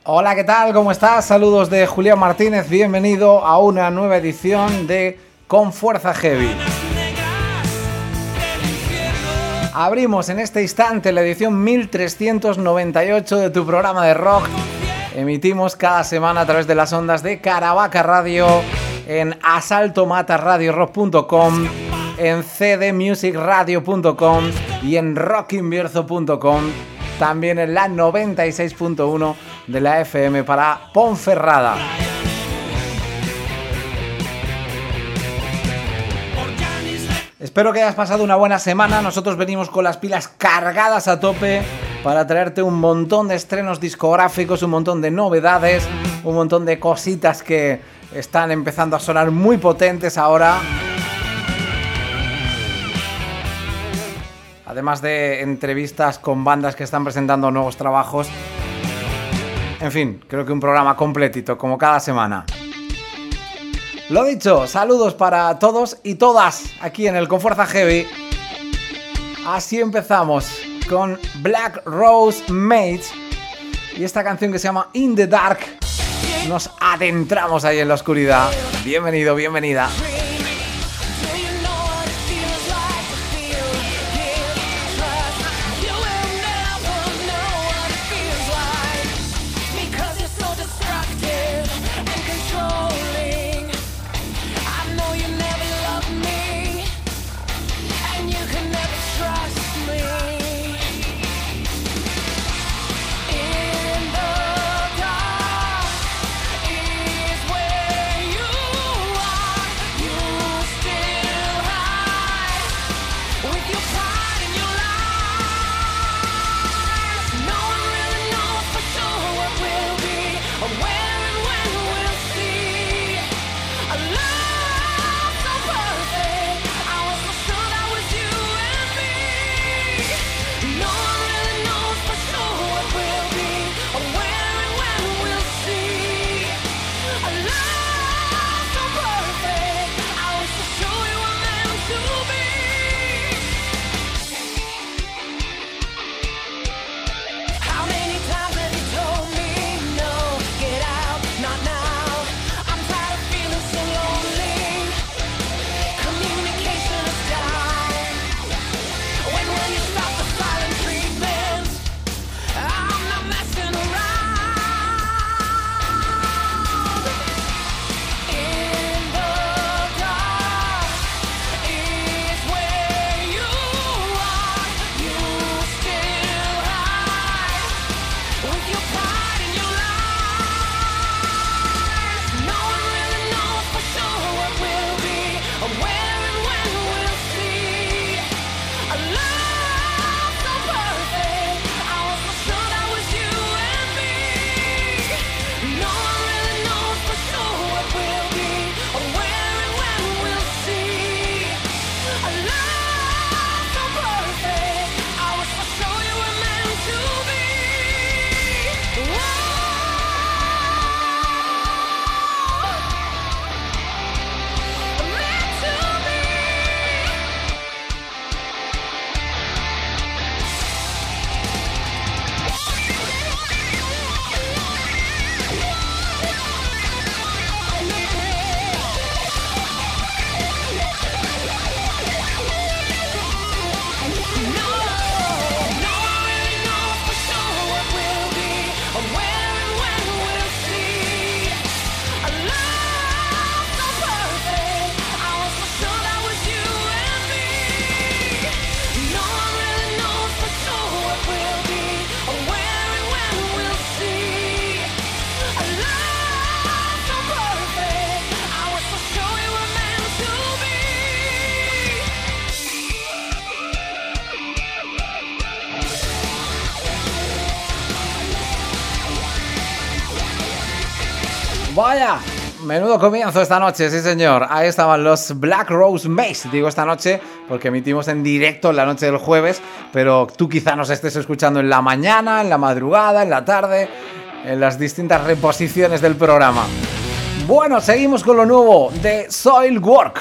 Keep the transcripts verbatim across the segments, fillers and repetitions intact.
Hola, ¿qué tal? ¿Cómo estás? Saludos de Julián Martínez, bienvenido a una nueva edición de Con Fuerza Heavy. Abrimos en este instante la edición mil trescientos noventa y ocho de tu programa de rock. Emitimos cada semana a través de las ondas de Caravaca Radio, en asalto mata radio rock punto com, en c d music radio punto com y en rock invierzo punto com. También en la noventa y seis punto uno de la F M para Ponferrada. Espero que hayas pasado una buena semana. Nosotros venimos con las pilas cargadas a tope para traerte un montón de estrenos discográficos, un montón de novedades, un montón de cositas que están empezando a sonar muy potentes ahora. Además de entrevistas con bandas que están presentando nuevos trabajos. En fin, creo que un programa completito, como cada semana. Lo dicho, saludos para todos y todas aquí en el Con Fuerza Heavy. Así empezamos con Black Rose Maze y esta canción que se llama In the Dark. Nos adentramos ahí en la oscuridad. Bienvenido, bienvenida. Vaya, menudo comienzo esta noche, sí señor. Ahí estaban los Black Rose Maze. Digo esta noche porque emitimos en directo en la noche del jueves, pero tú quizá nos estés escuchando en la mañana, en la madrugada, en la tarde, en las distintas reposiciones del programa. Bueno, seguimos con lo nuevo de Soilwork.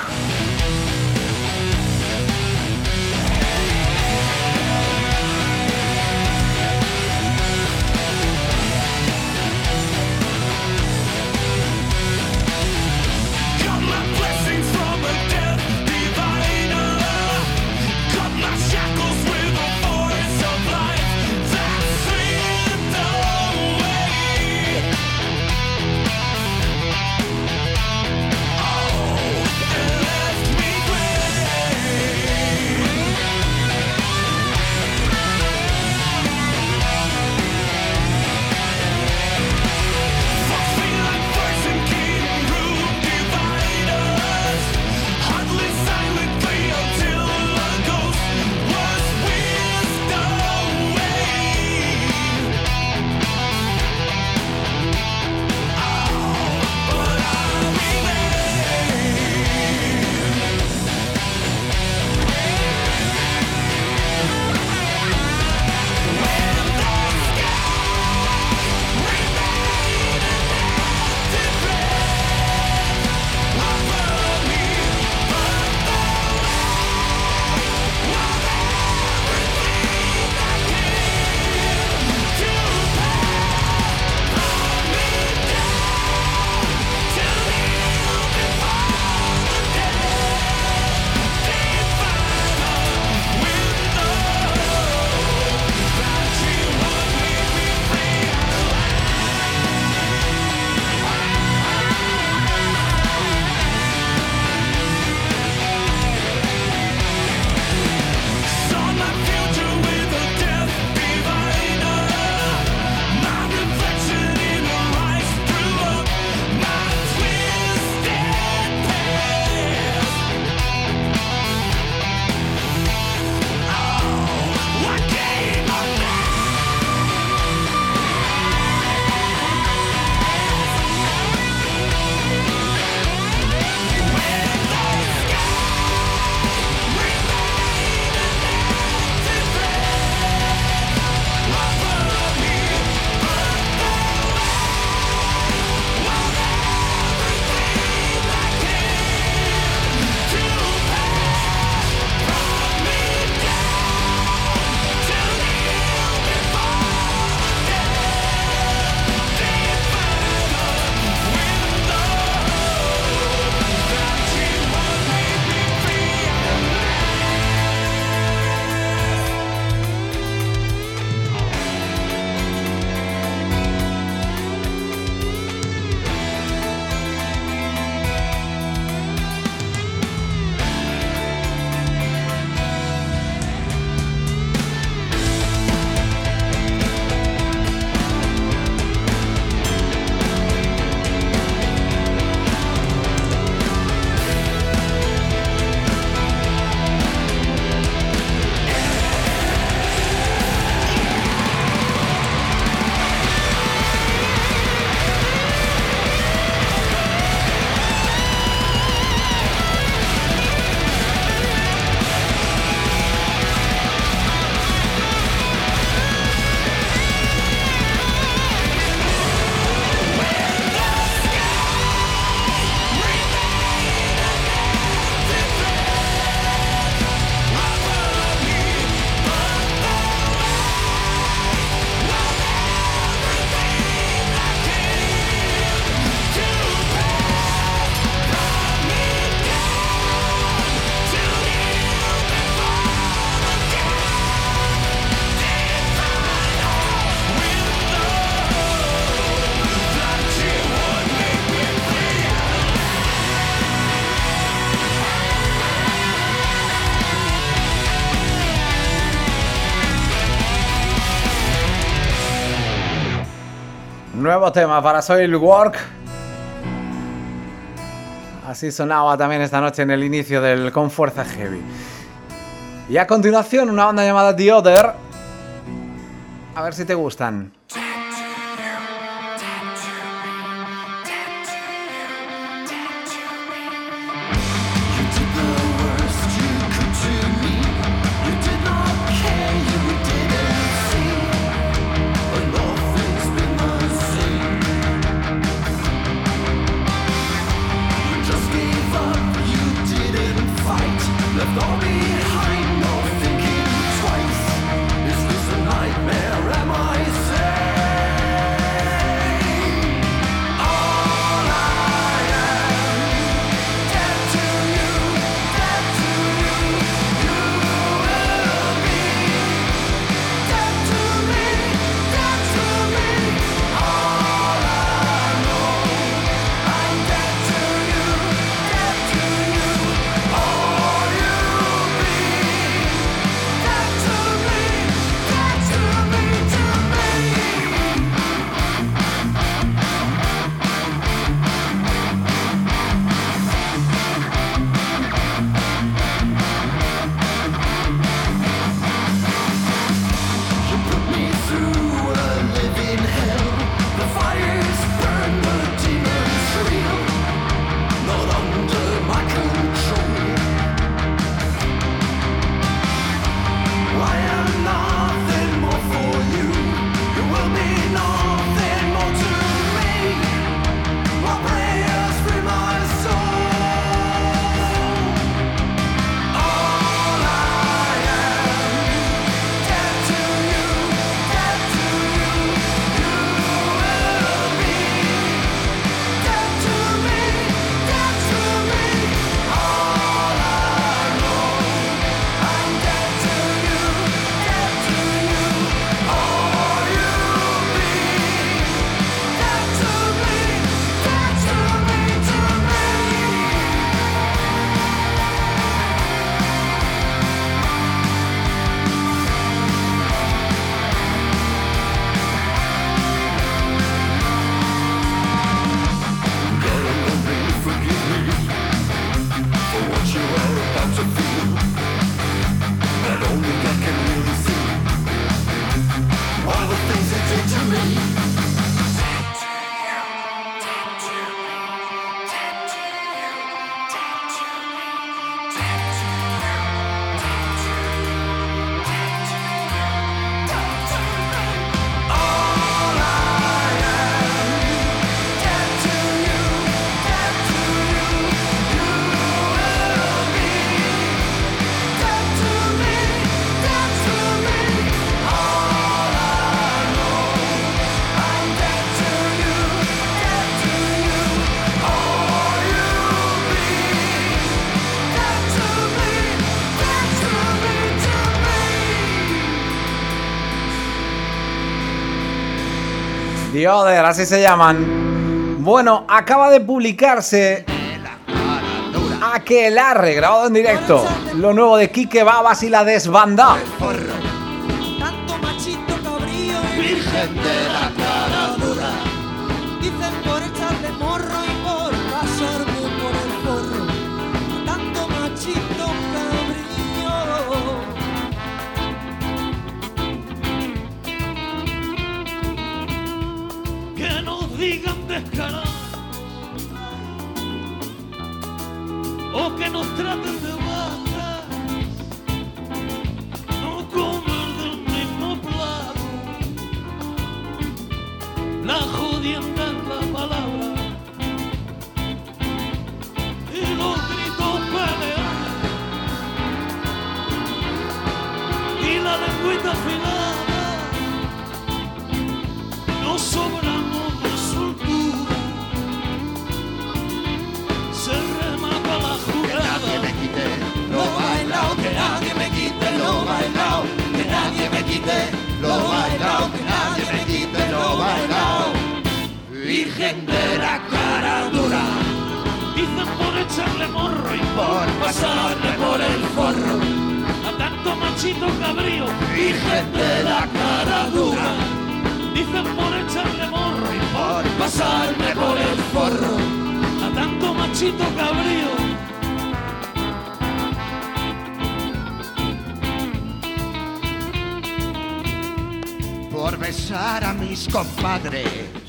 Nuevo tema para Soilwork. Así sonaba también esta noche en el inicio del Con Fuerza Heavy. Y a continuación una banda llamada The Other. A ver si te gustan. The Other, así se llaman. Bueno, acaba de publicarse Aquelarre, grabado en directo. Lo nuevo de Quique Babas y la Desbanda. Tanto machito cabrío y virgen de la cara dura. Dicen por echarle morro y por pasarme por el forro. Tanto machito cabrío. Que nos digan descarados o que nos traten de bajas, no comer del mismo plato. La jodienda es la palabra y los gritos pelear y la lengüita afilada. No sobramos de soltura, se remata la jugada. Que nadie me quite lo bailao, que nadie me quite lo bailao, que nadie me quite lo bailao, que nadie me quite lo bailao. Virgen de la cara dura, dicen por echarle morro y por pasarle por el forro. A tanto machito cabrío, virgen de la cara dura. Dicen por echarle morro y por pasarme por el forro a tanto machito cabrío. Por besar a mis compadres,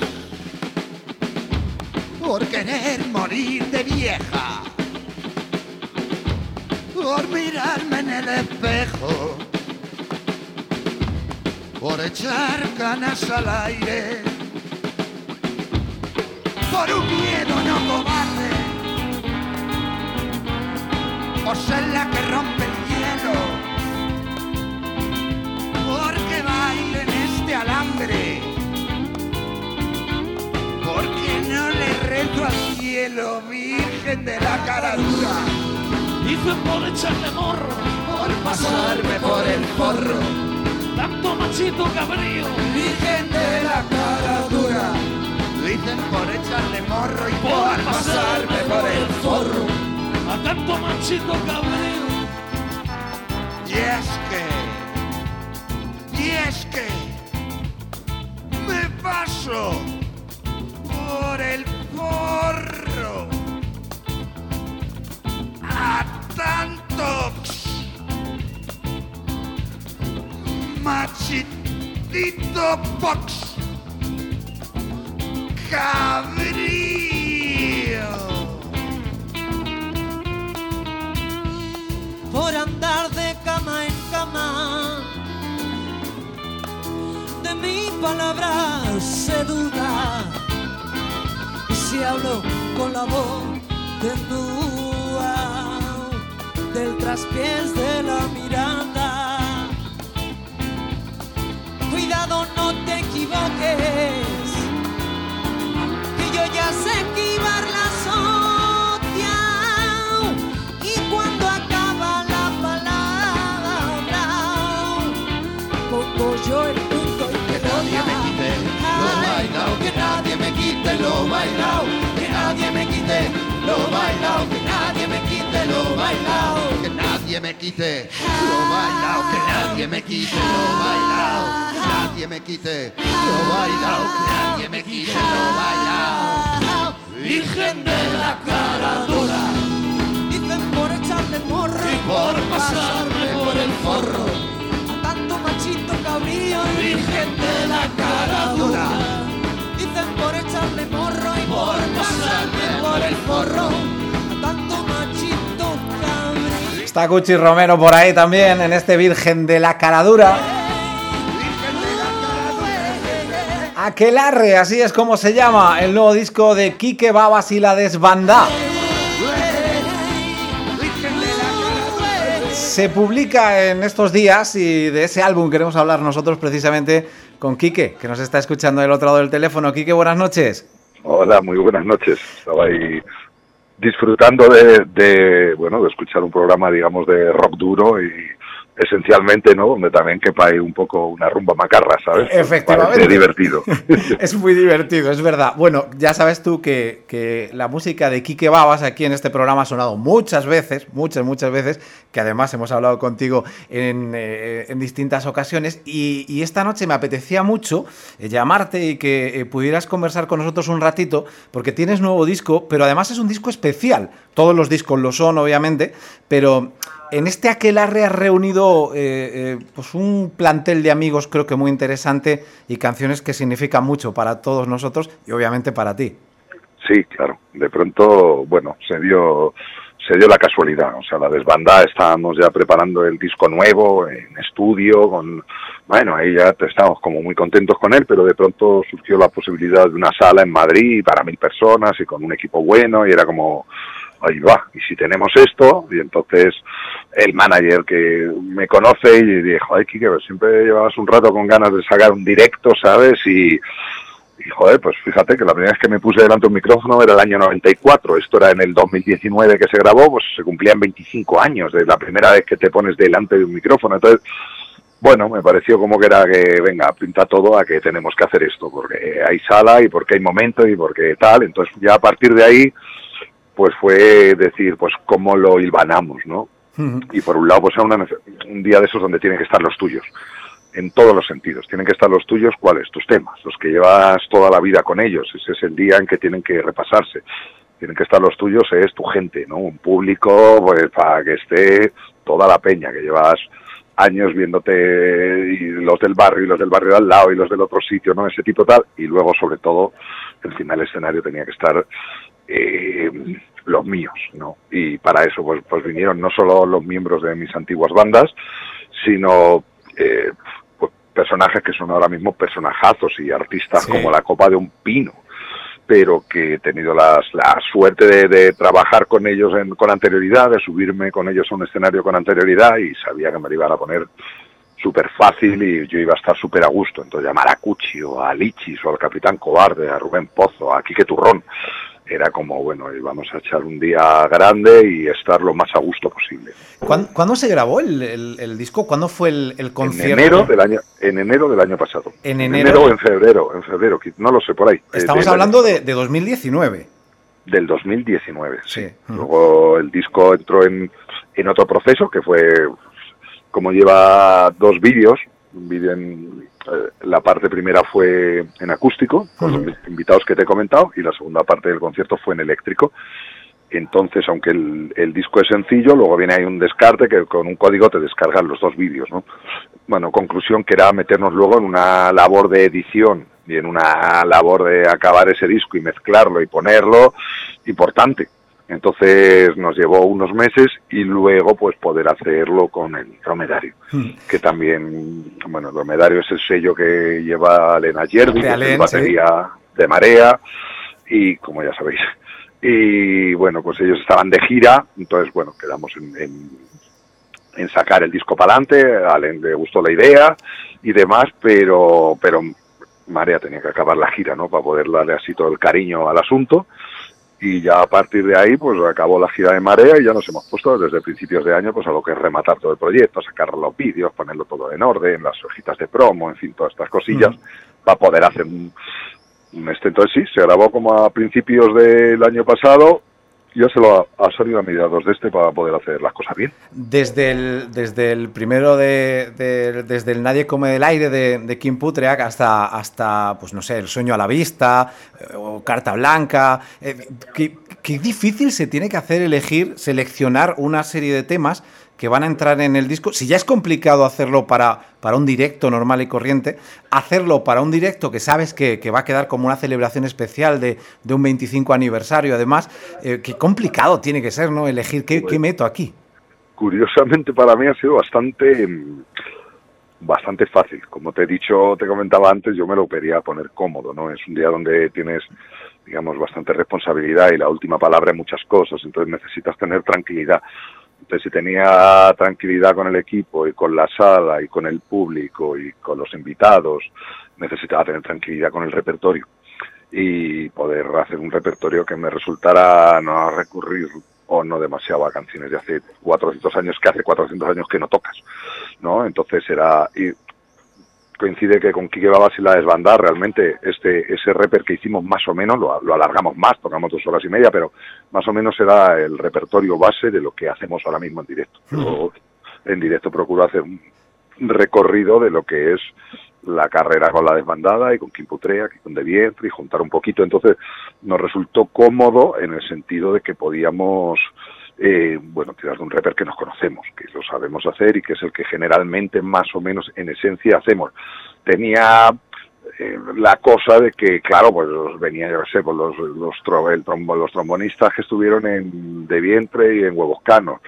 por querer morir de vieja, por mirarme en el espejo, por echar ganas al aire, por un miedo no cobarde, por ser la que rompe el hielo, porque baile en este alambre, porque no le rezo al cielo, Virgen de la cara dura. Dicen por echarle morro, Por pasarme por el forro, tanto machito cabrío. Virgen de la cara dura. Dicen por echarle morro y por pasarme por el forro. A tanto machito cabrío. Y es que, y es que me paso por el forro a tantos machitito box cabrío. Por andar de cama en cama, de mi palabra se duda. Y si hablo con la voz desnuda, del traspiés de la mirada, cuidado no te equivoques, que yo ya sé esquivar la sotia. Y cuando acaba la palabra, pongo yo el punto y Que nadie me quite lo bailao, que nadie me quite lo bailao, que nadie me quite lo bailao, que nadie me quite lo bailao, que nadie me quite lo bailao, que nadie me quite lo bailao, que nadie me quite lo bailao, que nadie me quite lo bailao. Virgen de la cara dura, dicen por echarle morro Y por pasarme por el forro, a tanto machito cabrío. Virgen de la cara dura, dicen por echarle morro y por pasarme por el forro a tanto machito cabrío. Está Cuchi Romero por ahí también, en este Virgen de la Caradura. Virgen de la cara dura. Aquelarre, así es como se llama el nuevo disco de Quique Babas y la Desbandá. Virgen de la cara dura. Se publica en estos días y de ese álbum queremos hablar nosotros precisamente con Quique, que nos está escuchando del otro lado del teléfono. Quique, buenas noches. Hola, muy buenas noches. Estaba ahí disfrutando de, de, bueno, de escuchar un programa, digamos, de rock duro y esencialmente, ¿no? Donde también quepa ahí un poco una rumba macarra, ¿sabes? Efectivamente. Parece divertido. Es muy divertido, es verdad. Bueno, ya sabes tú que, que la música de Quique Babas aquí en este programa ha sonado muchas veces, muchas, muchas veces, que además hemos hablado contigo en, eh, en distintas ocasiones y, y esta noche me apetecía mucho eh, llamarte y que eh, pudieras conversar con nosotros un ratito, porque tienes nuevo disco, pero además es un disco especial. Todos los discos lo son, obviamente, pero en este Aquelarre has reunido eh, eh, pues un plantel de amigos, creo que muy interesante, y canciones que significan mucho para todos nosotros y obviamente para ti. Sí, claro. De pronto, bueno, se dio se dio la casualidad. O sea, la Desbandá, estábamos ya preparando el disco nuevo en estudio, con, bueno, ahí ya estábamos como muy contentos con él, pero de pronto surgió la posibilidad de una sala en Madrid para mil personas y con un equipo bueno, y era como, ahí va, y si tenemos esto, y entonces el manager que me conoce y dijo, ay, Quique, siempre llevabas un rato con ganas de sacar un directo, ¿sabes? Y, y joder, pues fíjate que la primera vez que me puse delante de un micrófono era el año noventa y cuatro, esto era en el dos mil diecinueve que se grabó, pues se cumplían veinticinco años de la primera vez que te pones delante de un micrófono, entonces, bueno, me pareció como que era que, venga, pinta todo a que tenemos que hacer esto, porque hay sala y porque hay momento y porque tal, entonces ya a partir de ahí, pues fue decir, pues cómo lo hilvanamos, ¿no? Uh-huh. Y por un lado, pues era una, un día de esos donde tienen que estar los tuyos. en todos los sentidos. Tienen que estar los tuyos, ¿cuáles? Tus temas, los que llevas toda la vida con ellos. Ese es el día en que tienen que repasarse. Tienen que estar los tuyos, es tu gente, ¿no? Un público, pues, para que esté toda la peña, que llevas años viéndote, y los del barrio, y los del barrio de al lado, y los del otro sitio, ¿no? Ese tipo tal. Y luego, sobre todo, encima del escenario tenía que estar eh, los míos, ¿no? Y para eso, pues, pues vinieron no solo los miembros de mis antiguas bandas, sino eh, pues, personajes que son ahora mismo personajazos y artistas sí. como la copa de un pino, pero que he tenido las, la suerte de, de trabajar con ellos en, con anterioridad, de subirme con ellos a un escenario con anterioridad, y sabía que me lo iban a poner súper fácil y yo iba a estar súper a gusto. Entonces llamar a Cuchi o a Lichis o al Capitán Cobarde, a Rubén Pozo, a Quique Turrón, era como, bueno, íbamos a echar un día grande y estar lo más a gusto posible. ¿Cuándo, ¿cuándo se grabó el, el, el disco? ¿Cuándo fue el, el concierto? En enero del año, en enero del año pasado. En enero, enero o en febrero, en febrero, no lo sé, por ahí. Estamos de, hablando de, de dos mil diecinueve. Del dos mil diecinueve, sí. sí. Luego el disco entró en, en otro proceso, que fue, como lleva dos vídeos, un vídeo en... La parte primera fue en acústico, con uh-huh. los invitados que te he comentado, y la segunda parte del concierto fue en eléctrico. Entonces, aunque el, el disco es sencillo, luego viene ahí un descarte que con un código te descargan los dos vídeos, ¿no? Bueno, conclusión que era meternos luego en una labor de edición y en una labor de acabar ese disco y mezclarlo y ponerlo importante. Entonces nos llevó unos meses y luego pues poder hacerlo con el Dromedario, hmm. que también, bueno, el Dromedario es el sello que lleva Lena Yerby, que es batería sí. de Marea, y como ya sabéis, y bueno, pues ellos estaban de gira, entonces bueno, quedamos en, en, en sacar el disco para adelante, a Len le gustó la idea y demás, pero, pero Marea tenía que acabar la gira, ¿no?, para poder darle así todo el cariño al asunto. Y ya a partir de ahí, pues acabó la gira de Marea y ya nos hemos puesto desde principios de año pues a lo que es rematar todo el proyecto, sacar los vídeos, ponerlo todo en orden, las hojitas de promo, en fin, todas estas cosillas, uh-huh. para poder hacer un, un este. Entonces sí, se grabó como a principios del año pasado, ya se lo ha, ha salido a mediados de este para poder hacer las cosas bien. Desde el, desde el primero de, de desde el Nadie come del aire de, de Quim Putriak hasta, hasta, pues no sé, El sueño a la vista, eh, o Carta Blanca, eh, qué, qué difícil se tiene que hacer elegir, seleccionar una serie de temas que van a entrar en el disco. Si ya es complicado hacerlo para, para un directo normal y corriente, hacerlo para un directo que sabes que, que va a quedar como una celebración especial de, de un veinticinco aniversario, además, eh, qué complicado tiene que ser, ¿no?, elegir qué, qué meto aquí. Curiosamente para mí ha sido bastante bastante fácil. Como te he dicho, te comentaba antes, yo me lo quería poner cómodo, ¿no? Es un día donde tienes, digamos, bastante responsabilidad y la última palabra en muchas cosas, entonces necesitas tener tranquilidad. Entonces, si tenía tranquilidad con el equipo y con la sala y con el público y con los invitados, necesitaba tener tranquilidad con el repertorio y poder hacer un repertorio que me resultara no recurrir o no demasiado a canciones de hace cuatrocientos años, que hace cuatrocientos años que no tocas, ¿no? Entonces era... Y coincide que con Quique Babas y la desbandada realmente este ese reper que hicimos más o menos, lo, lo alargamos más, tocamos dos horas y media, pero más o menos era el repertorio base de lo que hacemos ahora mismo en directo. Yo en directo procuro hacer un recorrido de lo que es la carrera con la desbandada y con Quim Putriak y con De Vientre y juntar un poquito. Entonces nos resultó cómodo en el sentido de que podíamos... Eh, bueno, tirar de un reper que nos conocemos, que lo sabemos hacer y que es el que generalmente más o menos en esencia hacemos. Tenía eh, la cosa de que, claro, pues venía, yo sé, pues los, los, tro, el trombo, los trombonistas que estuvieron en De Vientre y en Huevos Canos,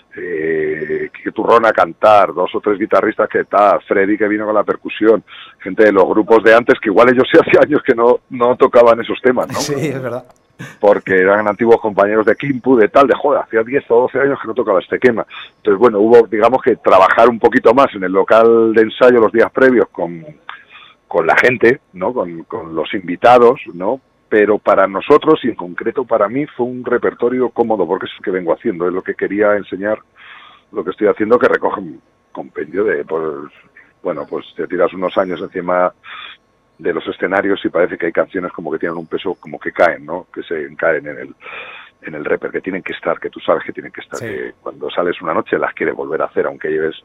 eh, Quique Turrón a cantar, dos o tres guitarristas que tal, Freddy que vino con la percusión, gente de los grupos de antes que igual ellos sí hace años que no, no tocaban esos temas, ¿no? Sí, es verdad. Porque eran antiguos compañeros de Quimpu, de tal, de joder, hacía diez o doce años que no tocaba este quema. Entonces, bueno, hubo, digamos, que trabajar un poquito más en el local de ensayo los días previos con, con la gente, ¿no? Con, con los invitados, ¿no? Pero para nosotros, y en concreto para mí, fue un repertorio cómodo, porque es lo que vengo haciendo, es lo que quería enseñar, lo que estoy haciendo, que recoge un compendio de, pues, bueno, pues te tiras unos años encima de los escenarios y parece que hay canciones como que tienen un peso como que caen, ¿no? Que se caen en el en el reper, que tienen que estar, que tú sabes que tienen que estar, sí. Que cuando sales una noche las quieres volver a hacer, aunque lleves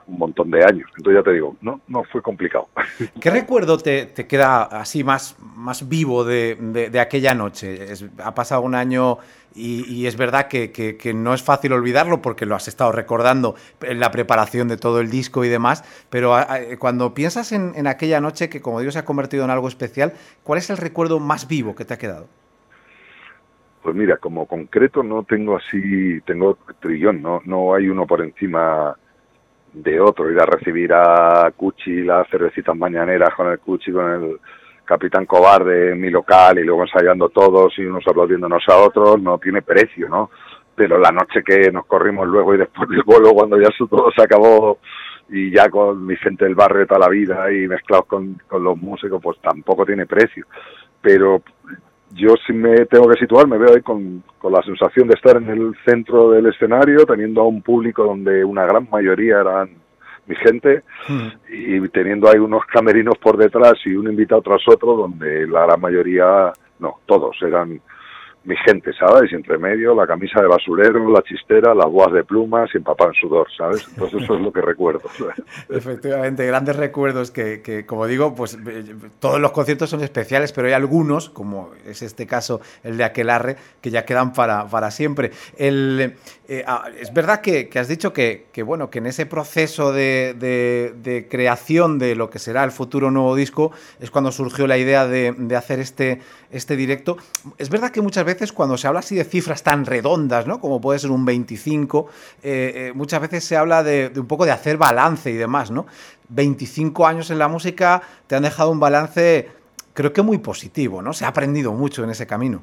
un montón de años. Entonces ya te digo, no, no fue complicado. ¿Qué recuerdo te, te queda así más, más vivo de, de, de aquella noche? Es, ha pasado un año y, y es verdad que, que, que no es fácil olvidarlo porque lo has estado recordando en la preparación de todo el disco y demás, pero a, a, cuando piensas en, en aquella noche que, como digo, se ha convertido en algo especial, ¿cuál es el recuerdo más vivo que te ha quedado? Pues mira, como concreto no tengo así, tengo trillón, no, no hay uno por encima de otro. Ir a recibir a Cuchi las cervecitas mañaneras con el Cuchi, con el Capitán Cobarde en mi local y luego ensayando todos y unos aplaudiéndonos a otros, no tiene precio, ¿no? Pero la noche que nos corrimos luego y después del vuelo, cuando ya todo se acabó y ya con mi gente del barrio de toda la vida y mezclados con, con los músicos, pues tampoco tiene precio. Pero yo, si me tengo que situar, me veo ahí con, con la sensación de estar en el centro del escenario, teniendo a un público donde una gran mayoría eran mi gente, mm. y teniendo ahí unos camerinos por detrás y un invitado tras otro, donde la gran mayoría, no, todos eran mi gente, ¿sabes? Y entre medio la camisa de basurero, la chistera, las boas de plumas y empapado en sudor, ¿sabes? Entonces eso es lo que recuerdo. Efectivamente, grandes recuerdos que, que, como digo, pues todos los conciertos son especiales, pero hay algunos, como es este caso, el de Aquelarre, que ya quedan para, para siempre. El, eh, es verdad que, que has dicho que, que, bueno, que en ese proceso de, de, de creación de lo que será el futuro nuevo disco es cuando surgió la idea de, de hacer este, este directo. Es verdad que muchas veces cuando se habla así de cifras tan redondas, ¿no? Como puede ser un veinticinco, eh, eh, muchas veces se habla de, de un poco de hacer balance y demás, ¿no? veinticinco años en la música te han dejado un balance, creo que muy positivo, ¿no? Se ha aprendido mucho en ese camino.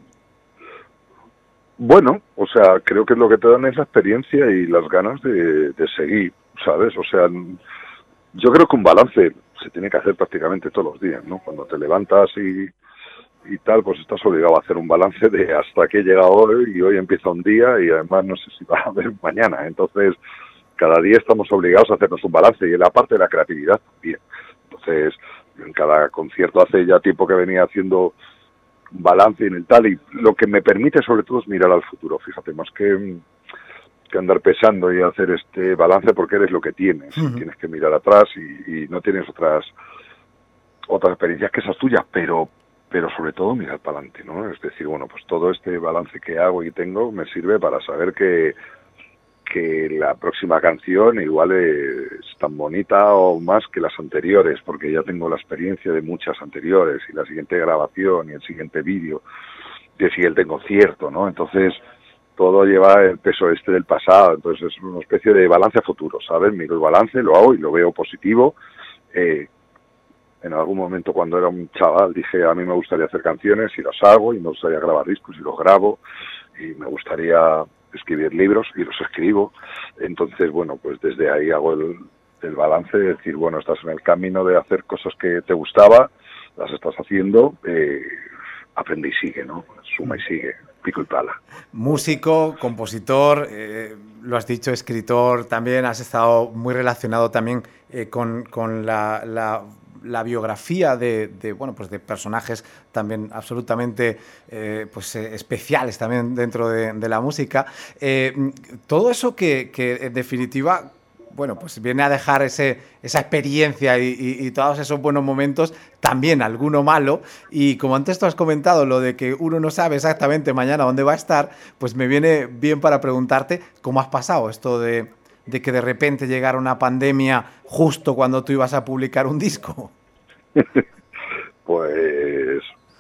Bueno, o sea, creo que lo que te dan es la experiencia y las ganas de, de seguir, ¿sabes? O sea, yo creo que un balance se tiene que hacer prácticamente todos los días, ¿no? Cuando te levantas y... y tal, pues estás obligado a hacer un balance de hasta qué he llegado hoy y hoy empieza un día y además no sé si va a haber mañana. Entonces, cada día estamos obligados a hacernos un balance y en la parte de la creatividad también. Entonces, en cada concierto hace ya tiempo que venía haciendo un balance en el tal y lo que me permite sobre todo es mirar al futuro, fíjate, más que, que andar pesando y hacer este balance porque eres lo que tienes. Uh-huh. Tienes que mirar atrás y, y no tienes otras, otras experiencias que esas tuyas, pero pero sobre todo mirar para adelante, ¿no? Es decir, bueno, pues todo este balance que hago y tengo me sirve para saber que, que la próxima canción igual es tan bonita o más que las anteriores, porque ya tengo la experiencia de muchas anteriores y la siguiente grabación y el siguiente vídeo y el siguiente concierto, ¿no? Entonces, todo lleva el peso este del pasado, entonces es una especie de balance a futuro, ¿sabes? Miro el balance, lo hago y lo veo positivo. Eh, En algún momento cuando era un chaval dije a mí me gustaría hacer canciones y las hago y me gustaría grabar discos y los grabo y me gustaría escribir libros y los escribo. Entonces, bueno, pues desde ahí hago el, el balance de decir, bueno, estás en el camino de hacer cosas que te gustaba, las estás haciendo, eh, aprende y sigue, ¿no? Suma y sigue, pico y pala. Músico, compositor, eh, lo has dicho, escritor, también has estado muy relacionado también eh, con, con la... la la biografía de, de bueno pues de personajes también absolutamente eh, pues eh, especiales también dentro de, de la música, eh, todo eso que, que en definitiva bueno pues viene a dejar ese, esa experiencia y, y, y todos esos buenos momentos, también alguno malo, y como antes tú has comentado lo de que uno no sabe exactamente mañana dónde va a estar, pues me viene bien para preguntarte cómo has pasado esto de de que de repente llegara una pandemia justo cuando tú ibas a publicar un disco? Pues,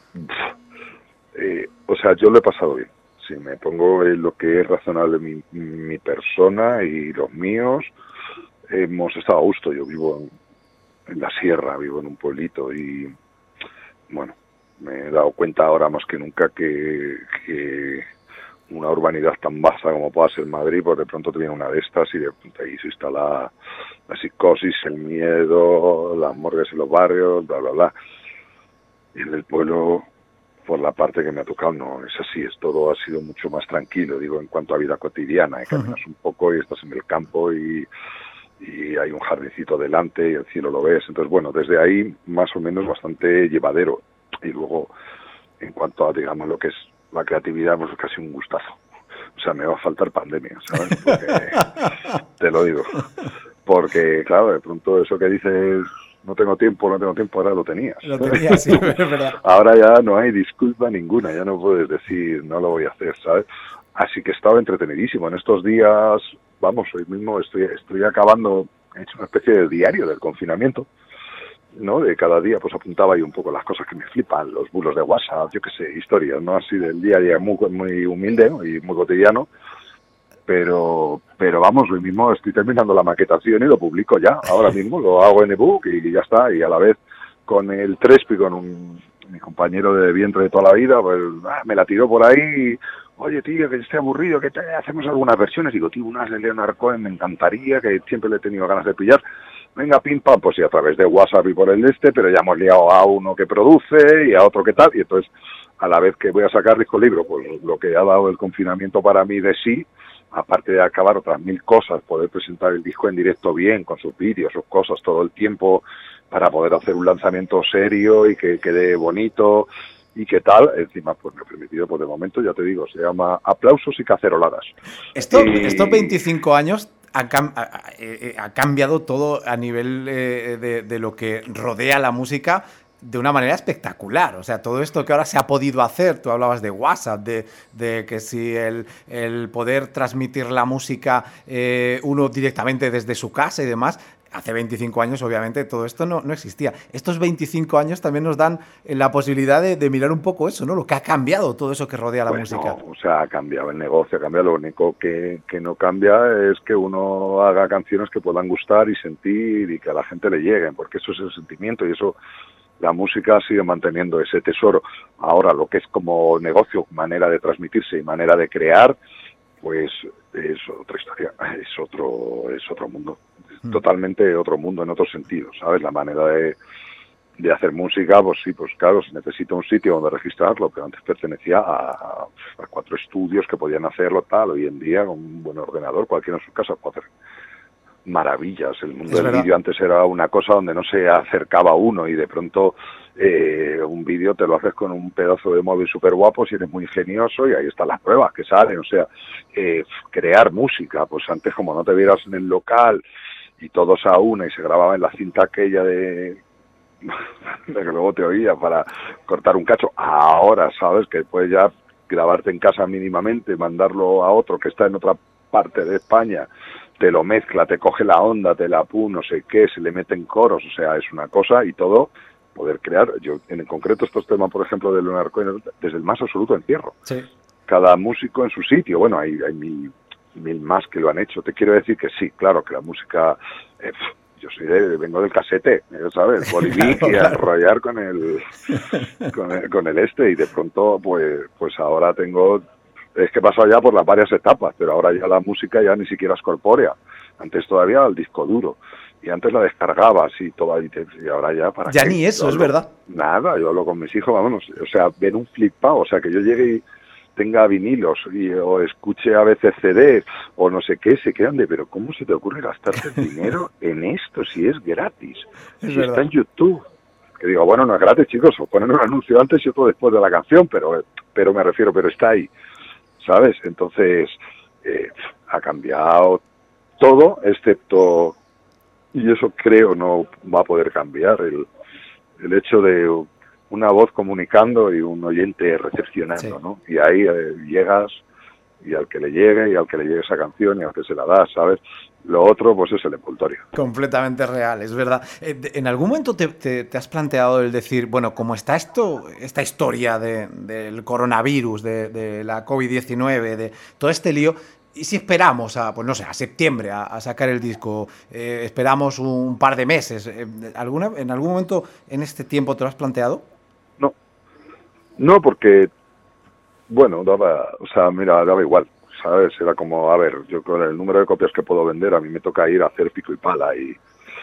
eh, o sea, yo lo he pasado bien. Si me pongo en lo que es razonable mi, mi persona y los míos, hemos estado a gusto. Yo vivo en, en la sierra, vivo en un pueblito y, bueno, me he dado cuenta ahora más que nunca que... que una urbanidad tan vasta como pueda ser Madrid, pues de pronto te viene una de estas y de ahí se instala la psicosis, el miedo, las morgues en los barrios, bla, bla, bla. Y en el pueblo, por la parte que me ha tocado, no es así, es todo ha sido mucho más tranquilo, digo, en cuanto a vida cotidiana, ¿eh? Caminas un poco y estás en el campo y, y hay un jardincito delante y el cielo lo ves. Entonces, bueno, desde ahí más o menos bastante llevadero. Y luego, en cuanto a, digamos, lo que es la creatividad, pues es casi un gustazo. O sea, me va a faltar pandemia, ¿sabes? Porque, te lo digo. Porque, claro, de pronto eso que dices, no tengo tiempo, no tengo tiempo, ahora lo tenías. Lo tenías, sí, es verdad. Ahora ya no hay disculpa ninguna, ya no puedes decir, no lo voy a hacer, ¿sabes? Así que he estado entretenidísimo. En estos días, vamos, hoy mismo estoy, estoy acabando, he hecho una especie de diario del confinamiento, ¿no? De cada día pues apuntaba ahí un poco las cosas que me flipan, los bulos de WhatsApp, yo qué sé, historias, ¿no? Así del día a día, muy, muy humilde, ¿no? Y muy cotidiano, pero pero vamos, hoy mismo estoy terminando la maquetación y lo publico ya, ahora mismo lo hago en ebook y ya está, y a la vez con el Trespi, con un, mi compañero de vientre de toda la vida, pues ah, me la tiró por ahí, oye tío, que estoy aburrido, que te, hacemos algunas versiones, digo, tío, unas de Leonard Cohen me encantaría, que siempre le he tenido ganas de pillar. Venga, pim, pam, pues sí, a través de WhatsApp y por el este, pero ya hemos liado a uno que produce y a otro que tal, y entonces, a la vez que voy a sacar disco libro, pues lo que ha dado el confinamiento para mí de sí, aparte de acabar otras mil cosas, poder presentar el disco en directo bien, con sus vídeos, sus cosas, todo el tiempo, para poder hacer un lanzamiento serio y que quede bonito, y qué tal, encima pues me ha permitido, pues de momento, ya te digo, se llama Aplausos y Caceroladas. Esto, y... Estos veinticinco años... Ha, cam ha, ha cambiado todo a nivel eh, de, de lo que rodea la música de una manera espectacular. O sea, todo esto que ahora se ha podido hacer, tú hablabas de WhatsApp, de, de que si el, el poder transmitir la música eh, uno directamente desde su casa y demás. Hace veinticinco años, obviamente, todo esto no, no existía. Estos veinticinco años también nos dan la posibilidad de, de mirar un poco eso, ¿no? Lo que ha cambiado todo eso que rodea la pues música. No, o sea, ha cambiado el negocio, ha cambiado. Lo único que, que no cambia es que uno haga canciones que puedan gustar y sentir y que a la gente le lleguen, porque eso es el sentimiento y eso, la música sigue manteniendo ese tesoro. Ahora, lo que es como negocio, manera de transmitirse y manera de crear, pues es otra historia, es otro, es otro mundo. Totalmente otro mundo en otro sentido, ¿sabes? La manera de, de hacer música, pues sí, pues claro, se necesita un sitio donde registrarlo, pero antes pertenecía a, a cuatro estudios que podían hacerlo tal. Hoy en día, con un buen ordenador, cualquiera en su casa puede hacer maravillas. El mundo del vídeo antes era una cosa donde no se acercaba uno y de pronto eh, un vídeo te lo haces con un pedazo de móvil súper guapo si eres muy ingenioso y ahí están las pruebas que salen. O sea, eh, crear música, pues antes como no te vieras en el local y todos a una y se grababa en la cinta aquella de, de que luego te oía para cortar un cacho, ahora sabes que puedes ya grabarte en casa mínimamente, mandarlo a otro que está en otra parte de España, te lo mezcla, te coge la onda, te la pu, no sé qué, se le meten coros, o sea, es una cosa y todo, poder crear. Yo en concreto estos temas, por ejemplo, de Leonard Cohen, desde el más absoluto encierro. Sí. Cada músico en su sitio, bueno, hay, hay mil mil más que lo han hecho. Te quiero decir que sí, claro, que la música, eh, yo soy de, vengo del casete, ¿sabes? Bolivic claro, y a enrollar con el, con el con el este y de pronto pues pues ahora tengo, es que he pasado ya por las varias etapas, pero ahora ya la música ya ni siquiera es corpórea. Antes todavía el disco duro y antes la descargabas y todo y, te, y ahora ya para ya qué? ni eso, yo es hablo, verdad. Nada, yo hablo con mis hijos, vámonos, o sea, ven un flipado, o sea, que yo llegue y tenga vinilos y, o escuche a veces C Ds o no sé qué, se quedan de, pero ¿cómo se te ocurre gastarte el dinero en esto si es gratis? Es si verdad. Está en YouTube. Que digo, bueno, no es gratis, chicos, o ponen un anuncio antes y otro después de la canción, pero pero me refiero, pero está ahí, ¿sabes? Entonces, eh, ha cambiado todo, excepto, y eso creo no va a poder cambiar, el, el hecho de una voz comunicando y un oyente recepcionando, sí. ¿no? Y ahí eh, llegas y al que le llegue y al que le llegue esa canción y al que se la da, ¿sabes? Lo otro, pues es el envoltorio. Completamente real, es verdad. ¿En algún momento te, te, te has planteado el decir, bueno, como está esto, esta historia de, del coronavirus, de, de la COVID diecinueve, de todo este lío, y si esperamos a, pues no sé, a septiembre a, a sacar el disco, eh, esperamos un par de meses, eh, ¿alguna, ¿en algún momento en este tiempo te lo has planteado? No, no porque, bueno, daba, o sea, mira, daba igual, ¿sabes? Era como, a ver, yo con el número de copias que puedo vender, a mí me toca ir a hacer pico y pala y,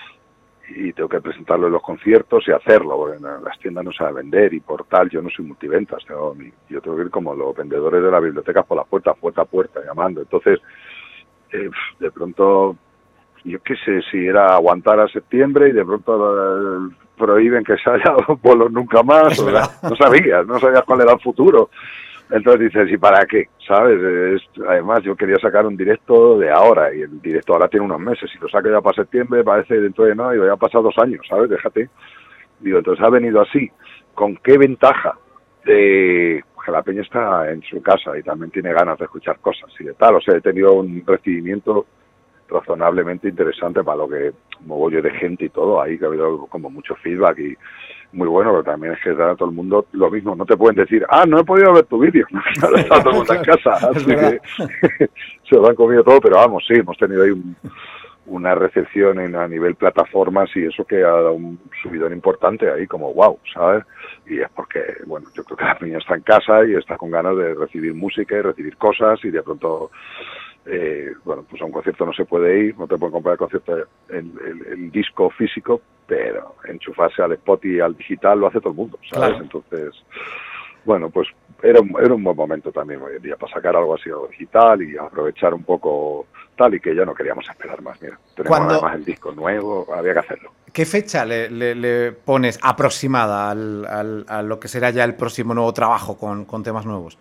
y tengo que presentarlo en los conciertos y hacerlo, porque en las tiendas no se va a vender y por tal, yo no soy multiventas, tengo, yo tengo que ir como los vendedores de la biblioteca por la puerta, puerta a puerta, llamando. Entonces, eh, de pronto, yo qué sé, si era aguantar a septiembre y de pronto eh, prohíben que se haya bolos nunca más, o sea, no sabías, no sabías cuál era el futuro. Entonces dices, ¿y para qué? ¿Sabes? Es, además, yo quería sacar un directo de ahora, y el directo ahora tiene unos meses. Si lo saco ya para septiembre, parece dentro de no, y ya ha pasado dos años, ¿sabes? Déjate. Digo, entonces ha venido así. ¿Con qué ventaja? De que la peña está en su casa y también tiene ganas de escuchar cosas y de tal. O sea, he tenido un recibimiento razonablemente interesante para lo que mogollo de gente y todo. Ahí que ha habido como mucho feedback y muy bueno, pero también es que da a todo el mundo lo mismo. No te pueden decir, ah, no he podido ver tu vídeo. Está todo el mundo en casa. Así que se lo han comido todo, pero vamos, sí, hemos tenido ahí un, una recepción en, a nivel plataformas y eso que ha dado un subidón importante ahí, como wow, ¿sabes? Y es porque, bueno, yo creo que la niña está en casa y está con ganas de recibir música y recibir cosas y de pronto, eh, bueno, pues a un concierto no se puede ir, no te pueden comprar el concierto, el, el, el disco físico, pero enchufarse al spot y al digital lo hace todo el mundo, ¿sabes? Claro. Entonces, bueno, pues era un, era un buen momento también hoy en día para sacar algo así algo digital y aprovechar un poco tal y que ya no queríamos esperar más. Mira, tenemos Cuando... además el disco nuevo, había que hacerlo. ¿Qué fecha le, le, le pones aproximada al, al, a lo que será ya el próximo nuevo trabajo con, con temas nuevos?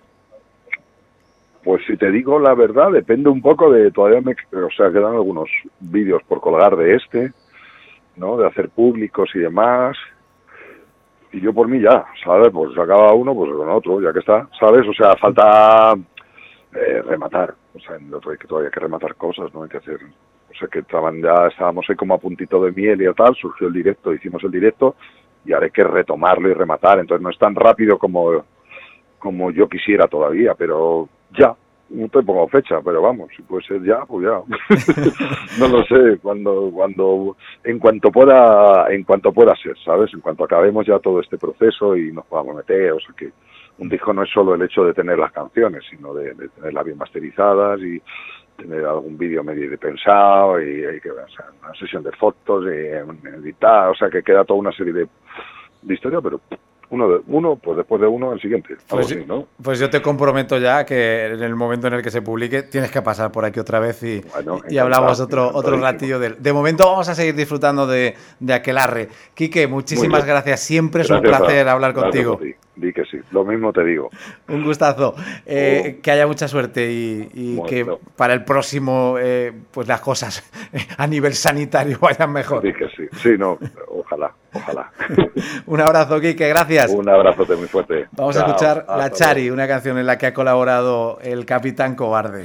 Pues si te digo la verdad, depende un poco de, todavía me, o sea, quedan algunos vídeos por colgar de este, ¿no? De hacer públicos y demás. Y yo por mí ya, ¿sabes? Pues acaba uno, pues con otro, ya que está, ¿sabes? O sea, falta eh, rematar. O sea, en el otro hay que todavía hay que rematar cosas, ¿no? Hay que hacer... O sea, que estaban ya estábamos ahí como a puntito de miel y tal, surgió el directo, hicimos el directo y ahora hay que retomarlo y rematar. Entonces no es tan rápido como, como yo quisiera todavía, pero ya. No te pongo fecha, pero vamos, si puede ser ya, pues ya. No lo sé, cuando, cuando, en cuanto pueda, en cuanto pueda ser, ¿sabes? En cuanto acabemos ya todo este proceso y nos podamos meter, o sea que un disco no es solo el hecho de tener las canciones, sino de, de tenerlas bien masterizadas y tener algún vídeo medio pensado y hay que, o sea, una sesión de fotos y editar, o sea que queda toda una serie de, de historia, pero uno, de, uno, pues después de uno, el siguiente. Pues, así, ¿no? Pues yo te comprometo ya que en el momento en el que se publique tienes que pasar por aquí otra vez y, bueno, y hablamos otro, otro ratillo de él. De momento vamos a seguir disfrutando de, de Aquelarre. Quique, muchísimas gracias. Siempre es gracias un placer a, hablar contigo. Di que sí, lo mismo te digo. Un gustazo. Eh, oh. Que haya mucha suerte y, y bueno, que para el próximo eh, pues las cosas a nivel sanitario vayan mejor. Di que sí, sí, no, ojalá, ojalá. Un abrazo, Quique, gracias. Un abrazote muy fuerte. Vamos Chao. a escuchar Hasta La Chari, luego. Una canción en la que ha colaborado el Capitán Cobarde.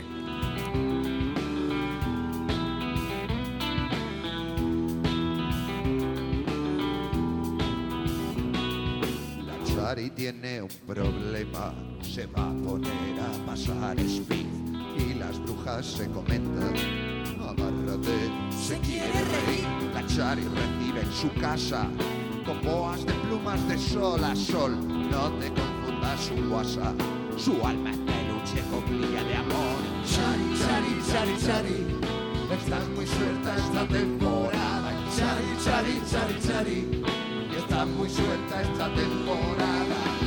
Y tiene un problema, se va a poner a pasar speed y las brujas se comentan, agárrate, se quiere reír. La Chari recibe en su casa con boas de plumas de sol a sol, no te confundas su WhatsApp, su alma es peluche con brilla de amor. Chari, Chari, Chari, Chari, estás muy suelta esta temporada. Chari, Chari, Chari, Chari, estás muy suelta esta temporada.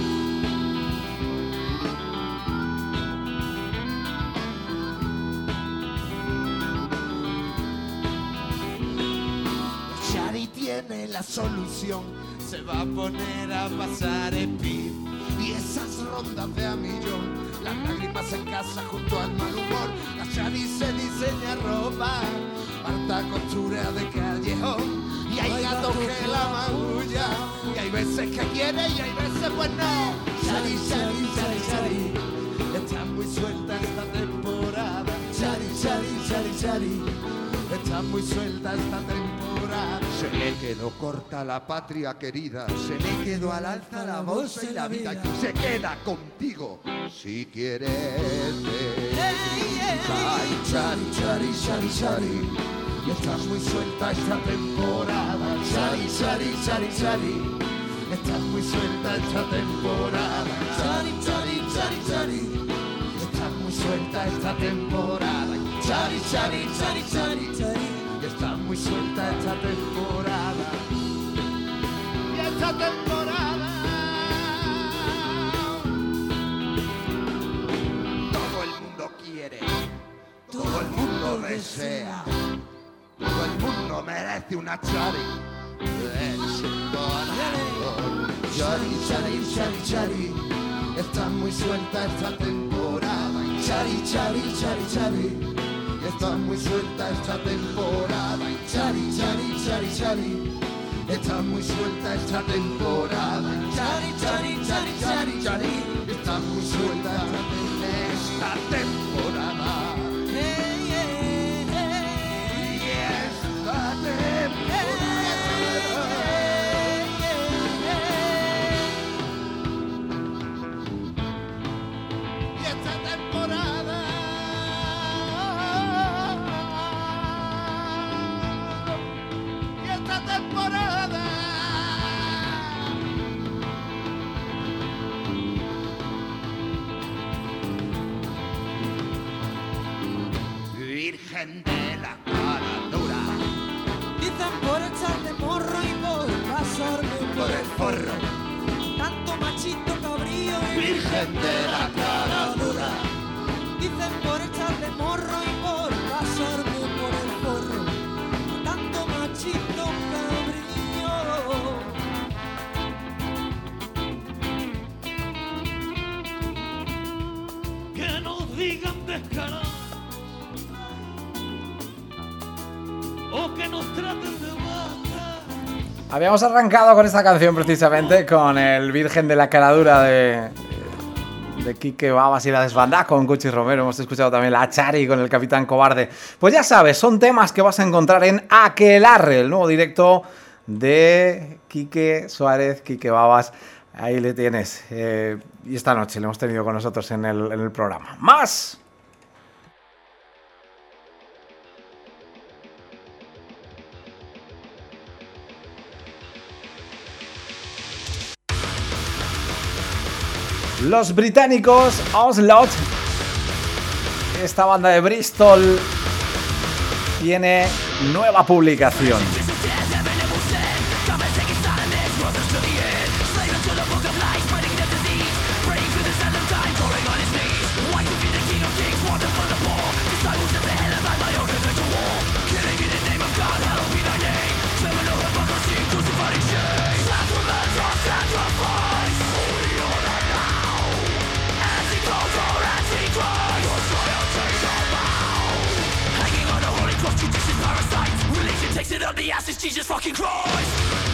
Chari tiene la solución, se va a poner a pasar speed y esas rondas de a millón, las lágrimas en casa junto al mal humor. La Chari se diseña ropa, harta costura de callejón. Y hay gatos que la magullan, y hay veces que quiere y hay veces pues no. Chari, Chari, Chari, Chari, está muy suelta esta temporada. Chari, Chari, Chari, Chari, está muy suelta esta temporada. Se le quedó corta la patria querida, se le quedó al alza la bolsa y la vida, y se queda contigo si quieres. Chari, Chari, Chari, Chari, Chari, y estás muy suelta esta temporada. Chari, Chari, Chari, Chari, estás muy suelta esta temporada. Chari, Chari, Chari, Chari, estás muy suelta esta temporada. Chari, Chari, Chari, Chari, Chari, estás muy suelta esta temporada. Y esta temporada todo el mundo quiere, todo el mundo desea. Todo el mundo merece una Chari en su corazón. Chari, Chari, Chari, Chari, está muy suelta esta temporada. Y chari, chari, chari, chari, está muy suelta esta temporada. Y chari, chari, chari, chari, está muy suelta esta temporada. Y chari, chari, chari, chari, chari, está muy suelta esta temporada. Hey, hey, hey. Y esta temporada. Y esta temporada. Y esta temporada. Virgen de la cara dura, Dicen por echarle morro y por pasarme por el forro. tanto machito cabrío y Virgen de la cara dura, dicen por echarle morro y por pasarme por el forro tanto machito cabrío. Que nos digan descarados o que nos traten de baja. Habíamos arrancado con esta canción precisamente con el Virgen de la Caradura de, de Quique Babas y la Desbandá con Cuchi Romero. Hemos escuchado también la Chari con el Capitán Cobarde. Pues ya sabes, son temas que vas a encontrar en Aquelarre, el nuevo directo de Quique Suárez, Quique Babas. Ahí le tienes. Eh, y esta noche le hemos tenido con nosotros en el, en el programa. ¡Más! Los británicos Onslaught, esta banda de Bristol, tiene nueva publicación. The ass is Jesus fucking Christ.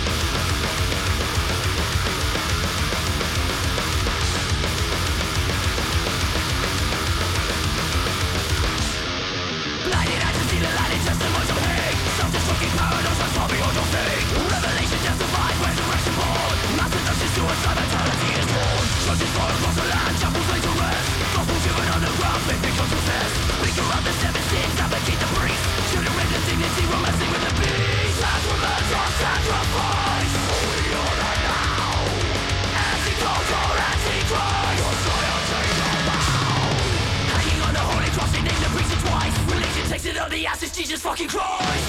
Blinded eyes to see the light in testimonies of hate. Self-destructing paradox that's far beyond your fate. Revelation justifies resurrection born. Mass hypnosis, suicide, mentality is born. Churches fall across the land, chapels laid to rest. Gospels given underground, faith becomes possessed. Speak around the seven sins, navigate the priest. Shooting red the dignity, romancing with the beast. Sacrament or sacrifice. We are that now. Anti-culture, anti-Christ. Your loyalty is bound. Hanging on the holy cross, they named the priest twice. Religion takes it on the ass, it's Jesus fucking Christ.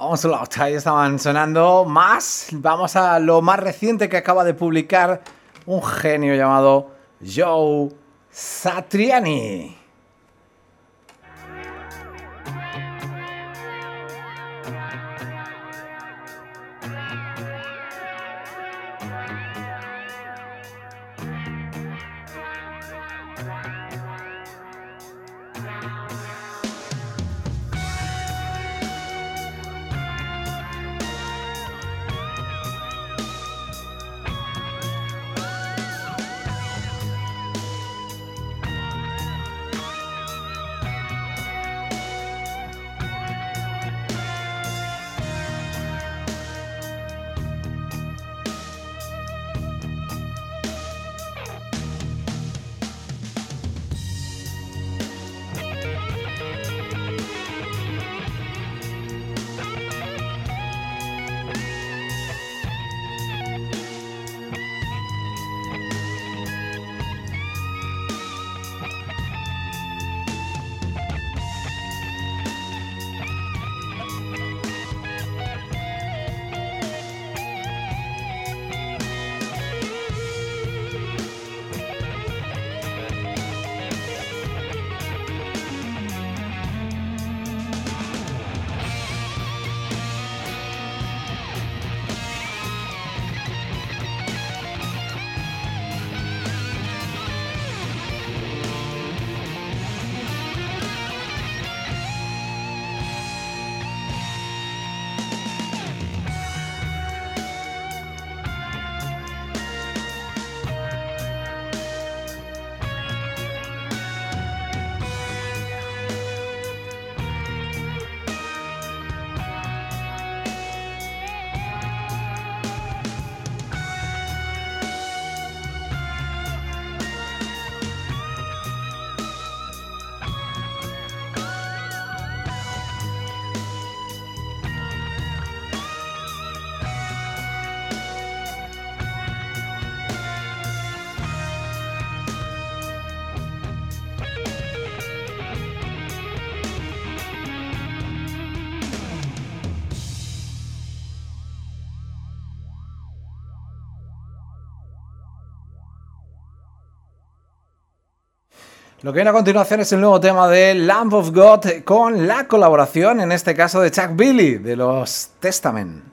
Onslaught, ahí estaban sonando más. Vamos a lo más reciente que acaba de publicar un genio llamado Joe Satriani. Lo que viene a continuación es el nuevo tema de Lamb of God con la colaboración, en este caso, de Chuck Billy, de los Testament.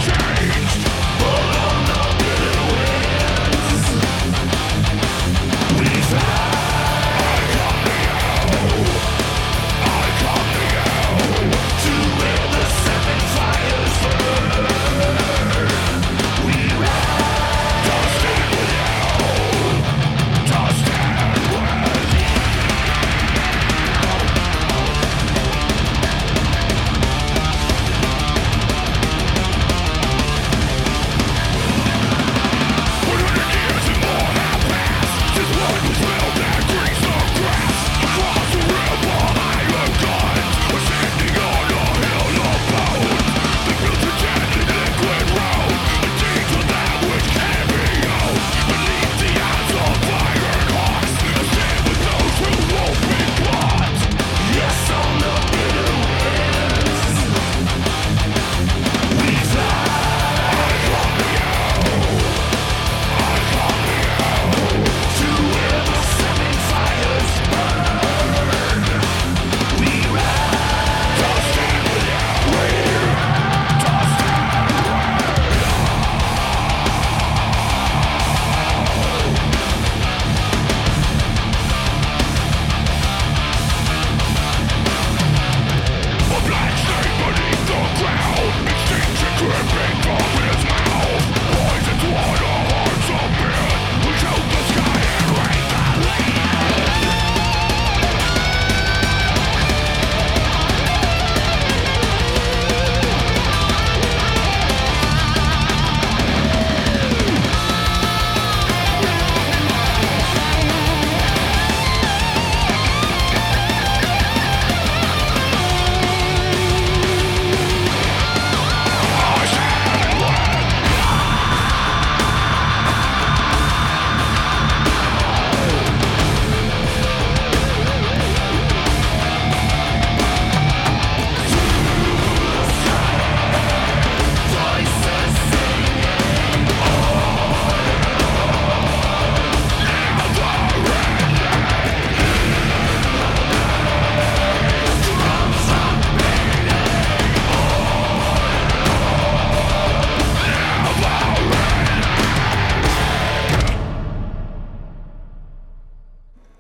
Changed.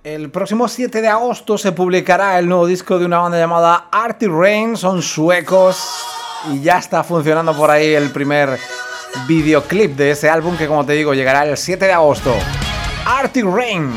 El próximo siete de agosto se publicará el nuevo disco de una banda llamada Arctic Rain, son suecos y ya está funcionando por ahí el primer videoclip de ese álbum que, como te digo, llegará el siete de agosto. Arctic Rain.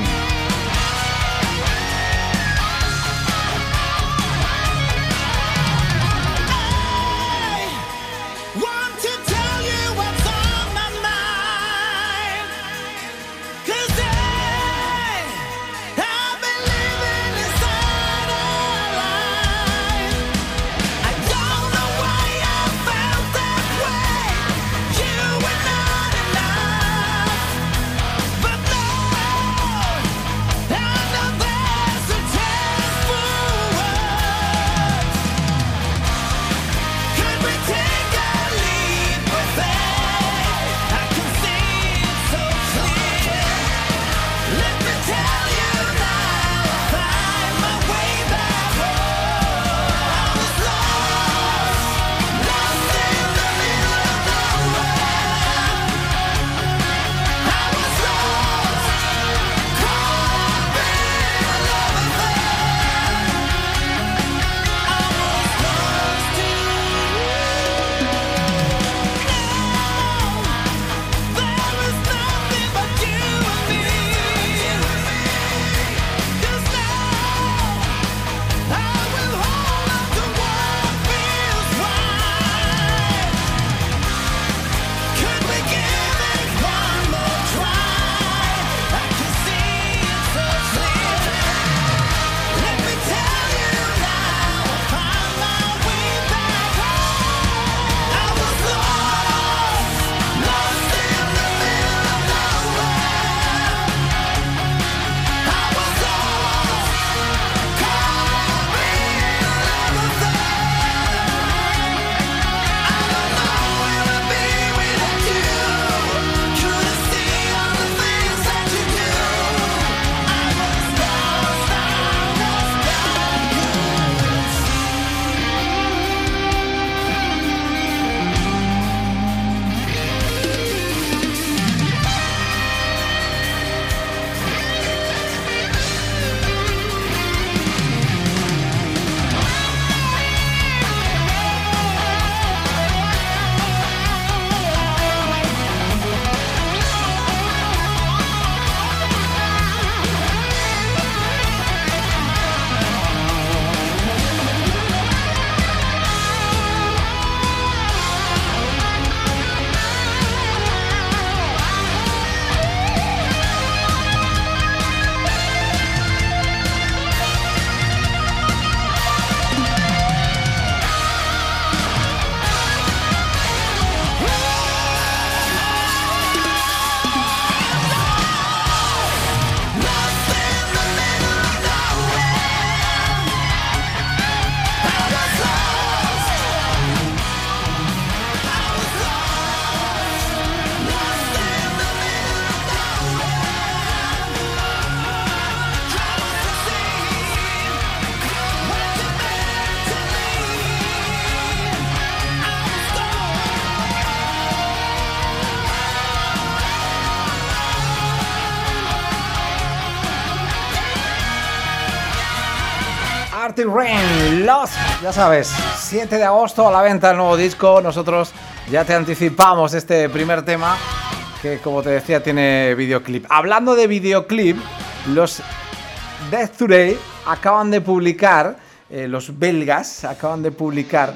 Arctic Rain, Lost, ya sabes, siete de agosto a la venta el nuevo disco. Nosotros ya te anticipamos este primer tema que, como te decía, tiene videoclip. Hablando de videoclip, los Death Today acaban de publicar, eh, los belgas acaban de publicar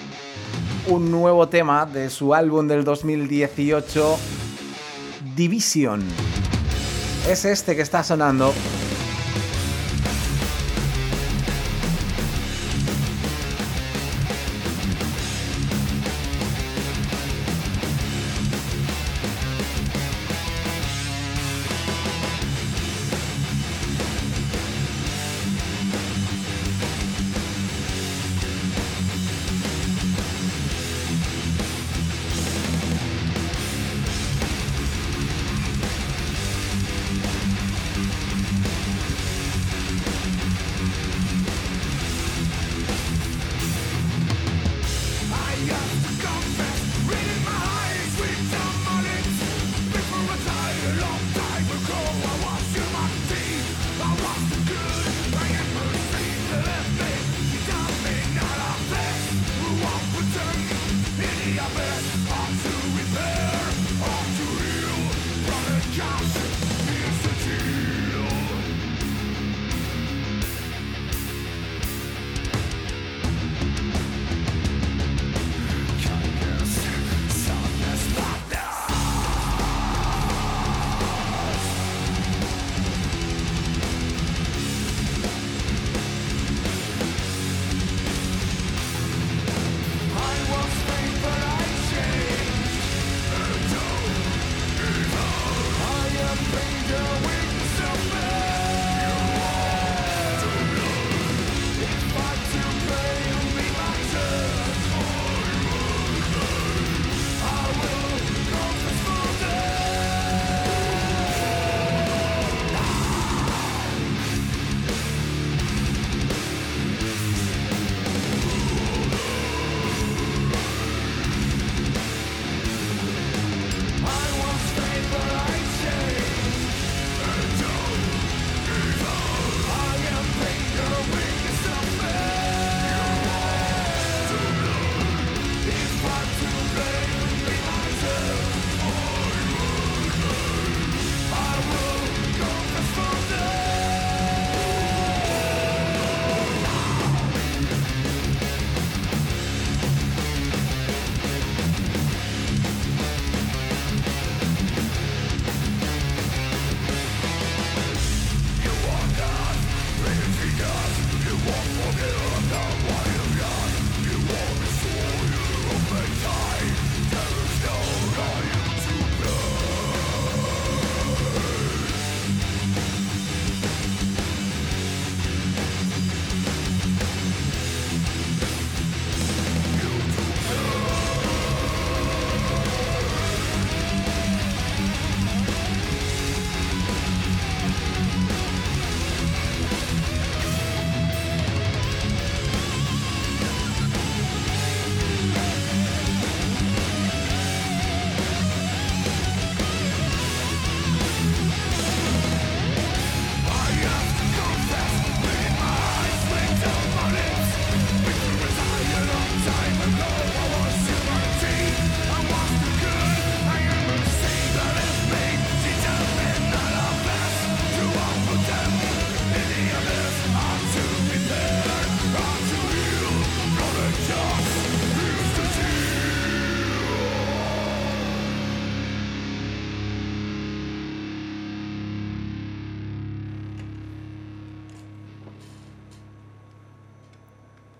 un nuevo tema de su álbum del dos mil dieciocho, Division. Es este que está sonando.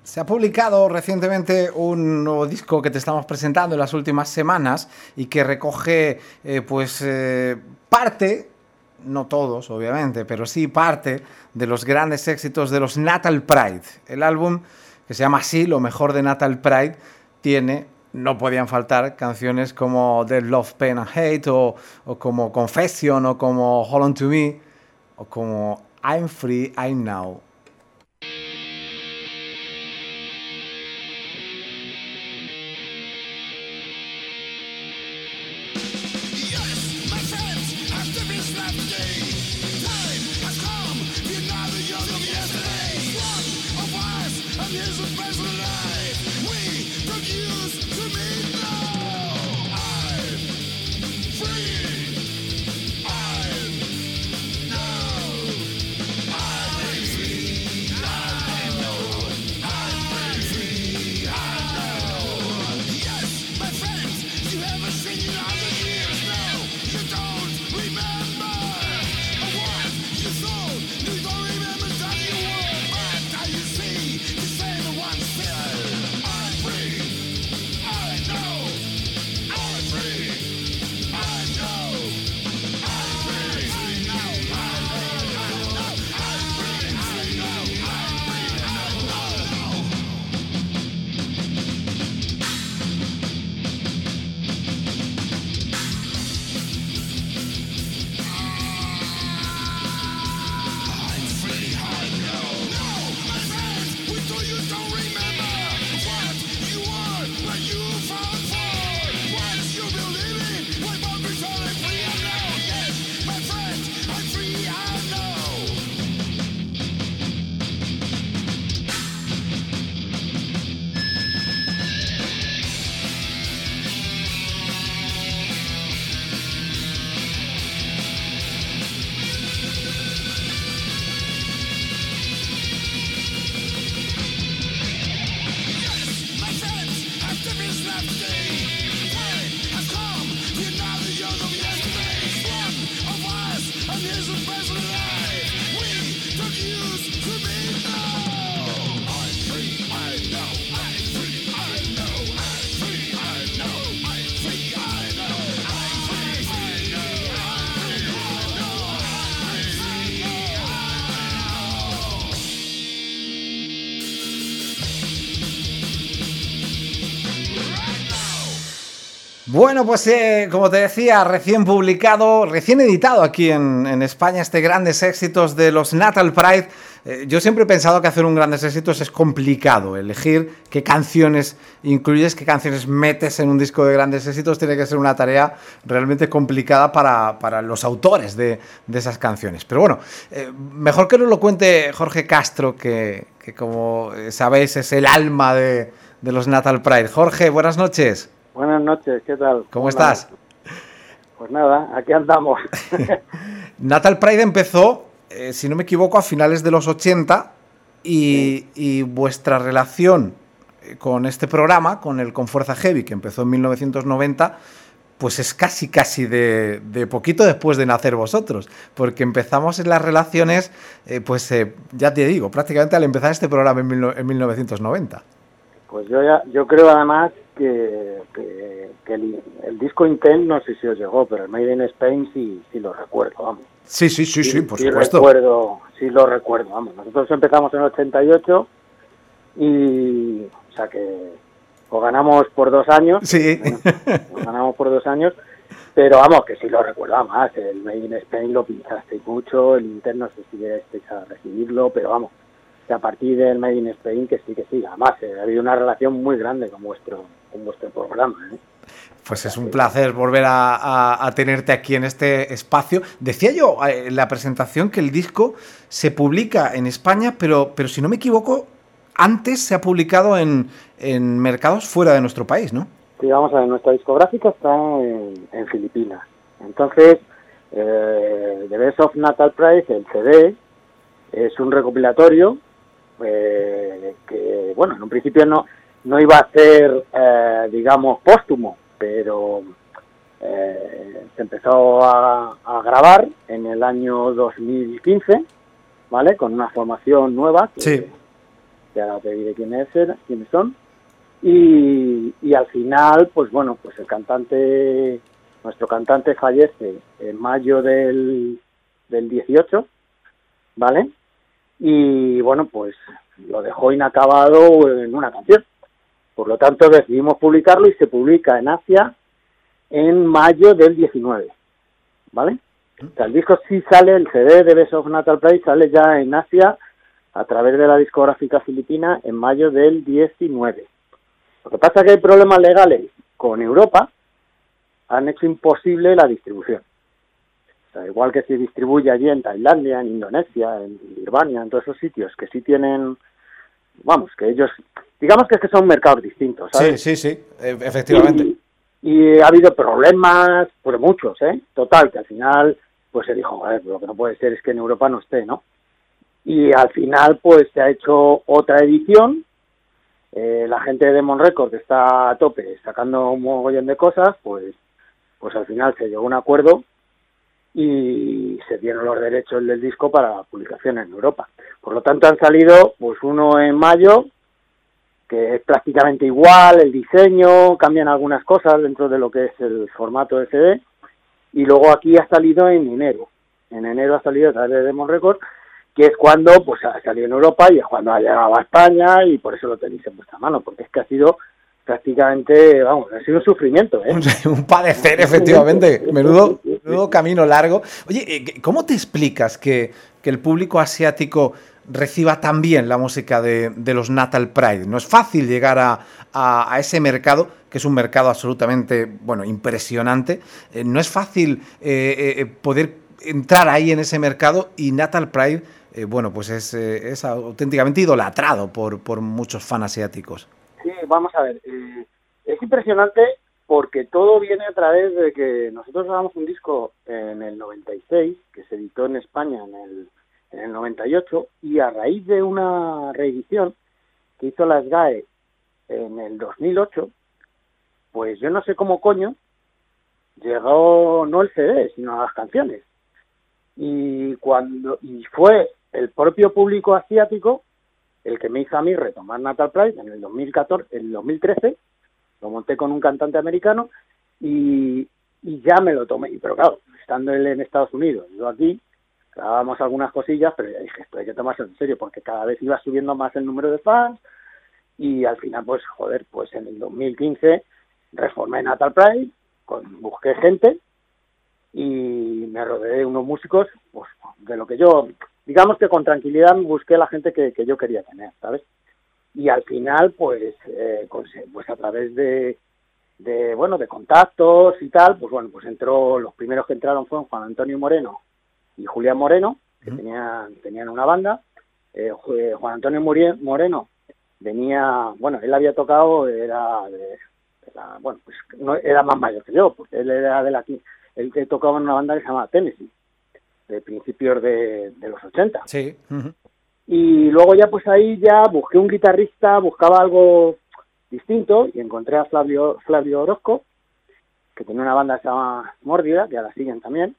Se ha publicado recientemente un nuevo disco que te estamos presentando en las últimas semanas y que recoge eh, pues eh, parte, no todos obviamente, pero sí parte de los grandes éxitos de los Natal Pride. El álbum, que se llama así, Lo mejor de Natal Pride, tiene, no podían faltar, canciones como The Love, Pain and Hate o, o como Confession o como Hold On To Me o como I'm Free, I Know. Bueno, pues eh, como te decía, recién publicado, recién editado aquí en, en España, este Grandes Éxitos de los Natal Pride. Eh, yo siempre he pensado que hacer un Grandes Éxitos es complicado. Elegir qué canciones incluyes, qué canciones metes en un disco de Grandes Éxitos tiene que ser una tarea realmente complicada para, para los autores de, de esas canciones. Pero bueno, eh, mejor que nos lo cuente Jorge Castro, que, que como sabéis es el alma de, de los Natal Pride. Jorge, buenas noches. Buenas noches, ¿qué tal? ¿Cómo estás? Pues nada, aquí andamos. Natal Pride empezó, eh, si no me equivoco, a finales de los ochenta y, sí. y vuestra relación con este programa, con el Con Fuerza Heavy, que empezó en mil novecientos noventa, pues es casi casi de, de poquito después de nacer vosotros, porque empezamos en las relaciones, eh, pues eh, ya te digo, prácticamente al empezar este programa en, mil, en mil novecientos noventa. Pues yo ya, yo creo además que, que, que el, el disco Intent, no sé si os llegó, pero el Made in Spain sí, sí lo recuerdo, vamos. Sí, sí, sí, sí, sí por sí supuesto. Recuerdo, sí lo recuerdo, vamos. Nosotros empezamos en el ochenta y ocho y, o sea que, o ganamos por dos años. Sí. Bueno, nos ganamos por dos años, pero vamos, que sí lo recuerdo más. El Made in Spain lo pinchasteis mucho, el Intent no sé si llegasteis a recibirlo, pero vamos. A partir del Made in Spain, que sí, que sí. Además, eh, ha habido una relación muy grande con vuestro con vuestro programa, ¿eh? Pues es un placer volver a, a, a tenerte aquí en este espacio. Decía yo en la presentación que el disco se publica en España, pero, pero si no me equivoco, antes se ha publicado en, en mercados fuera de nuestro país, ¿no? Sí, vamos a ver, nuestra discográfica está en, en Filipinas. Entonces, eh, The Best of Natal Pride, el C D, es un recopilatorio Eh, que bueno, en un principio no no iba a ser eh, digamos póstumo, pero eh, se empezó a, a grabar en el año dos mil quince, ¿vale? Con una formación nueva que, sí. que ahora te diré quiénes, eran, quiénes son. Y, y al final, pues bueno, pues el cantante, nuestro cantante fallece en mayo del, del dieciocho, ¿vale? Y bueno, pues lo dejó inacabado en una canción. Por lo tanto, decidimos publicarlo y se publica en Asia en mayo del diecinueve, ¿vale? O sea, el disco sí sale, el C D de Best of Natal Pride sale ya en Asia a través de la discográfica filipina en mayo del diecinueve. Lo que pasa es que hay problemas legales con Europa, han hecho imposible la distribución. O sea, igual que se distribuye allí en Tailandia, en Indonesia, en Birmania, en todos esos sitios que sí tienen, vamos, que ellos, digamos que es que son mercados distintos, ¿sabes? Sí, sí, sí, efectivamente. Y, y ha habido problemas, pues muchos, ¿eh? Total, que al final, pues se dijo, a ver, lo que no puede ser es que en Europa no esté, ¿no? Y al final, pues se ha hecho otra edición. Eh, la gente de Demon Records está a tope sacando un mogollón de cosas, pues pues al final se llegó a un acuerdo y se dieron los derechos del disco para publicación en Europa. Por lo tanto han salido pues uno en mayo, que es prácticamente igual, el diseño, cambian algunas cosas dentro de lo que es el formato de C D, y luego aquí ha salido en enero. En enero ha salido a través de Demon Records, que es cuando pues ha salido en Europa y es cuando ha llegado a España, y por eso lo tenéis en vuestra mano, porque es que ha sido prácticamente, vamos, ha sido un sufrimiento, ¿eh? Un padecer, efectivamente, menudo, menudo camino largo. Oye, ¿cómo te explicas que, que el público asiático reciba tan bien la música de, de los Natal Pride? No es fácil llegar a, a, a ese mercado, que es un mercado absolutamente, bueno, impresionante. Eh, no es fácil eh, eh, poder entrar ahí en ese mercado, y Natal Pride, eh, bueno, pues es, eh, es auténticamente idolatrado por, por muchos fans asiáticos. Sí, vamos a ver, eh, es impresionante porque todo viene a través de que nosotros grabamos un disco en el noventa y seis, que se editó en España en el, en el noventa y ocho, y a raíz de una reedición que hizo la S G A E en el dos mil ocho, pues yo no sé cómo coño llegó no el C D, sino las canciones. Y cuando y fue el propio público asiático el que me hizo a mí retomar Natal Pride en el dos mil catorce, en el dos mil trece, lo monté con un cantante americano y, y ya me lo tomé. Pero claro, estando él en Estados Unidos, yo aquí, grabábamos algunas cosillas, pero ya dije, esto hay que tomarse en serio, porque cada vez iba subiendo más el número de fans, y al final, pues, joder, pues en el dos mil quince reformé Natal Pride, con, busqué gente, y me rodeé de unos músicos, pues, de lo que yo... Digamos que con tranquilidad busqué la gente que, que yo quería tener, ¿sabes? Y al final, pues, eh, pues a través de, de, bueno, de contactos y tal, pues bueno, pues entró, los primeros que entraron fueron Juan Antonio Moreno y Julián Moreno, que tenían, tenían una banda. Eh, Juan Antonio Moreno venía, bueno, él había tocado, era, de, era bueno, pues no, era más mayor que yo, porque él era de la, él tocaba en una banda que se llamaba Tennessee, de principios de, de los ochenta. Sí. Uh-huh. Y luego ya pues ahí ya busqué un guitarrista, buscaba algo distinto y encontré a Flavio, Flavio Orozco, que tenía una banda que se llama Mórbida, que ahora siguen también,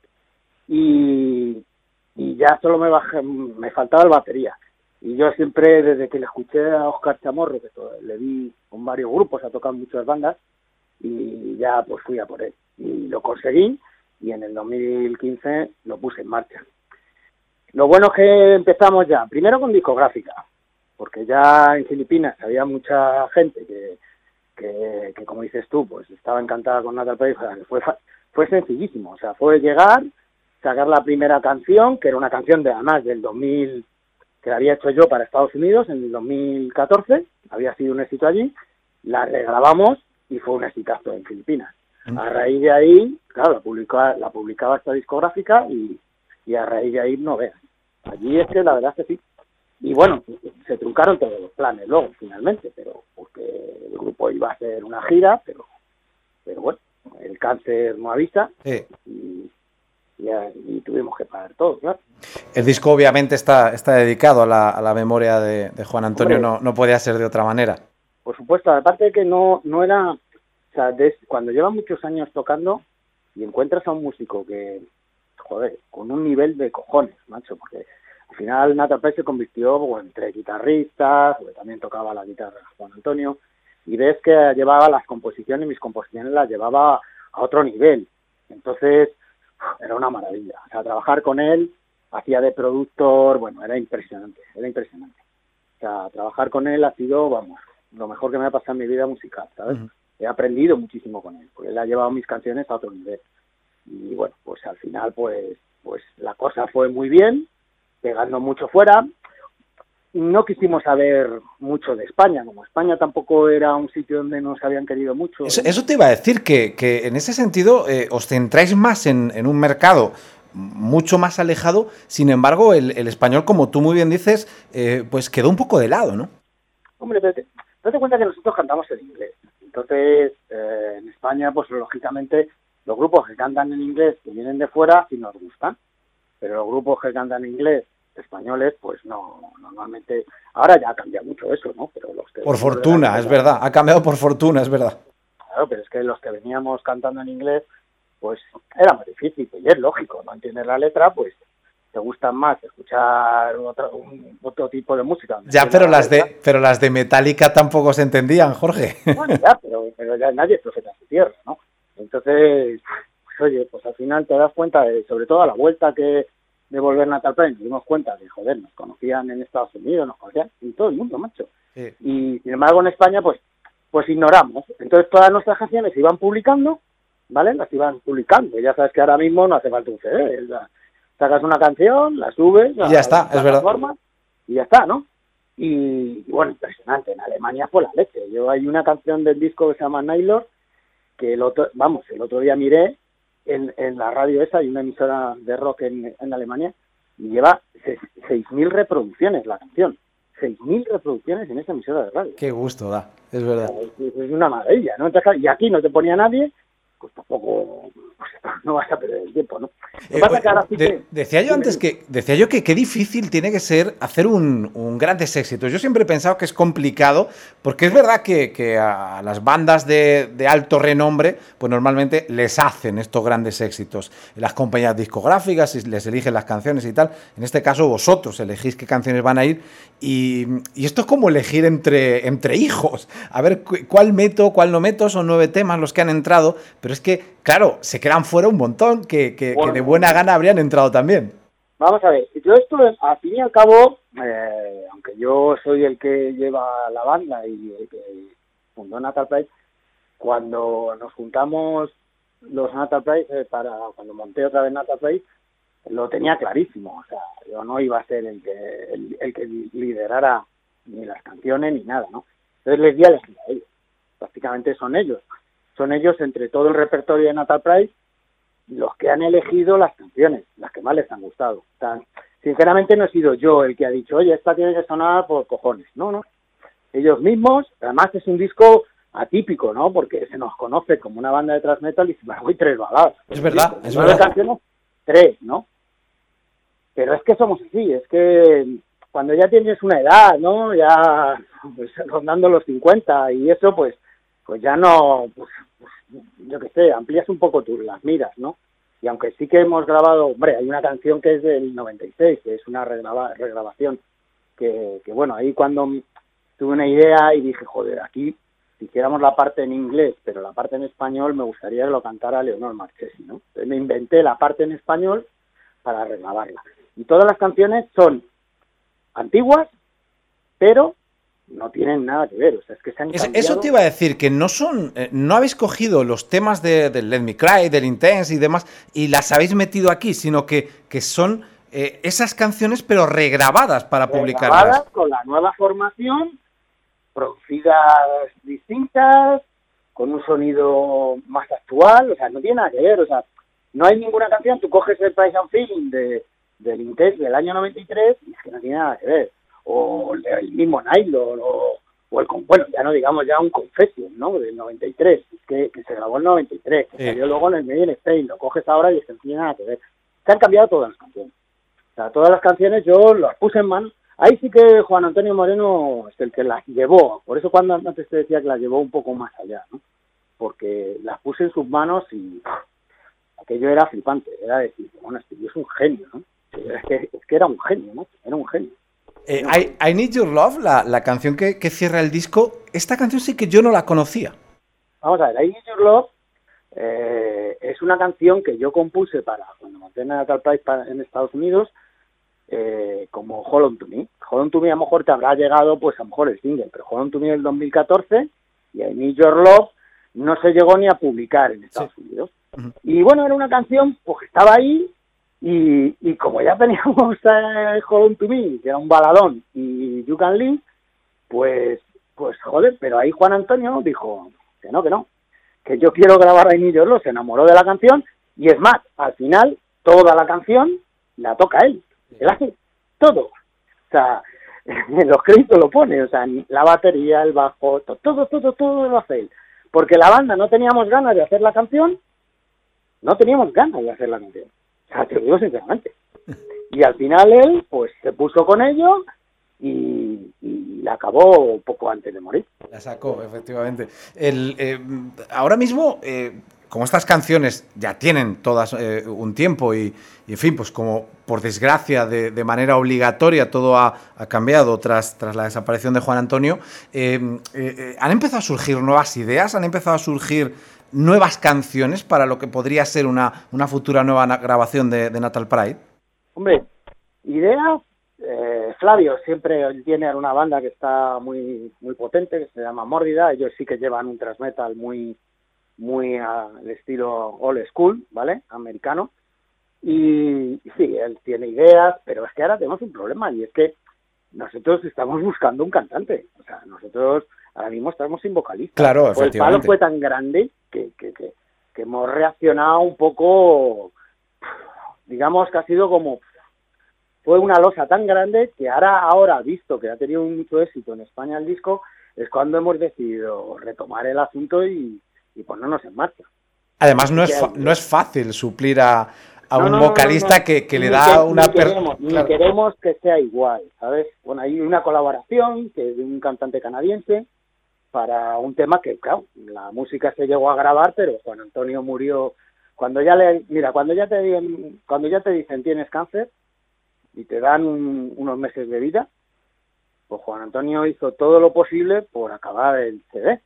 y, y ya solo me bajé, me faltaba el batería. Y yo siempre, desde que le escuché a Óscar Chamorro, que todo, le vi con varios grupos, a tocar muchas bandas, y ya pues fui a por él. Y lo conseguí, y en el dos mil quince lo puse en marcha. Lo bueno es que empezamos ya, primero con discográfica, porque ya en Filipinas había mucha gente que, que, que como dices tú, pues estaba encantada con Natal Pride. Fue, fue sencillísimo, o sea, fue llegar, sacar la primera canción, que era una canción de además del dos mil, que la había hecho yo para Estados Unidos en el dos mil catorce, había sido un éxito allí, la regrabamos y fue un exitazo en Filipinas. A raíz de ahí, claro, la publicaba, la publicaba esta discográfica y, y a raíz de ahí no veas. Allí es que la verdad es que sí. Y bueno, se truncaron todos los planes luego, finalmente, pero porque el grupo iba a hacer una gira, pero pero bueno, el cáncer no avisa, sí. y, y, y tuvimos que parar todo, claro. El disco obviamente está, está dedicado a la, a la memoria de, de Juan Antonio, Hombre, no, no podía ser de otra manera. Por supuesto, aparte de que no, no era... O sea, des, cuando llevas muchos años tocando y encuentras a un músico que, joder, con un nivel de cojones, macho, porque al final Natal Price se convirtió pues, entre guitarristas, porque también tocaba la guitarra Juan Antonio, y ves que llevaba las composiciones, mis composiciones las llevaba a otro nivel. Entonces, era una maravilla. O sea, trabajar con él, hacía de productor, bueno, era impresionante, era impresionante. O sea, trabajar con él ha sido, vamos, lo mejor que me ha pasado en mi vida musical, ¿sabes? Uh-huh. He aprendido muchísimo con él, porque él ha llevado mis canciones a otro nivel. Y bueno, pues al final, pues, pues la cosa fue muy bien, pegando mucho fuera. No quisimos saber mucho de España, como España tampoco era un sitio donde nos habían querido mucho. Eso, eso te iba a decir, que, que en ese sentido eh, os centráis más en, en un mercado mucho más alejado, sin embargo, el, el español, como tú muy bien dices, eh, pues quedó un poco de lado, ¿no? Hombre, pero te, date cuenta que nosotros cantamos en inglés. Entonces, eh, en España, pues lógicamente, los grupos que cantan en inglés, que vienen de fuera, sí nos gustan. Pero los grupos que cantan en inglés, españoles, pues no, normalmente, ahora ya ha cambiado mucho eso, ¿no? Pero los que por fortuna, es verdad, ha cambiado por fortuna, es verdad. Claro, pero es que los que veníamos cantando en inglés, pues era más difícil, y es lógico, no entiendes la letra, pues te gustan más escuchar otro, un, otro tipo de música. Ya, pero las de pero las de Metallica tampoco se entendían, Jorge. Bueno, ya, pero, pero ya nadie es profeta en su tierra, ¿no? Entonces, pues oye, pues al final te das cuenta, de, sobre todo a la vuelta que de volver Natal Price, nos dimos cuenta de, joder, nos conocían en Estados Unidos, nos conocían en todo el mundo, macho. Sí. Y sin embargo en España, pues pues ignoramos. Entonces todas nuestras canciones se iban publicando, ¿vale? Las iban publicando. Ya sabes que ahora mismo no hace falta un C D. La, sacas una canción, la subes, y ya está, es verdad. Y ya está, ¿no? Y, y bueno, impresionante. En Alemania fue la leche. Yo hay una canción del disco que se llama Nailor, que el otro, vamos, el otro día miré, En, en la radio esa, hay una emisora de rock en, en Alemania, y lleva seis mil reproducciones la canción. seis mil reproducciones en esa emisora de radio. Qué gusto da, es verdad. Es, es una maravilla, ¿no? Entonces, y aquí no te ponía nadie, pues tampoco pues, no vas a perder el tiempo, ¿no? Eh, pasa que ahora sí de, que, decía yo antes que decía yo que qué difícil tiene que ser hacer un, un grandes éxitos. Yo siempre he pensado que es complicado, porque es verdad que, que a las bandas de, de alto renombre, pues normalmente les hacen estos grandes éxitos. Las compañías discográficas les eligen las canciones y tal. En este caso vosotros elegís qué canciones van a ir, y, y esto es como elegir entre, entre hijos. A ver cuál meto, cuál no meto. Son nueve temas los que han entrado, pero es que, claro, se quedan fuera un montón que, que, bueno, que de buena gana habrían entrado también. Vamos a ver, yo esto, al fin y al cabo, eh, aunque yo soy el que lleva la banda y el que fundó Natal Price, cuando nos juntamos los Natal Price, eh, para cuando monté otra vez Natal Price, lo tenía clarísimo. O sea, yo no iba a ser el que, el, el que liderara ni las canciones ni nada, ¿no? Entonces les di a elegir a ellos. Prácticamente son ellos. Son ellos, entre todo el repertorio de Natal Price, los que han elegido las canciones, las que más les han gustado. O sea, sinceramente no he sido yo el que ha dicho, oye, esta tiene que sonar por cojones. No, no. Ellos mismos, además es un disco atípico, ¿no? Porque se nos conoce como una banda de thrash metal y sin embargo hay tres baladas. Es verdad, es nueve verdad. canciones, tres, ¿no? Pero es que somos así, es que cuando ya tienes una edad, ¿no? Ya pues, rondando los cincuenta y eso, pues pues ya no, pues, pues yo qué sé, amplías un poco tú las miras, ¿no? Y aunque sí que hemos grabado, hombre, hay una canción que es del noventa y seis, que es una regrava, regrabación, que, que bueno, ahí cuando tuve una idea y dije, joder, aquí si hiciéramos la parte en inglés, pero la parte en español, me gustaría que lo cantara Leonor Marchesi, ¿no? Entonces me inventé la parte en español para regrabarla. Y todas las canciones son antiguas, pero no tienen nada que ver, o sea, es que se han es, cambiado. Eso te iba a decir, que no son, eh, no habéis cogido los temas de, de Let Me Cry, del Intense y demás, y las habéis metido aquí, sino que, que son eh, esas canciones, pero regrabadas para publicarlas. Regrabadas con la nueva formación, producidas distintas, con un sonido más actual, o sea, no tiene nada que ver, o sea, no hay ninguna canción, tú coges el Price and Feeling de, del Intense del año noventa y tres y es que no tiene nada que ver. O el mismo Nylon, o, o el, bueno, ya no digamos ya un Confession, ¿no? Del noventa y tres, que, que se grabó en el noventa y tres, que sí. Salió luego en el Made in Spain, lo coges ahora y es que no tiene nada que ver. Se han cambiado todas las canciones. O sea, todas las canciones yo las puse en mano. Ahí sí que Juan Antonio Moreno es el que las llevó, por eso cuando antes te decía que las llevó un poco más allá, ¿no? Porque las puse en sus manos y aquello era flipante, era decir, bueno, este tío es un genio, ¿no? Es que, es que era un genio, ¿no? Era un genio. Eh, I, I Need Your Love, la, la canción que, que cierra el disco, esta canción sí que yo no la conocía. Vamos a ver, I Need Your Love eh, es una canción que yo compuse para cuando monté en Natal Pride para- en Estados Unidos, eh, como Hold On To Me. Hold On To Me a lo mejor te habrá llegado, pues a lo mejor el single, pero Hold On To Me del dos mil catorce y I Need Your Love no se llegó ni a publicar en Estados Unidos. Ujú. Y bueno, era una canción pues que estaba ahí y, y como ya teníamos eh, Hold On To Me, que era un baladón, y You Can Live, pues, pues joder, pero ahí Juan Antonio dijo que no, que no, que yo quiero grabar I Need Your Love, se enamoró de la canción y es más, al final toda la canción la toca él, él hace todo, o sea, en los créditos lo pone, o sea, la batería, el bajo, to- todo, todo, todo lo hace él, porque la banda no teníamos ganas de hacer la canción, no teníamos ganas de hacer la canción, o sea, te lo digo sinceramente, y al final él, pues se puso con ello y, y la acabó poco antes de morir. La sacó, efectivamente. El, eh, ahora mismo, eh, como estas canciones ya tienen todas eh, un tiempo y, y, en fin, pues como por desgracia, de, de manera obligatoria, todo ha, ha cambiado tras, tras la desaparición de Juan Antonio, eh, eh, eh, han empezado a surgir nuevas ideas, han empezado a surgir nuevas canciones para lo que podría ser una, una futura nueva na- grabación de, de Natal Pride. Hombre, ideas, eh, Flavio siempre tiene una banda que está muy muy potente, que se llama Mórbida, ellos sí que llevan un thrash metal muy muy al estilo old school, ¿vale? Americano, y, y sí, él tiene ideas, pero es que ahora tenemos un problema, y es que nosotros estamos buscando un cantante, o sea, nosotros ahora mismo estamos sin vocalista. Claro, Pues el palo efectivamente. fue tan grande que, que, que, que hemos reaccionado un poco, digamos que ha sido como, fue una losa tan grande que ahora, ahora visto que ha tenido mucho éxito en España el disco, es cuando hemos decidido retomar el asunto y, y ponernos en marcha. Además, no Así es, que- fa- no es fácil suplir a, a No, un no, no, no, vocalista no. que, que le Ni da que- una... ni per- queremos, ni Claro. queremos que sea igual, ¿sabes? Bueno, hay una colaboración que de un cantante canadiense para un tema que, claro, la música se llegó a grabar, pero Juan Antonio murió cuando ya le, mira, cuando ya te di- cuando ya te dicen tienes cáncer y te dan un- unos meses de vida, pues Juan Antonio hizo todo lo posible por acabar el C D,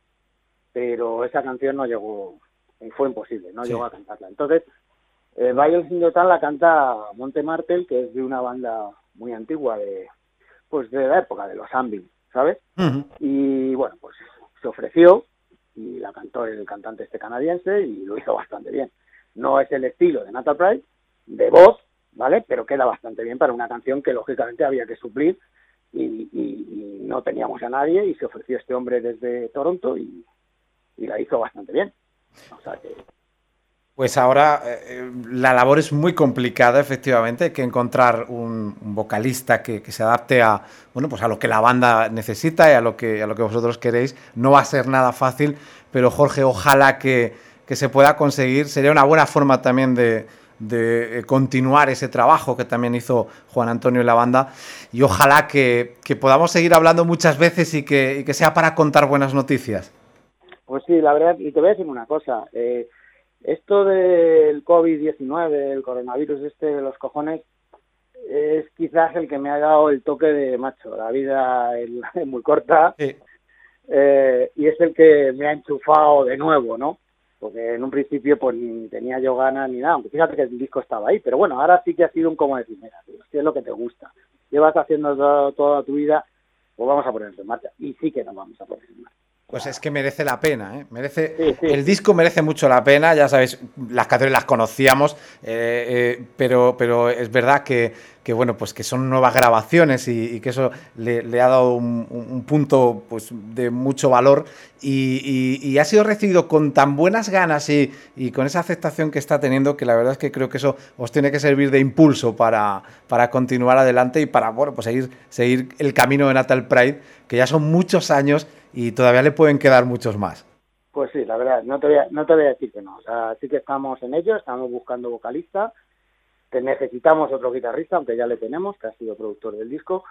pero esa canción no llegó, fue imposible, no Sí. llegó a cantarla. Entonces, eh, Violence in the Town la canta Monte Martel, que es de una banda muy antigua, de pues de la época de los Anvil, ¿sabes? Ujú. Y bueno, pues se ofreció y la cantó el cantante este canadiense y lo hizo bastante bien. No es el estilo de Natal Pride, de voz, ¿vale? Pero queda bastante bien para una canción que lógicamente había que suplir y, y- y no teníamos a nadie y se ofreció este hombre desde Toronto y, y la hizo bastante bien. O sea que Pues ahora eh, la labor es muy complicada, efectivamente. Hay que encontrar un, un vocalista que, que se adapte a, bueno, pues a lo que la banda necesita y a lo que, a lo que vosotros queréis. No va a ser nada fácil, pero Jorge, ojalá que, que se pueda conseguir. Sería una buena forma también de, de continuar ese trabajo que también hizo Juan Antonio y la banda. Y ojalá que, que podamos seguir hablando muchas veces y que, y que sea para contar buenas noticias. Pues sí, la verdad, y te voy a decir una cosa, eh, esto del COVID diecinueve, el coronavirus este de los cojones, es quizás el que me ha dado el toque de macho, la vida el- es muy corta, Sí. eh, y es el que me ha enchufado de nuevo, ¿no? Porque en un principio pues ni tenía yo ganas ni nada, aunque fíjate que el disco estaba ahí, pero bueno, ahora sí que ha sido un como decir, mira, tío, si es lo que te gusta, llevas haciendo todo- toda tu vida, pues vamos a ponernos en marcha, y sí que nos vamos a poner en marcha. Pues es que merece la pena, ¿eh? Merece, Sí, sí. el disco merece mucho la pena, ya sabéis, las canciones las conocíamos, eh, eh, pero, pero es verdad que, que, bueno, pues que son nuevas grabaciones y, y que eso le, le ha dado un, un punto pues, de mucho valor y, y- y ha sido recibido con tan buenas ganas y, y con esa aceptación que está teniendo que la verdad es que creo que eso os tiene que servir de impulso para, para continuar adelante y para, bueno, pues seguir, seguir el camino de Natal Pride, que ya son muchos años y todavía le pueden quedar muchos más. Pues sí, la verdad, no te voy a, no te voy a decir que no. O sea, sí que estamos en ello, estamos buscando vocalista, que necesitamos otro guitarrista, aunque ya le tenemos, que ha sido productor del disco.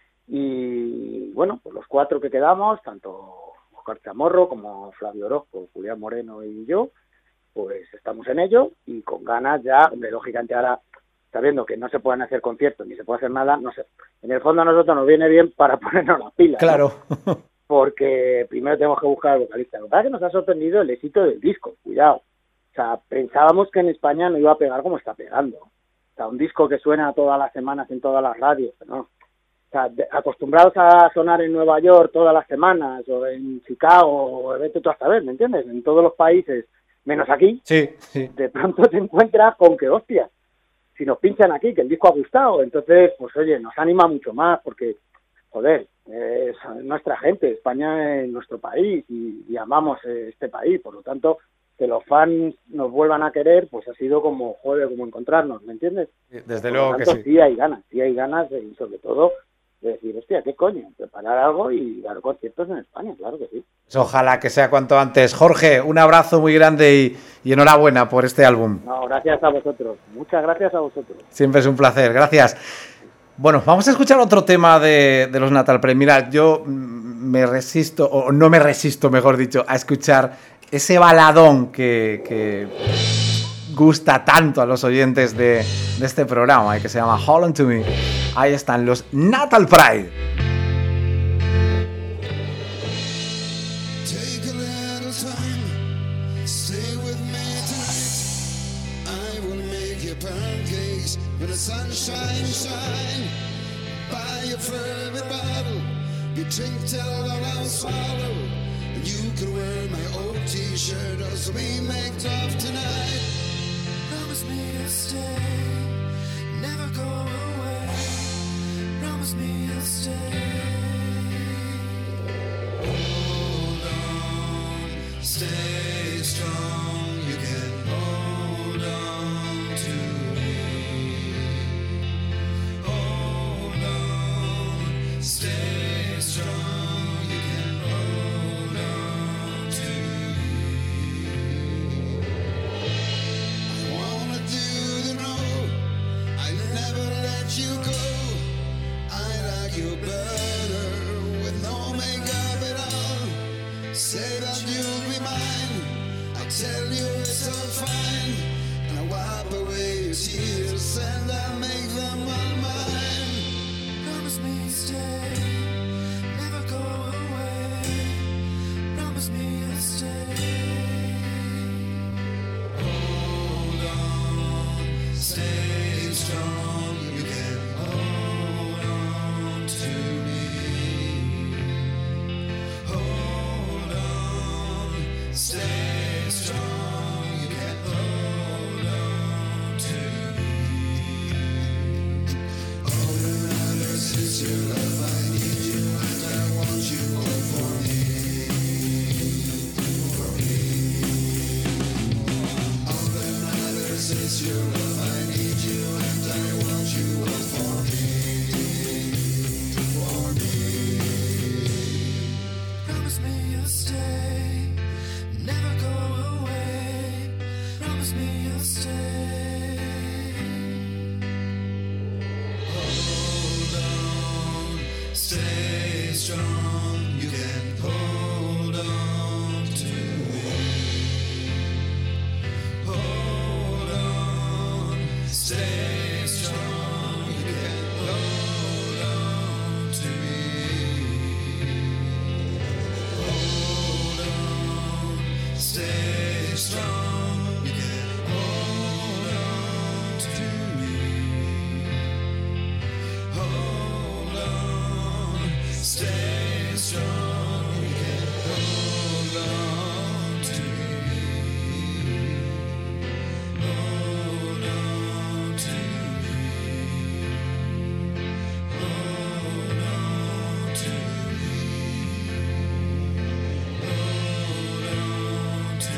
Y bueno, pues los cuatro que quedamos, tanto Oscar Chamorro como Flavio Orozco, Julián Moreno y yo, pues estamos en ello y con ganas ya, hombre, lógicamente ahora sabiendo que no se pueden hacer conciertos ni se puede hacer nada, no sé. En el fondo a nosotros nos viene bien para ponernos las pilas. Claro. ¿no? Porque primero tenemos que buscar al vocalista. Lo que pasa es que nos ha sorprendido el éxito del disco, cuidado. O sea, pensábamos que en España no iba a pegar como está pegando. O sea, un disco que suena todas las semanas en todas las radios, ¿no? O sea, de, acostumbrados a sonar en Nueva York todas las semanas, o en Chicago, o vete tú a saber, ¿me entiendes? En todos los países, menos aquí, sí, sí. De pronto te encuentras con que, hostia, si nos pinchan aquí, que el disco ha gustado, entonces, pues oye, nos anima mucho más, porque, joder, eh, es nuestra gente, España es nuestro país, y, y amamos eh, este país, por lo tanto, que los fans nos vuelvan a querer, pues ha sido como, joder, como encontrarnos, ¿me entiendes? Desde por luego lo tanto, que sí. Sí hay ganas, sí hay ganas, y sobre todo, de decir, hostia, ¿qué coño? Preparar algo y dar conciertos en España, claro que sí. Ojalá que sea cuanto antes. Jorge, un abrazo muy grande y, y enhorabuena por este álbum. No, gracias a vosotros. Muchas gracias a vosotros. Siempre es un placer. Gracias. Bueno, vamos a escuchar otro tema de, de los Natal Pride. Mira, yo me resisto, o no me resisto, mejor dicho, a escuchar ese baladón que, que gusta tanto a los oyentes de, de este programa y que se llama Hold On To Me. Ahí están los Natal Pride. Sunshine, shine by your favorite bottle. You drink till I'll swallow. And you can wear my old t-shirt as we make love tonight. Promise me you'll stay, never go away. Promise me you'll stay. Hold on, stay strong. You can hold on to me. Stay strong, you can hold on to me. I wanna do the road, I never let you go. I like you better with no makeup at all. Say that you'll be mine, I tell you it's all fine. And I wipe away your tears and I make them all mine. Promise me stay, never go away. Promise me you'll stay. Hold on, stay strong. You can hold on to me. Hold on, stay strong. You can hold on to me. All that matters is your love. I need you and I want you all for me. For me. All that matters is your love. I need you and I want you all for me. For me. Promise me you'll stay, never go away. Promise me you'll stay. Hold on, stay strong. You can hold on to me. Hold on, stay strong. You can hold on to me. Hold on, stay strong. You can hold on to me. Hold on, stay strong. You can hold on to me. Hold on to me. Hold on to me. Hold on to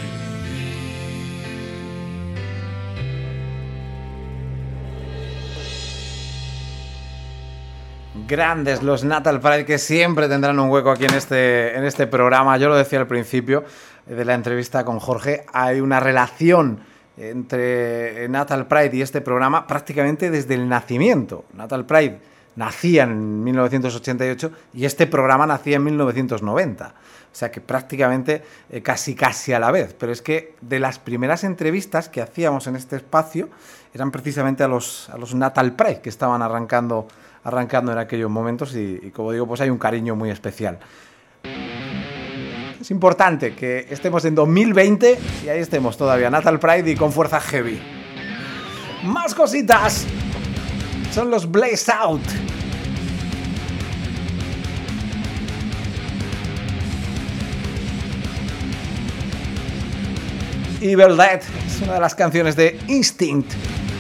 Grandes los Natal Pride, que siempre tendrán un hueco aquí en este, en este programa. Yo lo decía al principio de la entrevista con Jorge, hay una relación entre Natal Pride y este programa prácticamente desde el nacimiento. Natal Pride nacía en mil novecientos ochenta y ocho y este programa nacía en mil novecientos noventa. O sea que prácticamente eh, casi casi a la vez. Pero es que de las primeras entrevistas que hacíamos en este espacio eran precisamente a los, a los Natal Pride, que estaban arrancando, arrancando en aquellos momentos y, y como digo, pues hay un cariño muy especial. Es importante que estemos en dos mil veinte y ahí estemos todavía, Natal Pride y con fuerza heavy. Más cositas. Son los Blaze Out. Evil Dead es una de las canciones de Instinct.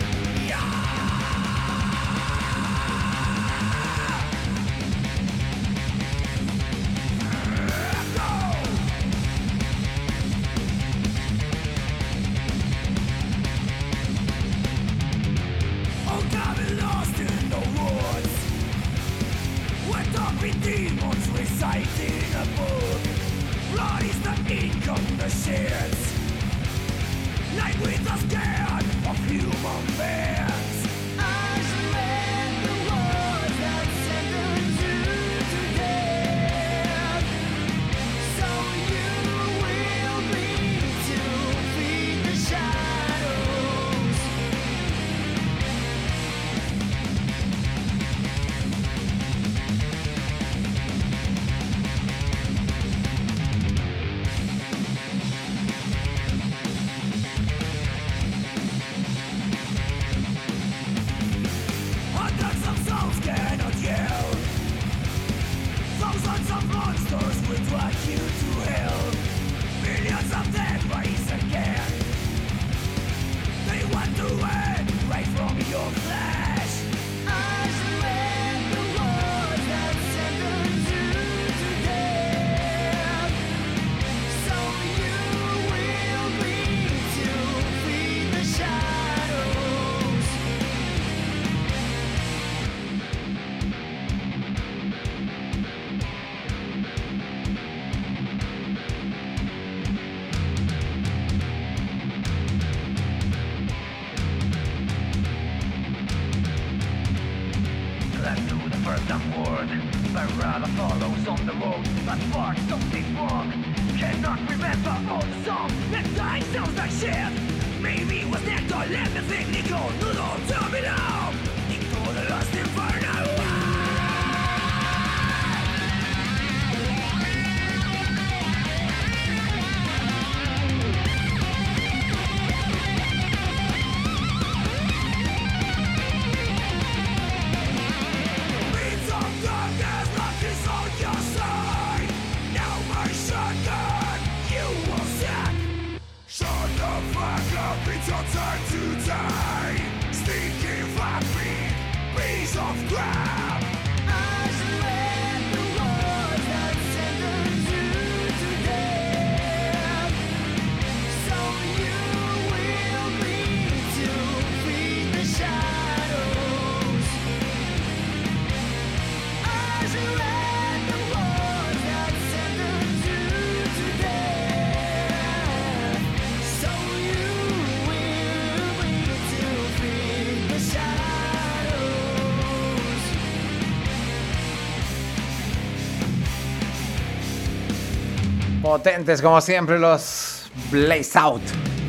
Potentes como siempre los Blaze Out.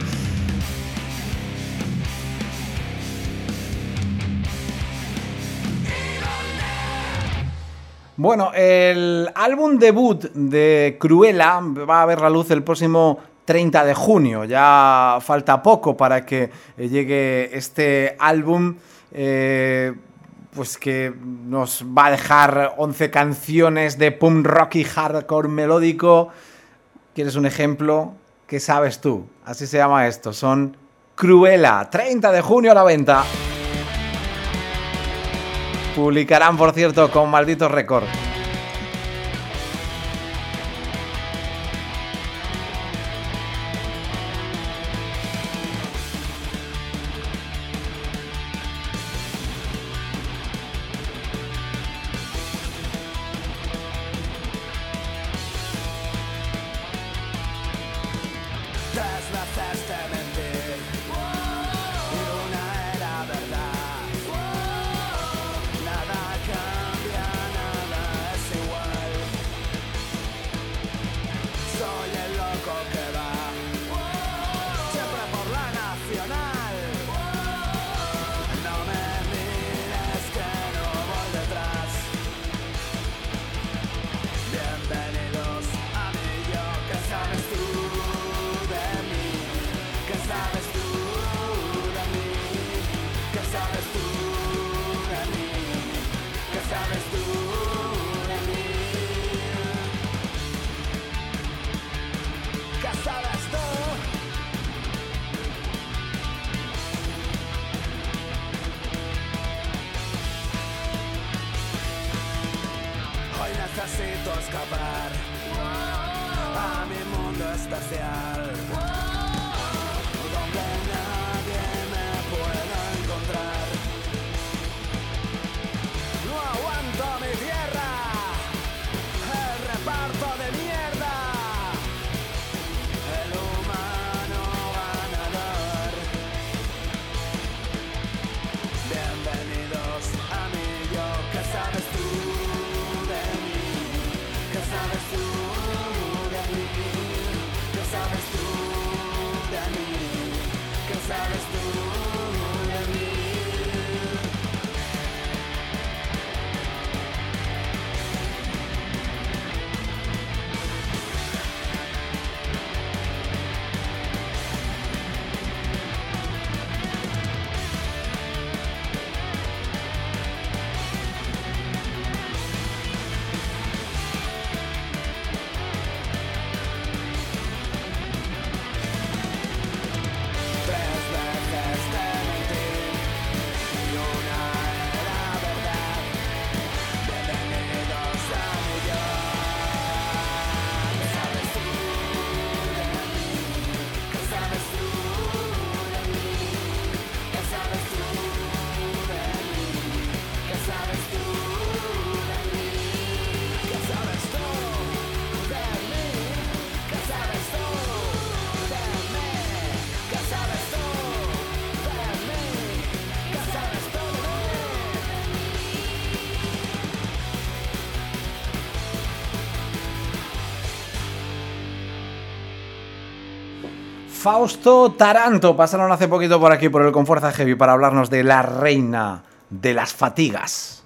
Bueno, el álbum debut de Cruella va a ver la luz el próximo treinta de junio. Ya falta poco para que llegue este álbum, eh, pues que nos va a dejar once canciones de punk rock y hardcore melódico. ¿Quieres un ejemplo? ¿Qué sabes tú? Así se llama esto. Son Cruella, treinta de junio a la venta. Publicarán, por cierto, con Malditos Records. Nada Hoy necesito escapar a mi mundo especial, donde nadie me pueda encontrar. No aguanto mi tierra, el reparto de mierda, el humano ganador. Bienvenidos a mi yo, ¿qué sabes tú de mí? ¿Qué sabes tú de mí? ¿Qué sabes tú de mí? ¿Qué sabes tú de mí? Tres veces te mentí y una era verdad. Bienvenidos a mi yo. ¿Qué sabes tú de mí? ¿Qué sabes tú de mí? ¿Qué sabes tú de mí? ¿Qué sabes tú de mí? ¿Qué sabes tú de mí? ¿Qué sabes tú de mí? ¿Qué sabes tú de mí? ¿Qué sabes tú de mí? Fausto Taranto pasaron hace poquito por aquí por el Con Fuerza Heavy para hablarnos de la reina de las fatigas.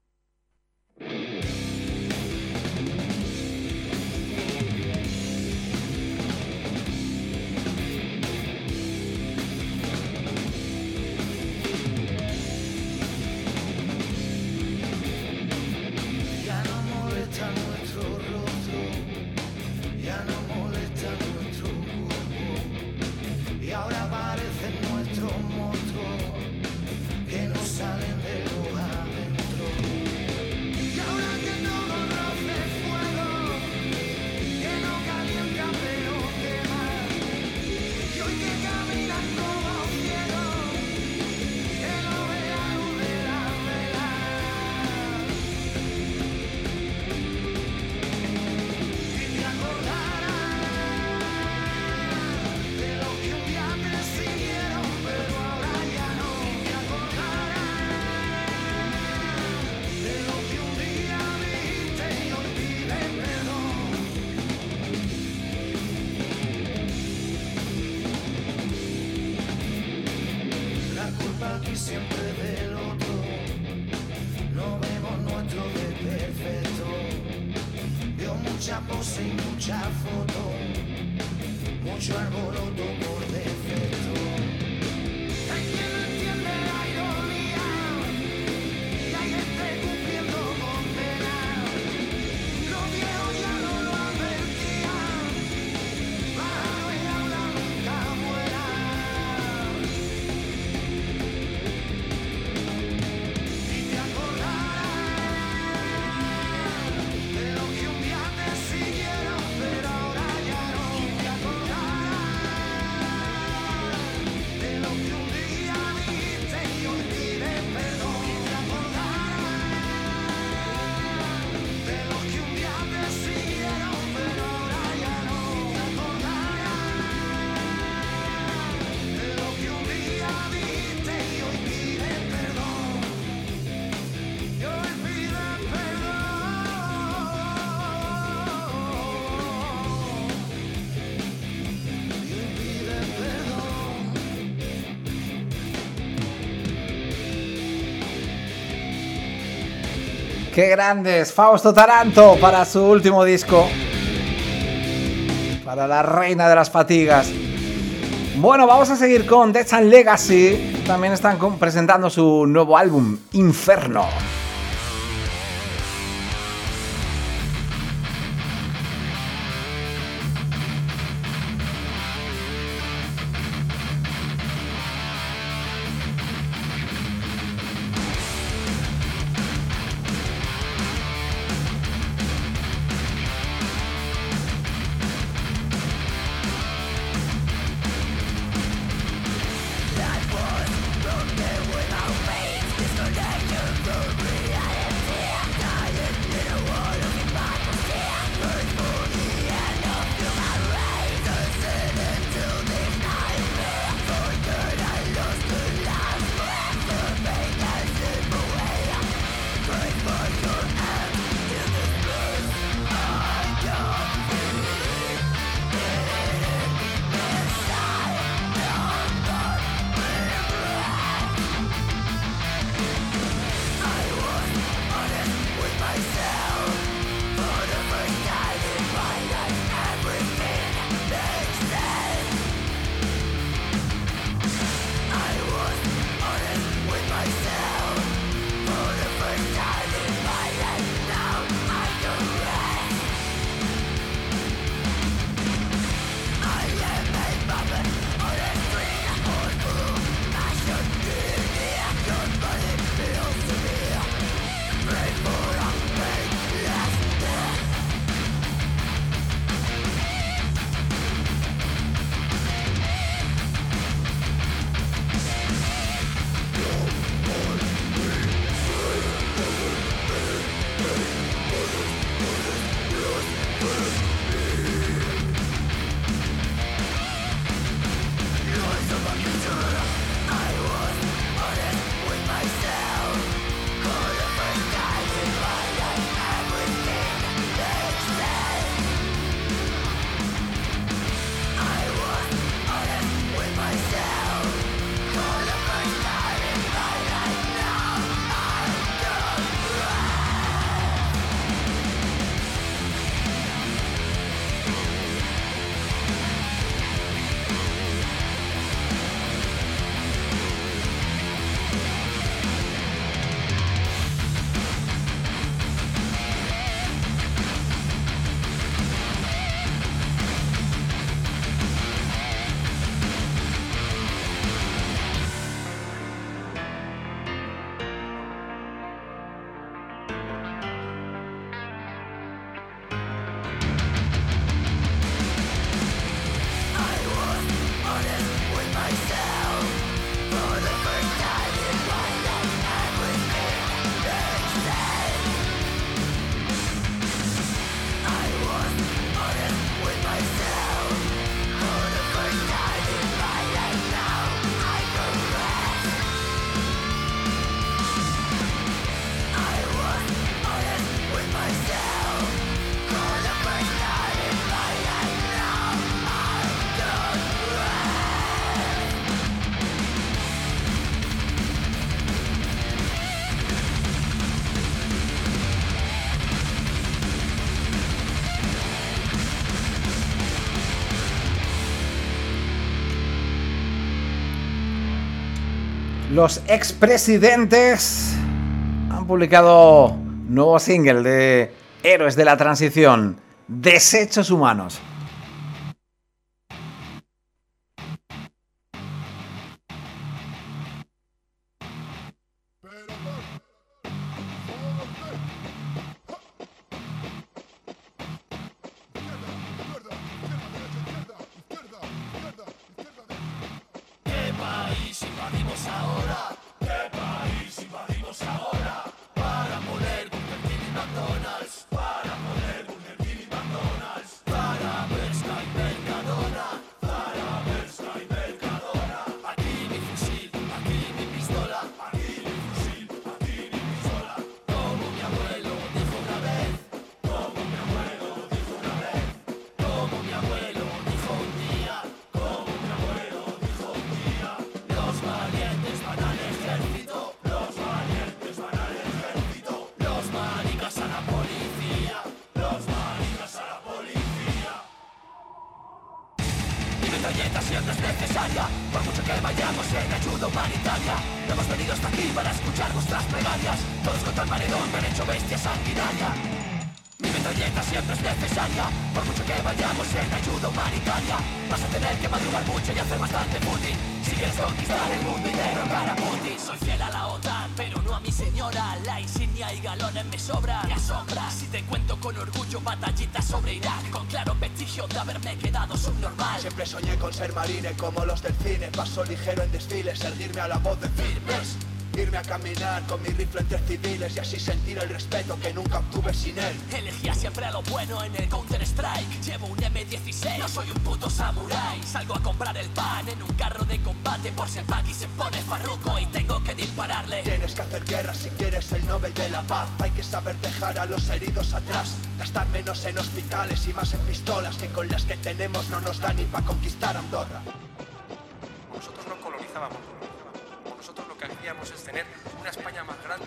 Ya no molesta nuestro rostro, ya no molesta nuestro cuerpo, y ahora aparecen nuestros monstruos que no salen de los adentro. Y ahora que todo roce fuego, que no calienta pero quema, y hoy que caminan como ciegos, que no ve la luz de la vela. Y te acordarás de lo que un día te siguieron, pero ahora ya no. Y te acordarás de lo que un día viste y hoy pides perdón. La culpa aquí siempre del otro, no vemos nuestro desperfecto. Veo mucha pose y mucha foto, mucho alboroto por defecto. Hay quien no entiende la ironía y hay gente cumpliendo condena. Los viejos ya no lo advertían, pájaro en aula nunca vuela. Y te acordarás de lo que un día te siguieron, pero ahora ya no. Y te acordarás de lo que un día viste y hoy pides perdón. Y te acordarás de lo que un día te siguieron, pero ahora ya no. Te acordarás de lo que un día viste y hoy pides perdón. Y hoy pides ¡Qué grandes! Fausto Taranto para su último disco, para la reina de las fatigas. Bueno, vamos a seguir con Death and Legacy. También están con- presentando su nuevo álbum, Inferno. Los expresidentes han publicado nuevo single de Héroes de la Transición, Desechos Humanos. Como los del cine, paso ligero en desfiles, erguirme a la voz de firmes, irme a caminar con mi rifle entre civiles y así sentir el respeto que nunca obtuve sin él. Elegía siempre a lo bueno en el Counter Strike. Llevo un eme dieciséis, no soy un puto samurái. Salgo a comprar el pan en un carro de combate por si el Paki se pone farruco y tengo que dispararle. Tienes que hacer guerra si quieres el Nobel de la Paz. Hay que saber dejar a los heridos atrás, gastar menos en hospitales y más en pistolas, que con las que tenemos no nos da ni para conquistar Andorra. Nosotros no colonizábamos, nosotros lo que hacíamos es tener una España más grande.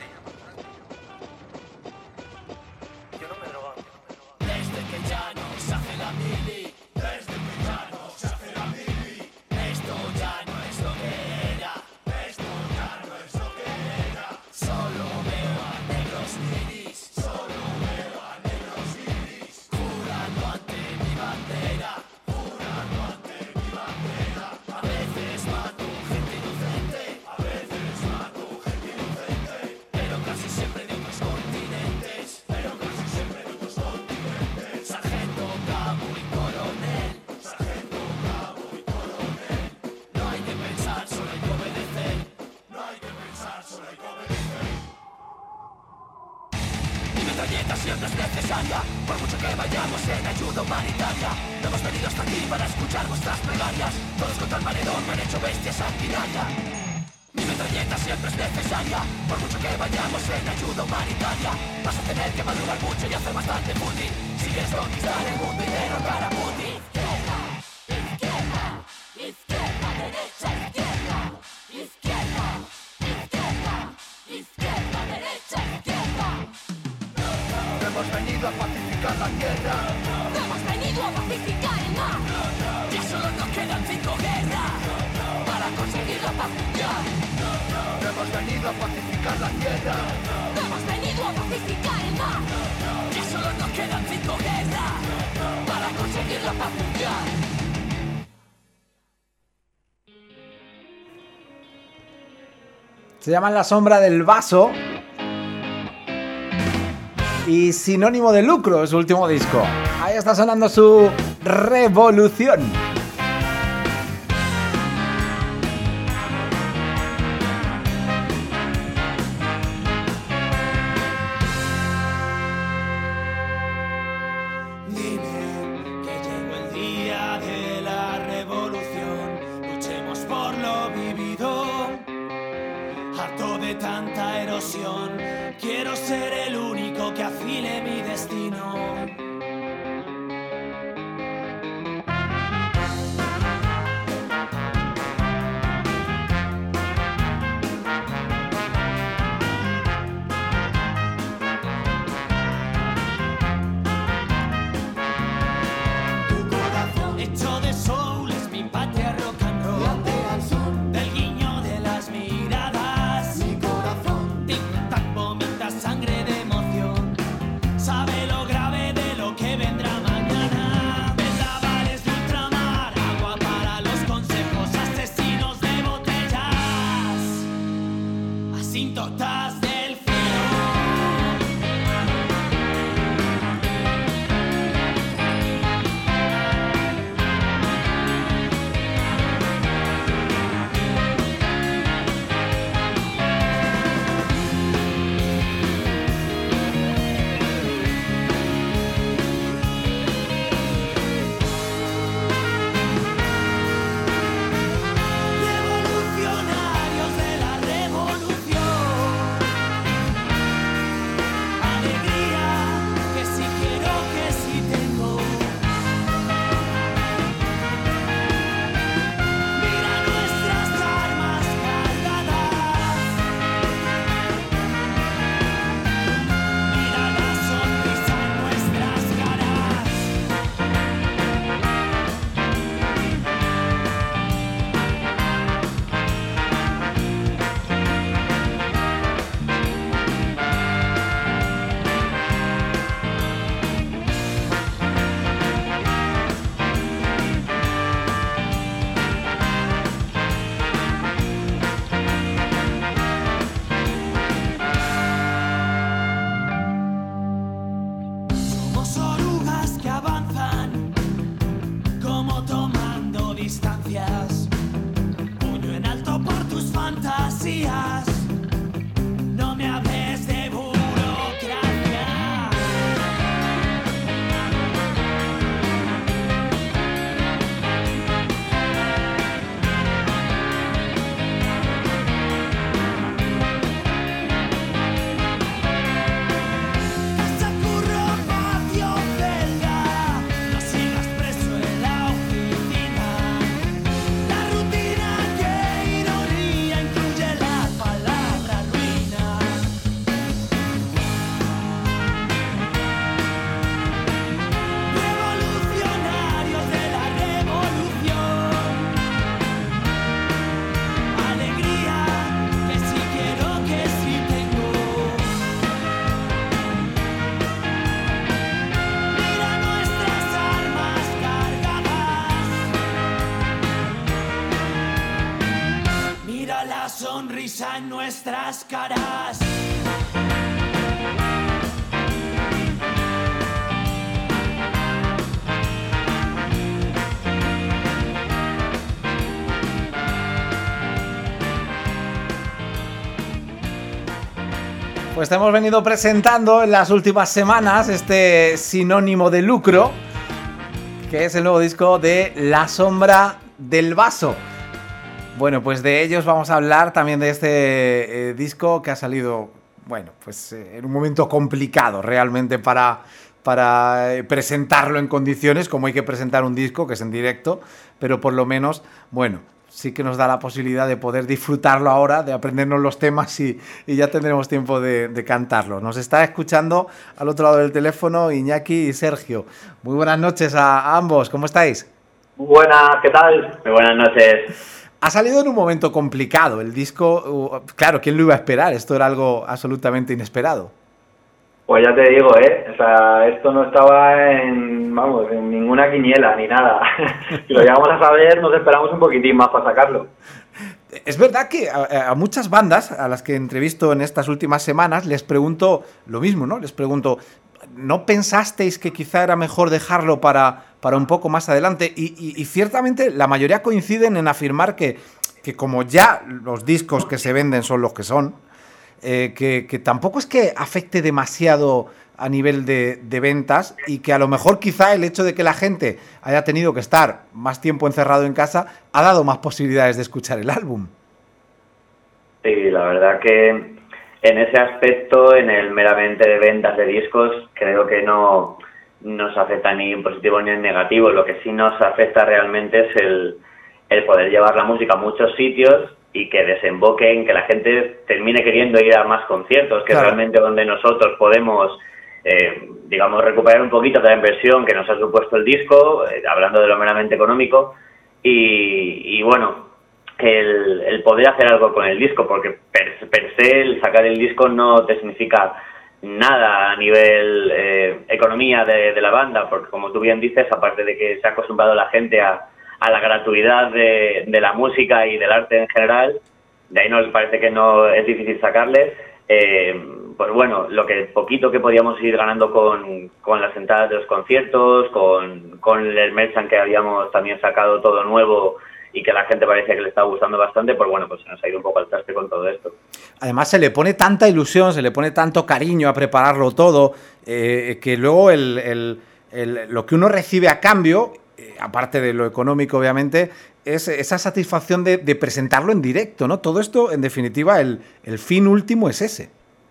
Yo no me drogaba. Desde que ya no se hace la mili, desde que ya no se hace la mili, esto ya no es lo que era, esto ya no es lo que era. Solo veo a negros guiris, solo veo a negros guiris, jurando ante mi bandera, jurando ante mi bandera. A veces mato gente inocente, a veces mato gente inocente, pero casi siempre de otros continentes, pero casi siempre de otros continentes. Sargento, cabo y coronel, sargento, cabo y coronel. No hay que pensar, solo hay que obedecer, no hay que pensar, solo hay que obedecer. Mi metralleta siempre es necesaria, por mucho que vayamos en ayuda humanitaria. No hemos venido hasta aquí para escuchar vuestras plegarias, todos contra el paredón me han hecho bestia sanguinaria. Mi metralleta siempre es necesaria, por mucho que vayamos en ayuda humanitaria. Vas a tener que madrugar mucho y hacer bastante footing si quieres conquistar el mundo y derrocar a Putin. Izquierda, izquierda, izquierda, derecha, izquierda, izquierda, izquierda, izquierda, derecha, izquierda. No hemos venido a pacificar la tierra, No hemos venido a pacificar el mar. Ya solo nos quedan cinco guerras para conseguir la paz mundial. no hemos venido a pacificar la tierra. No hemos venido a pacificar el mar. Ya solo nos quedan cinco guerras para conseguir la paz mundial. Se llaman La Sombra del Vaso y Sinónimo de Lucro es su último disco. Ahí está sonando su Revolución. Dime que llegó el día de la revolución, luchemos por lo vivido. Harto de tanta erosión, quiero ser el único que afile mi destino. Tu corazón hecho de soul es mi patria rock and roll. Late al son del guiño de las miradas. risa en nuestras caras. Pues te hemos venido presentando en las últimas semanas este sinónimo de lucro, que es el nuevo disco de La Sombra del Vaso. Bueno, pues de ellos vamos a hablar, también de este eh, disco que ha salido, bueno, pues eh, en un momento complicado realmente para, para eh, presentarlo en condiciones, como hay que presentar un disco, que es en directo, pero por lo menos, bueno, sí que nos da la posibilidad de poder disfrutarlo ahora, de aprendernos los temas y, y ya tendremos tiempo de, de cantarlo. Nos está escuchando al otro lado del teléfono Iñaki y Sergio. Muy buenas noches a, a ambos, ¿cómo estáis? Buenas, ¿qué tal? Muy buenas noches. Ha salido en un momento complicado el disco. Claro, ¿quién lo iba a esperar? Esto era algo absolutamente inesperado. Pues ya te digo, ¿eh? O sea, esto no estaba en, vamos, en ninguna quiniela ni nada. Si lo llegamos a saber, nos esperamos un poquitín más para sacarlo. Es verdad que a, a muchas bandas a las que entrevisto en estas últimas semanas les pregunto lo mismo, ¿no? Les pregunto, ¿no pensasteis que quizá era mejor dejarlo para, para un poco más adelante? Y, y, y ciertamente la mayoría coinciden en afirmar que, que como ya los discos que se venden son los que son, eh, que, que tampoco es que afecte demasiado a nivel de, de ventas y que a lo mejor quizá el hecho de que la gente haya tenido que estar más tiempo encerrado en casa ha dado más posibilidades de escuchar el álbum. Sí, la verdad que en ese aspecto, en el meramente de ventas de discos, creo que no nos afecta ni en positivo ni en negativo. Lo que sí nos afecta realmente es el, el poder llevar la música a muchos sitios y que desemboque en que la gente termine queriendo ir a más conciertos, que claro, realmente donde nosotros podemos, eh, digamos, recuperar un poquito de la inversión que nos ha supuesto el disco, eh, hablando de lo meramente económico, y, y bueno, el, el poder hacer algo con el disco, porque per, per se el sacar el disco no te significa nada a nivel eh, economía de, de la banda, porque como tú bien dices, aparte de que se ha acostumbrado la gente a a la gratuidad de, de la música y del arte en general, de ahí nos parece que no es difícil sacarle, eh, pues bueno, lo que poquito que podíamos ir ganando con, con las entradas de los conciertos, con, con el merchan que habíamos también sacado todo nuevo y que a la gente parece que le está gustando bastante, pues bueno, pues se nos ha ido un poco al traste con todo esto. Además se le pone tanta ilusión, se le pone tanto cariño a prepararlo todo, eh, que luego el, el, el, lo que uno recibe a cambio, aparte de lo económico obviamente, es esa satisfacción de, de presentarlo en directo, ¿no? Todo esto, en definitiva, el, el fin último es ese.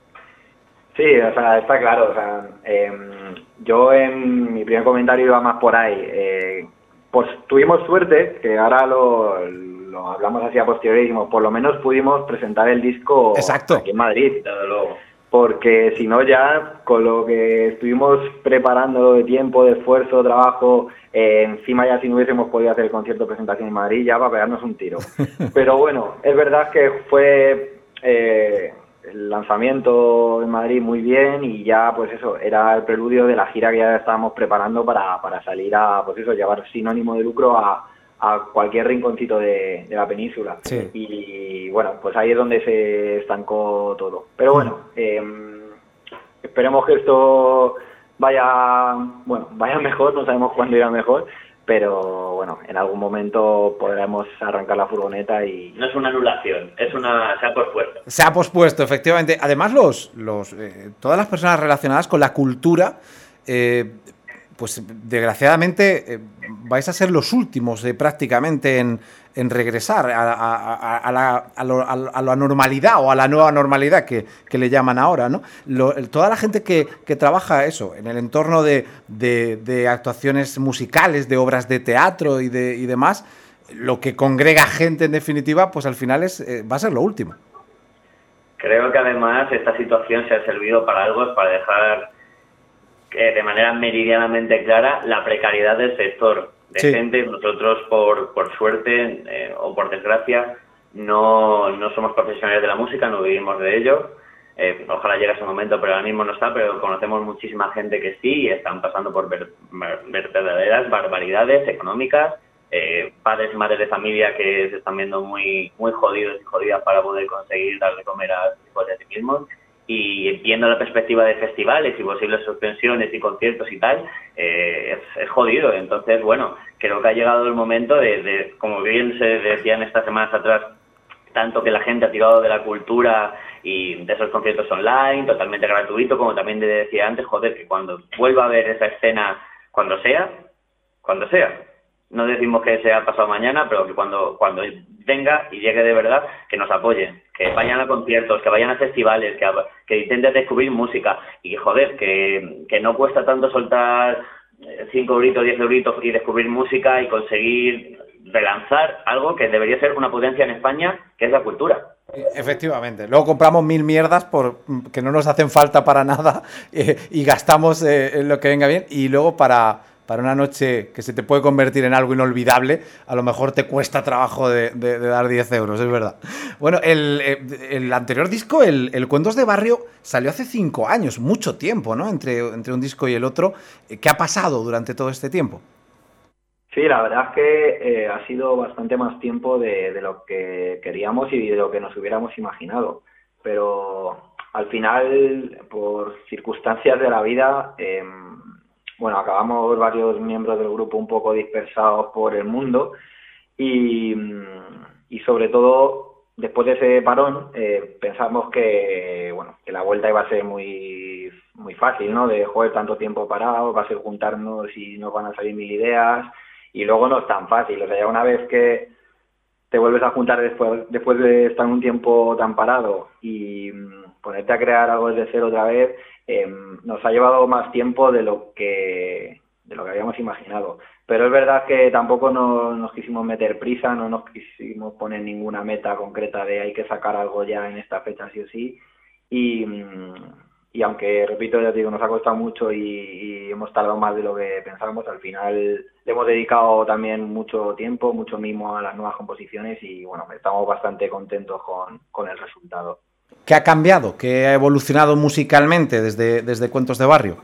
Sí, o sea, está claro. O sea, eh, yo en mi primer comentario iba más por ahí. Eh, pues tuvimos suerte, que ahora lo, lo hablamos así a posteriori, por lo menos pudimos presentar el disco Exacto. aquí en Madrid, desde luego. Porque si no ya, con lo que estuvimos preparando de tiempo, de esfuerzo, trabajo, eh, encima ya si no hubiésemos podido hacer el concierto de presentación en Madrid, ya va a pegarnos un tiro. Pero bueno, es verdad que fue eh, el lanzamiento en Madrid muy bien y ya pues eso, era el preludio de la gira que ya estábamos preparando para, para salir a, pues eso, llevar sinónimo de lucro a, a cualquier rinconcito de, de la península. Sí. Y bueno, pues ahí es donde se estancó todo. Pero bueno, eh, esperemos que esto vaya, bueno, vaya mejor, no sabemos cuándo irá mejor, pero bueno, en algún momento podremos arrancar la furgoneta y... No es una anulación, es una... se ha pospuesto. Se ha pospuesto, efectivamente. Además, los, los eh, todas las personas relacionadas con la cultura... Eh, pues desgraciadamente eh, vais a ser los últimos eh, prácticamente en, en regresar a, a, a, la, a, lo, a la normalidad o a la nueva normalidad que, que le llaman ahora, ¿no? Lo, toda la gente que, que trabaja eso, en el entorno de, de, de actuaciones musicales, de obras de teatro y, de, y demás, lo que congrega gente en definitiva, pues al final es eh, va a ser lo último. Creo que además esta situación se ha servido para algo, es para dejar... de manera meridianamente clara la precariedad del sector. De sí. gente, nosotros por, por suerte eh, o por desgracia no, no somos profesionales de la música, no vivimos de ello. Eh, ojalá llegue ese momento, pero ahora mismo no está, pero conocemos muchísima gente que sí y están pasando por ver, ver, verdaderas barbaridades económicas, eh, padres y madres de familia que se están viendo muy muy jodidos y jodidas para poder conseguir dar de comer a sus hijos de sí mismos. Y viendo la perspectiva de festivales y posibles suspensiones y conciertos y tal, eh, es, es jodido. Entonces, bueno, creo que ha llegado el momento de, de, como bien se decía en estas semanas atrás, tanto que la gente ha tirado de la cultura y de esos conciertos online, totalmente gratuito, como también te decía antes, joder, que cuando vuelva a ver esa escena, cuando sea, cuando sea, no decimos que sea pasado mañana, pero que cuando cuando venga y llegue de verdad, que nos apoyen, que vayan a conciertos, que vayan a festivales, que, que intenten descubrir música y que, joder, que, que no cuesta tanto soltar cinco euritos, diez euritos y descubrir música y conseguir relanzar algo que debería ser una potencia en España, que es la cultura. Efectivamente. Luego compramos mil mierdas por, que no nos hacen falta para nada eh, y gastamos eh, en lo que venga bien, y luego para... para una noche que se te puede convertir en algo inolvidable, a lo mejor te cuesta trabajo de, de, de dar diez euros, es verdad. Bueno, el, el anterior disco, el, el Cuentos de Barrio, salió hace cinco años, mucho tiempo, ¿no? Entre, entre un disco y el otro. ¿Qué ha pasado durante todo este tiempo? Sí, la verdad es que eh, ha sido bastante más tiempo de, de lo que queríamos y de lo que nos hubiéramos imaginado. Pero al final, por circunstancias de la vida... Eh, Bueno, acabamos varios miembros del grupo un poco dispersados por el mundo y, y sobre todo después de ese parón eh, pensamos que bueno que la vuelta iba a ser muy muy fácil, ¿no? De joder, tanto tiempo parado, va a ser juntarnos y nos van a salir mil ideas, y luego no es tan fácil. O sea, ya una vez que te vuelves a juntar después después de estar un tiempo tan parado y ponerte a crear algo desde cero otra vez, eh, nos ha llevado más tiempo de lo que de lo que habíamos imaginado. Pero es verdad que tampoco nos, nos quisimos meter prisa, no nos quisimos poner ninguna meta concreta de hay que sacar algo ya en esta fecha sí o sí. Y, y aunque, repito, ya te digo, nos ha costado mucho y, y hemos tardado más de lo que pensábamos, al final le hemos dedicado también mucho tiempo, mucho mimo a las nuevas composiciones y bueno, estamos bastante contentos con, con el resultado. ¿Qué ha cambiado? ¿Qué ha evolucionado musicalmente desde, desde Cuentos de Barrio?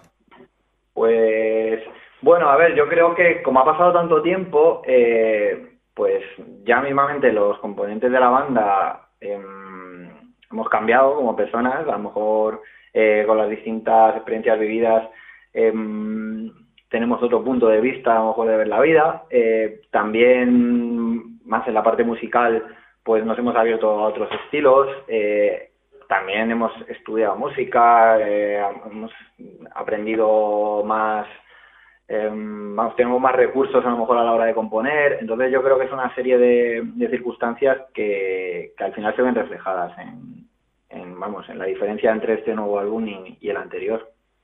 Pues, bueno, a ver, yo creo que como ha pasado tanto tiempo, eh, pues ya mismamente los componentes de la banda eh, hemos cambiado como personas, a lo mejor eh, con las distintas experiencias vividas eh, tenemos otro punto de vista, a lo mejor, de ver la vida. Eh, también, más en la parte musical, pues nos hemos abierto a otros estilos, eh, también hemos estudiado música, eh, hemos aprendido más, eh, vamos, tenemos más recursos a lo mejor a la hora de componer. Entonces yo creo que es una serie de, de circunstancias que, que al final se ven reflejadas en, en, vamos, en la diferencia entre este nuevo álbum y, y el anterior.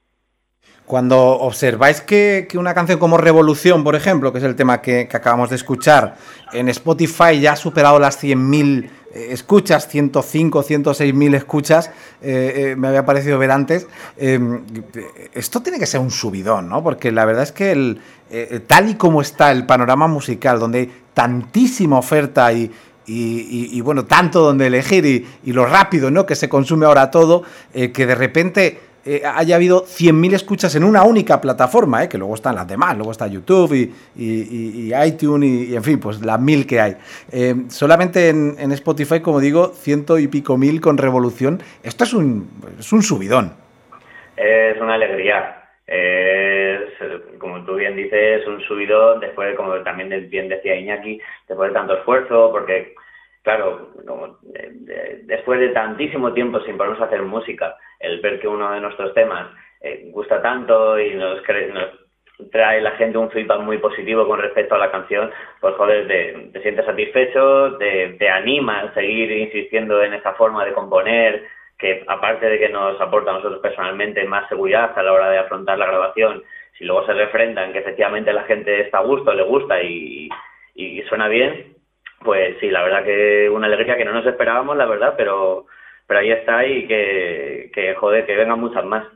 Cuando observáis que, que una canción como Revolución, por ejemplo, que es el tema que, que acabamos de escuchar, en Spotify ya ha superado las cien mil eh, escuchas, ciento cinco, ciento seis mil escuchas, eh, eh, me había parecido ver antes, eh, esto tiene que ser un subidón, ¿no? Porque la verdad es que el, eh, tal y como está el panorama musical, donde hay tantísima oferta y, Y, y, y bueno, tanto donde elegir y, y lo rápido, ¿no?, que se consume ahora todo, eh, que de repente eh, haya habido cien mil escuchas en una única plataforma, eh, que luego están las demás, luego está YouTube y, y, y, y iTunes y, y en fin, pues las mil que hay. Eh, solamente en, en Spotify, como digo, ciento y pico mil con Revolución. Esto es un, es un subidón. Es una alegría. Es, como tú bien dices, un subidón después, como también bien decía Iñaki, después de tanto esfuerzo, porque claro, como de, de, después de tantísimo tiempo sin ponernos a hacer música, el ver que uno de nuestros temas eh, gusta tanto y nos, cre nos trae la gente un feedback muy positivo con respecto a la canción, pues joder, te, te sientes satisfecho, te, te anima a seguir insistiendo en esa forma de componer, que aparte de que nos aporta a nosotros personalmente más seguridad a la hora de afrontar la grabación, si luego se refrenda en que efectivamente la gente está a gusto, le gusta y, y suena bien, pues sí, la verdad que una alegría que no nos esperábamos, la verdad, pero pero ahí está y que, que joder, que vengan muchas más.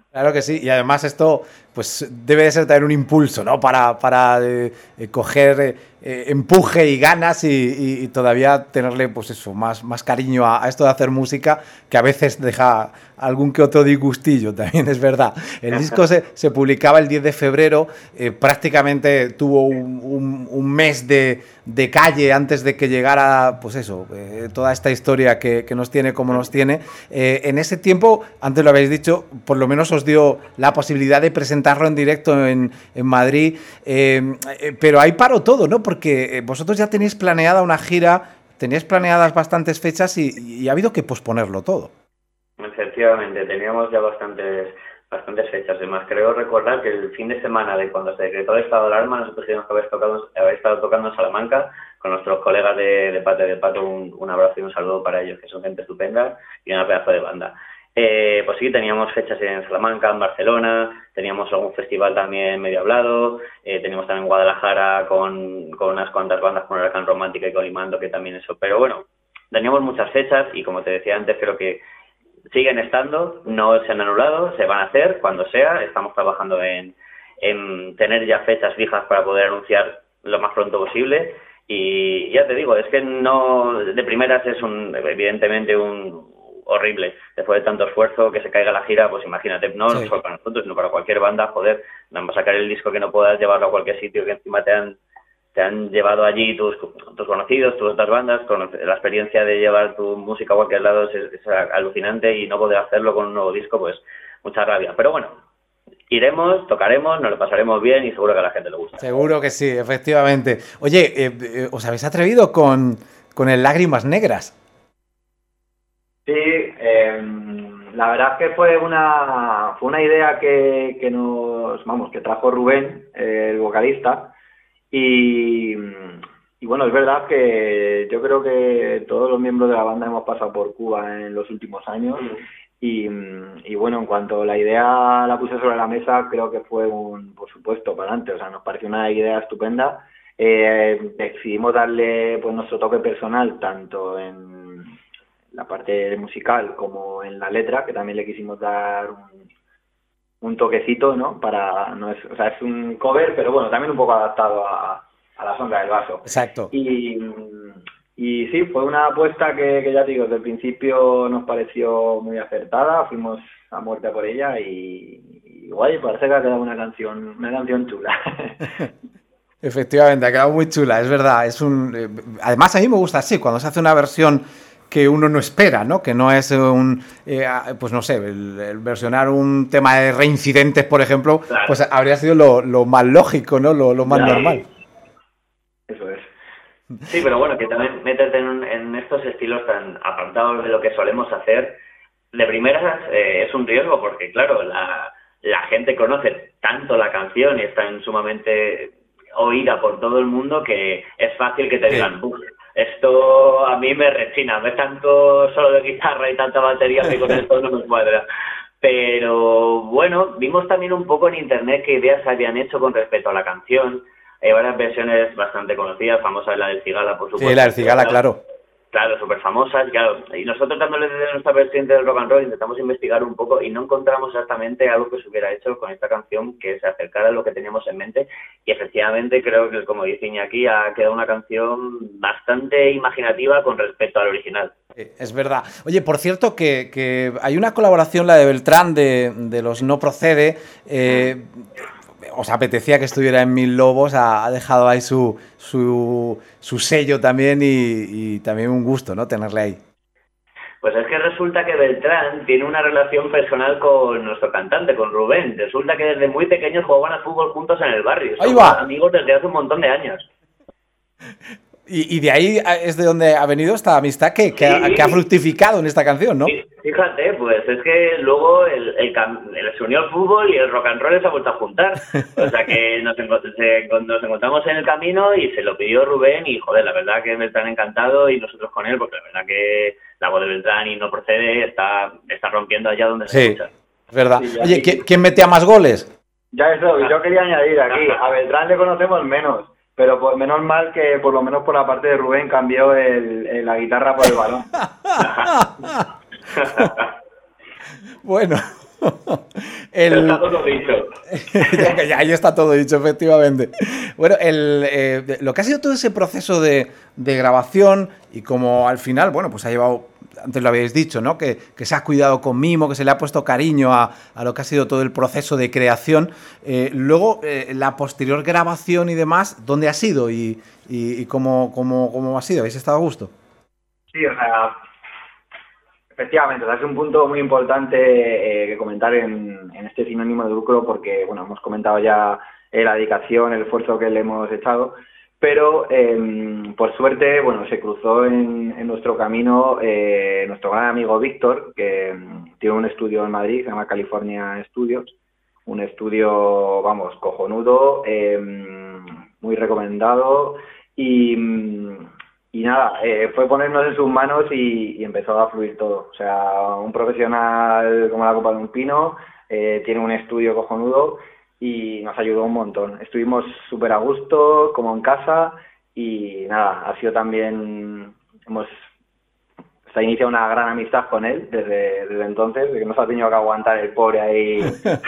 Claro que sí, y además esto pues debe de ser también un impulso, ¿no? Para, para eh, eh, coger eh, empuje y ganas y, y, y todavía tenerle pues eso, más, más cariño a, a esto de hacer música, que a veces deja algún que otro disgustillo, también es verdad. El disco se, se publicaba el diez de febrero, eh, prácticamente tuvo un, un, un mes de, de calle antes de que llegara, pues eso, eh, toda esta historia que, que nos tiene como nos tiene. Eh, en ese tiempo, antes lo habéis dicho, por lo menos os dio la posibilidad de presentarlo en directo en, en Madrid, eh, eh, pero ahí paró todo, ¿no? Porque vosotros ya tenéis planeada una gira, teníais planeadas bastantes fechas y, y ha habido que posponerlo todo. Efectivamente, teníamos ya bastantes bastantes fechas. Además, creo recordar que el fin de semana de cuando se decretó el estado de alarma, nosotros teníamos que haber, tocado, haber estado tocando en Salamanca con nuestros colegas de, de Pato y de Pato. Un, un abrazo y un saludo para ellos, que son gente estupenda y una pedazo de banda. Eh, pues sí, teníamos fechas en Salamanca, en Barcelona, teníamos algún festival también medio hablado, eh, teníamos también Guadalajara con, con unas cuantas bandas, con Huracán Romántica y Colimando, que también eso. Pero bueno, teníamos muchas fechas y como te decía antes, creo que siguen estando, no se han anulado, se van a hacer cuando sea. Estamos trabajando en, en tener ya fechas fijas para poder anunciar lo más pronto posible. Y ya te digo, es que no, de primeras es un, evidentemente un horrible. Después de tanto esfuerzo, que se caiga la gira, pues imagínate, no, sí. no solo para nosotros, sino para cualquier banda, joder, vamos a sacar el disco que no puedas llevarlo a cualquier sitio, que encima te han te han llevado allí tus, tus conocidos, tus otras bandas, con la experiencia de llevar tu música a cualquier lado es, es alucinante, y no poder hacerlo con un nuevo disco, pues mucha rabia. Pero bueno, iremos, tocaremos, nos lo pasaremos bien y seguro que a la gente le gusta. Seguro que sí, efectivamente. Oye, eh, eh, ¿os habéis atrevido con, con el Lágrimas Negras? Sí, eh, la verdad es que fue una fue una idea que, que nos, vamos, que trajo Rubén, eh, el vocalista, y, y bueno, es verdad que yo creo que todos los miembros de la banda hemos pasado por Cuba en los últimos años, y, y bueno, en cuanto la idea la puse sobre la mesa, creo que fue un, por supuesto, para adelante. O sea, nos pareció una idea estupenda. Eh, decidimos darle pues nuestro toque personal, tanto en la parte musical como en la letra, que también le quisimos dar un, un toquecito, ¿no? Para, no es, o sea, es un cover, pero bueno, también un poco adaptado a, a la sombra del vaso. Exacto. Y, y sí, fue una apuesta que, que ya te digo, desde el principio nos pareció muy acertada, fuimos a muerte por ella y, y guay, parece que ha quedado una canción, una canción chula. Efectivamente, ha quedado muy chula, es verdad. Es un, eh, además, a mí me gusta así, cuando se hace una versión que uno no espera, ¿no? Que no es un, eh, pues no sé, el, el versionar un tema de Reincidentes, por ejemplo, claro, pues habría sido lo, lo más lógico, ¿no? Lo, lo más claro. normal. Eso es. Sí, pero bueno, que también meterte en, en estos estilos tan apartados de lo que solemos hacer, de primeras eh, es un riesgo, porque claro, la, la gente conoce tanto la canción y está en sumamente oída por todo el mundo que es fácil que te digan, sí. Esto a mí me rechina, no es tanto solo de guitarra y tanta batería que con esto no me cuadra. Pero bueno, vimos también un poco en internet qué ideas se habían hecho con respecto a la canción. Hay varias versiones bastante conocidas, famosa la del Cigala, por supuesto. Sí, la del Cigala, claro. Claro, súper famosas, claro. Y nosotros, dándole desde nuestra vertiente del rock and roll, intentamos investigar un poco y no encontramos exactamente algo que se hubiera hecho con esta canción que se acercara a lo que teníamos en mente. Y efectivamente creo que, como dice Iñaki, ha quedado una canción bastante imaginativa con respecto al original. Es verdad. Oye, por cierto, que, que hay una colaboración, la de Beltrán, de, de los No Procede. Eh, os apetecía que estuviera en Mil Lobos, ha, ha dejado ahí su, su, su sello también y, y también un gusto, ¿no? Tenerle ahí. Pues es que resulta que Beltrán tiene una relación personal con nuestro cantante, con Rubén. Resulta que desde muy pequeños jugaban al fútbol juntos en el barrio. Ahí va. Son amigos desde hace un montón de años. Y, y de ahí es de donde ha venido esta amistad que, que, sí, ha, que ha fructificado en esta canción, ¿no? Sí, fíjate, pues es que luego el, el, el, se unió al fútbol y el rock and roll se ha vuelto a juntar. O sea que nos, se, nos encontramos en el camino y se lo pidió Rubén y, joder, la verdad que Beltrán encantado y nosotros con él, porque la verdad que la voz de Beltrán y No Procede está, está rompiendo allá donde sí, se escucha. Es verdad. Sí, Oye, ¿quién, ¿quién metía más goles? Ya eso, yo quería añadir aquí, a Beltrán le conocemos menos. Pero por, menos mal que por lo menos por la parte de Rubén cambió el, el, la guitarra por el balón. Bueno, el... Está todo dicho. ya, ya, ahí está todo dicho, efectivamente. Bueno, el, eh, lo que ha sido todo ese proceso de, de grabación y como al final, bueno, pues ha llevado, antes lo habéis dicho, ¿no? Que, que se ha cuidado con mimo, que se le ha puesto cariño a, a lo que ha sido todo el proceso de creación. Eh, luego, eh, la posterior grabación y demás, ¿dónde ha sido y, y, y cómo, cómo, cómo ha sido? ¿Habéis estado a gusto? Sí, o sea, efectivamente, o sea, es un punto muy importante eh, que comentar en, en este sinónimo de lucro porque, bueno, hemos comentado ya eh, la dedicación, el esfuerzo que le hemos echado, pero eh, por suerte, bueno, se cruzó en, en nuestro camino eh, nuestro gran amigo Víctor, que tiene un estudio en Madrid, se llama California Studios, un estudio, vamos, cojonudo, eh, muy recomendado y... Y nada, eh, fue ponernos en sus manos y, y empezó a fluir todo. O sea, un profesional como la copa de un pino, eh, tiene un estudio cojonudo y nos ayudó un montón. Estuvimos súper a gusto, como en casa, y nada, ha sido también, hemos se ha iniciado una gran amistad con él desde, desde entonces, que nos ha tenido que aguantar el pobre ahí.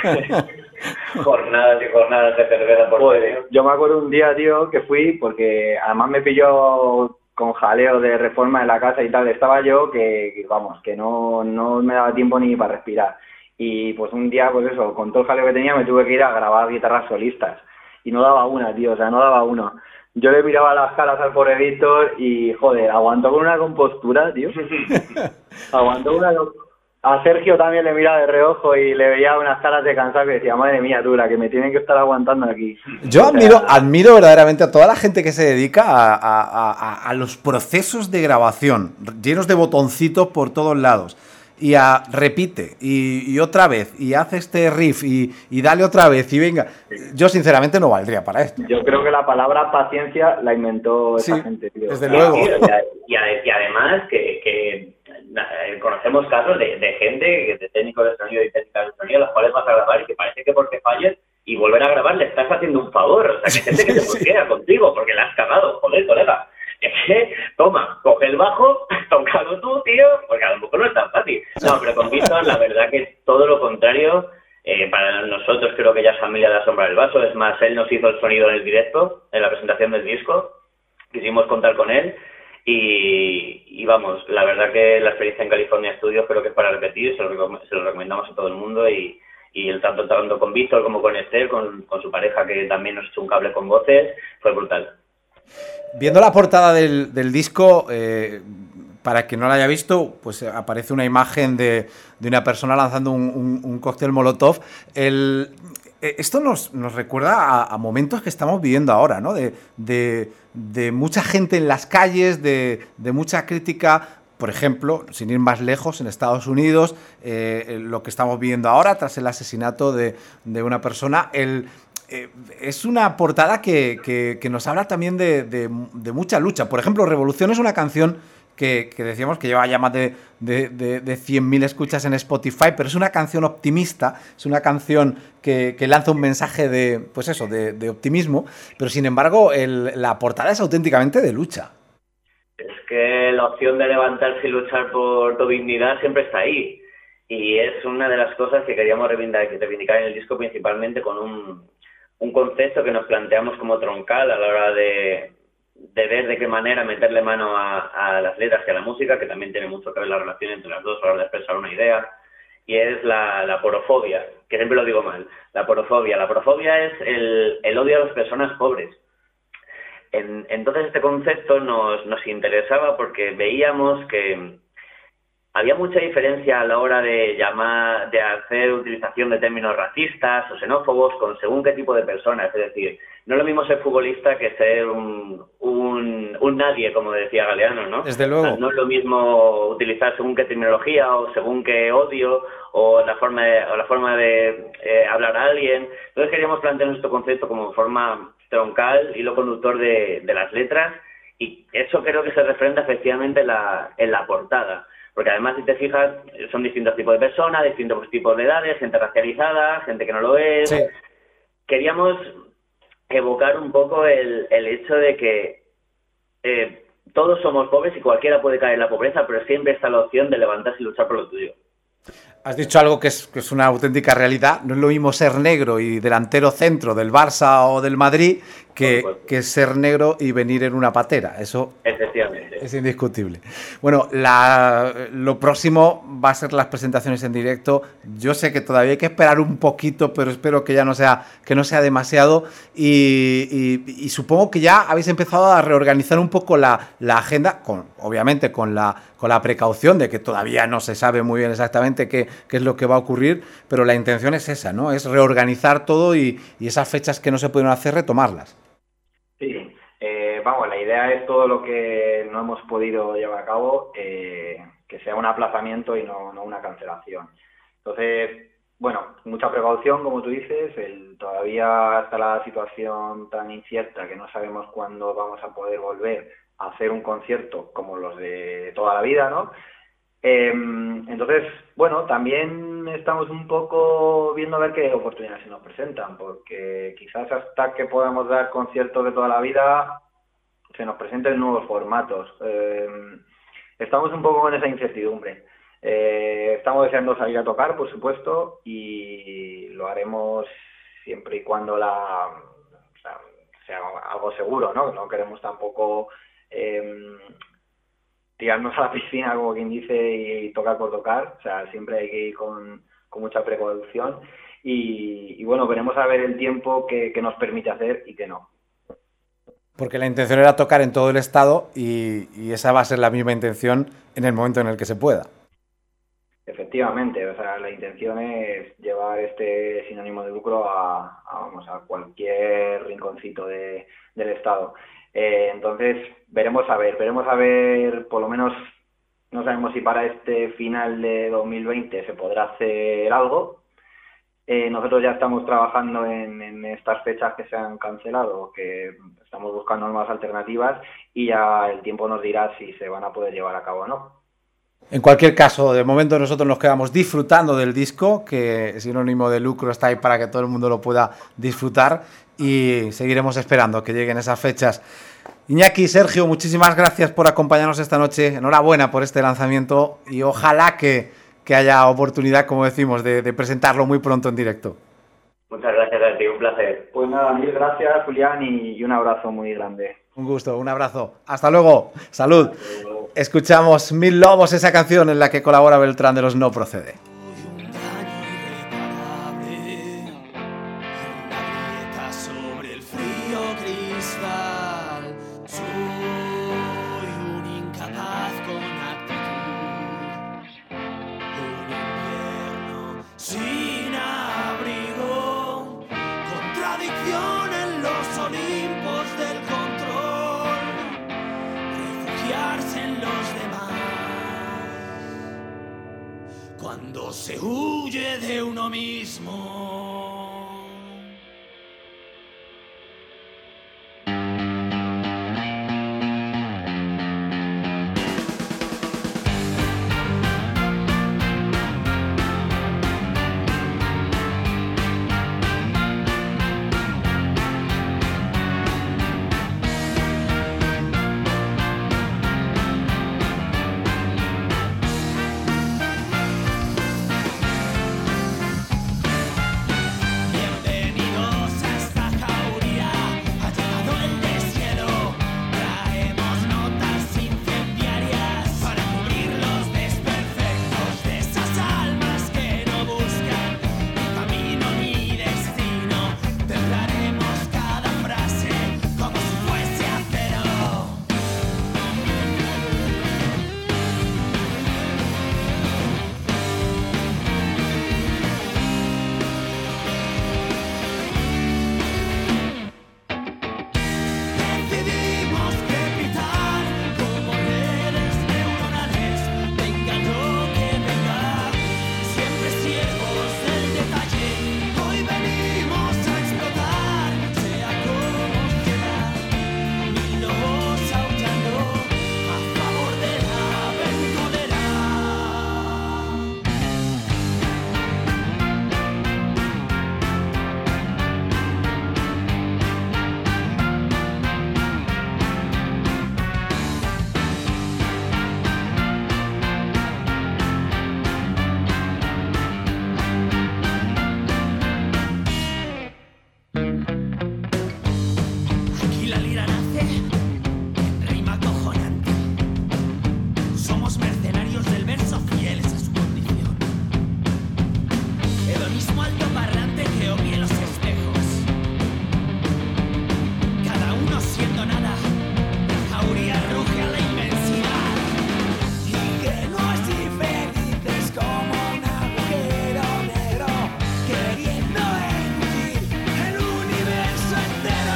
Jornadas y jornadas de cerveza por Pues, medio. yo me acuerdo un día, tío, que fui, porque además me pilló con jaleo de reforma en la casa y tal, estaba yo que, que vamos, que no, no me daba tiempo ni para respirar. Y pues un día, pues eso, con todo el jaleo que tenía, me tuve que ir a grabar guitarras solistas. Y no daba una, tío, o sea, no daba una. Yo le miraba las caras al pobre Víctor y, joder, aguantó con una compostura, tío. Aguantó una... A Sergio también le miraba de reojo y le veía unas caras de cansado que decía, madre mía, tú, la que me tienen que estar aguantando aquí. Yo O sea, admiro, admiro verdaderamente a toda la gente que se dedica a, a, a, a los procesos de grabación, llenos de botoncitos por todos lados. Y a repite, y, y otra vez, y hace este riff, y, y dale otra vez, y venga. Yo sinceramente no valdría para esto. Yo creo que la palabra paciencia la inventó esa Sí, gente, tío. desde luego. Y, y, y además que, que conocemos casos de, de gente, de técnicos de sonido y técnicas de sonido, las cuales vas a grabar y que parece que porque falles y volver a grabar le estás haciendo un favor. O sea, que hay gente que se bloquea contigo porque la has cagado. Joder, colega. Es que, toma, coge el bajo, tócalo tú, tío, porque a lo mejor no es tan fácil. No, pero con Víctor, la verdad que es todo lo contrario. Eh, para nosotros creo que ya es familia de la sombra del vaso. Es más, él nos hizo el sonido en el directo, en la presentación del disco. Quisimos contar con él. Y, y vamos, la verdad que la experiencia en California Studios creo que es para repetir. Se lo, se lo recomendamos a todo el mundo. Y, y el tanto tanto con Víctor como con Esther, con, con su pareja, que también nos echó un cable con voces, fue brutal. Viendo la portada del, del disco, eh, para quien no la haya visto, pues aparece una imagen de, de una persona lanzando un, un, un cóctel molotov. El, esto nos, nos recuerda a, a momentos que estamos viviendo ahora, ¿no? De, de, de mucha gente en las calles, de, de mucha crítica. Por ejemplo, sin ir más lejos, en Estados Unidos, eh, lo que estamos viviendo ahora tras el asesinato de, de una persona, el... Eh, es una portada que, que, que nos habla también de, de, de mucha lucha. Por ejemplo, Revolución es una canción que, que decíamos que lleva ya más de, de, de, de cien mil escuchas en Spotify, pero es una canción optimista, es una canción que, que lanza un mensaje de, pues eso, de, de optimismo, pero sin embargo el, la portada es auténticamente de lucha. Es que la opción de levantarse y luchar por tu dignidad siempre está ahí. Y es una de las cosas que queríamos reivindicar en el disco, principalmente con un... un concepto que nos planteamos como troncal a la hora de, de ver de qué manera meterle mano a, a las letras que a la música, que también tiene mucho que ver la relación entre las dos a la hora de expresar una idea, y es la, la porofobia, que siempre lo digo mal, la porofobia. La porofobia es el, el odio a las personas pobres. En, entonces este concepto nos, nos interesaba porque veíamos que había mucha diferencia a la hora de llamar, de hacer utilización de términos racistas o xenófobos con según qué tipo de personas. Es decir, no es lo mismo ser futbolista que ser un, un, un nadie, como decía Galeano, ¿no? Desde luego. No es lo mismo utilizar según qué terminología o según qué odio o la forma de, o la forma de eh, hablar a alguien. Entonces queríamos plantear nuestro concepto como forma troncal, hilo conductor de, de las letras, y eso creo que se refrenda efectivamente en la, en la portada. Porque además, si te fijas, son distintos tipos de personas, distintos tipos de edades, gente racializada, gente que no lo es. Sí. Queríamos evocar un poco el, el hecho de que eh, todos somos pobres y cualquiera puede caer en la pobreza, pero siempre está la opción de levantarse y luchar por lo tuyo. Has dicho algo que es, que es una auténtica realidad. No es lo mismo ser negro y delantero centro del Barça o del Madrid que, que ser negro y venir en una patera. Eso Efectivamente. es indiscutible. Bueno, la, lo próximo va a ser las presentaciones en directo. Yo sé que todavía hay que esperar un poquito, pero espero que ya no sea, que no sea demasiado. Y, y, y supongo que ya habéis empezado a reorganizar un poco la, la agenda, con, obviamente con la, con la precaución de que todavía no se sabe muy bien exactamente qué, qué es lo que va a ocurrir, pero la intención es esa, ¿no? Es reorganizar todo y, y esas fechas que no se pueden hacer, retomarlas. Sí, eh, vamos, la idea es todo lo que no hemos podido llevar a cabo, eh, que sea un aplazamiento y no, no una cancelación. Entonces, bueno, mucha precaución, como tú dices, el, todavía está la situación tan incierta que no sabemos cuándo vamos a poder volver a hacer un concierto como los de toda la vida, ¿no? Eh, entonces, bueno, también estamos un poco viendo a ver qué oportunidades se nos presentan, porque quizás hasta que podamos dar conciertos de toda la vida se nos presenten nuevos formatos. Eh, estamos un poco con esa incertidumbre. Eh, estamos deseando salir a tocar, por supuesto, y lo haremos siempre y cuando la o sea, sea algo seguro, ¿no? No queremos tampoco eh, tirarnos a la piscina, como quien dice, y tocar por tocar. O sea, siempre hay que ir con, con mucha precaución y, y bueno, veremos a ver el tiempo que, que nos permite hacer y que no. Porque la intención era tocar en todo el estado y, y esa va a ser la misma intención en el momento en el que se pueda. Efectivamente, o sea, la intención es llevar este sin ánimo de lucro a, a, vamos, a cualquier rinconcito de, del estado. Eh, entonces, veremos a ver, veremos a ver, por lo menos, no sabemos si para este final de dos mil veinte se podrá hacer algo. Eh, nosotros ya estamos trabajando en, en estas fechas que se han cancelado, que estamos buscando nuevas alternativas y ya el tiempo nos dirá si se van a poder llevar a cabo o no. En cualquier caso, de momento nosotros nos quedamos disfrutando del disco, que sinónimo de lucro está ahí para que todo el mundo lo pueda disfrutar, y seguiremos esperando que lleguen esas fechas. Iñaki, Sergio, muchísimas gracias por acompañarnos esta noche. Enhorabuena por este lanzamiento y ojalá que, que haya oportunidad, como decimos, de, de presentarlo muy pronto en directo. Muchas gracias a ti, un placer. Pues nada, mil gracias, Julián, y, y un abrazo muy grande. Un gusto, un abrazo. Hasta luego. Salud. Escuchamos Mil Lobos, esa canción en la que colabora Beltrán de los No Procede. Sobre el frío cristal, soy un incapaz con actitud, un invierno sin abrigo, contradicción en los Olimpos del control, refugiarse en los demás, cuando se huye de uno mismo. la lira nace en rima cojonante. Somos mercenarios del verso fieles a su condición. Hedonismo alto parlante que obvie los espejos. Cada uno siendo nada, la jauría ruge a la inmensidad. Y que no así felices como un agujero negro, queriendo engullir el universo entero.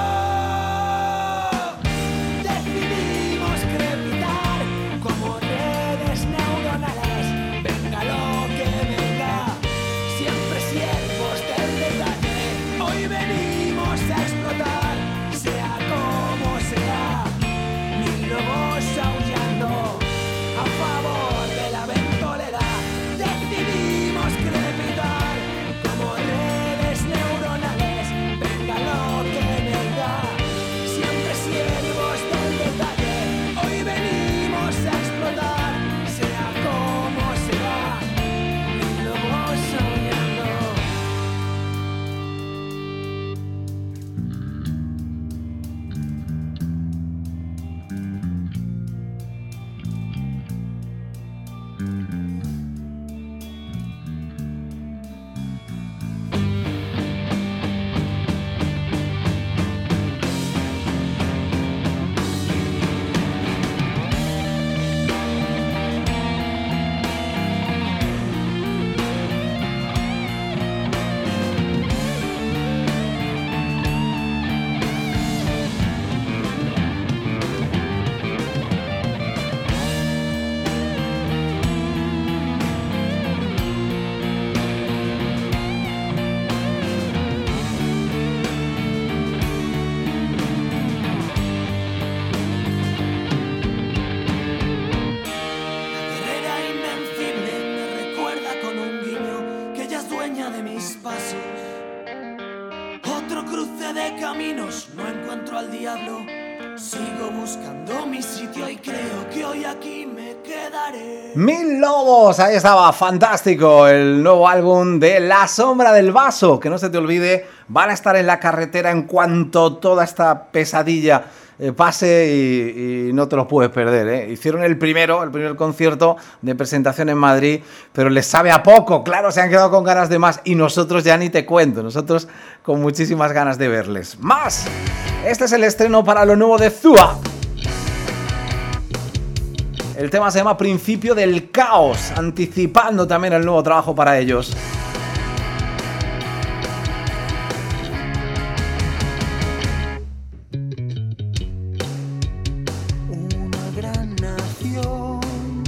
Decidimos crepitar como redes neuronales. Venga lo que venga, siempre siervos del detalle. Hoy venimos a explotar, sea como sea. Mil lobos aullando a favor de la ventolera. Decidimos crepitar como redes neuronales. Venga lo que venga, siempre siervos del detalle. Hoy venimos a explotar, sea como sea. Mil lobos aullando. Guerrera invencible me recuerda con un guiño que ella es dueña de mis pasos. Otro cruce de caminos, no encuentro al diablo. Sigo buscando mi sitio y creo que hoy aquí me quedaré. Mil Lobos, ahí estaba, fantástico, el nuevo álbum de La Sombra del Vaso, que no se te olvide, van a estar en la carretera en cuanto toda esta pesadilla eh, pase y, y no te los puedes perder, ¿eh? Hicieron el primero, el primer concierto de presentación en Madrid, pero les sabe a poco, claro, se han quedado con ganas de más y nosotros ya ni te cuento, nosotros con muchísimas ganas de verles. ¡Más! Este es el estreno para lo nuevo de Zua. El tema se llama Principio del Caos, anticipando también el nuevo trabajo para ellos. Una gran nación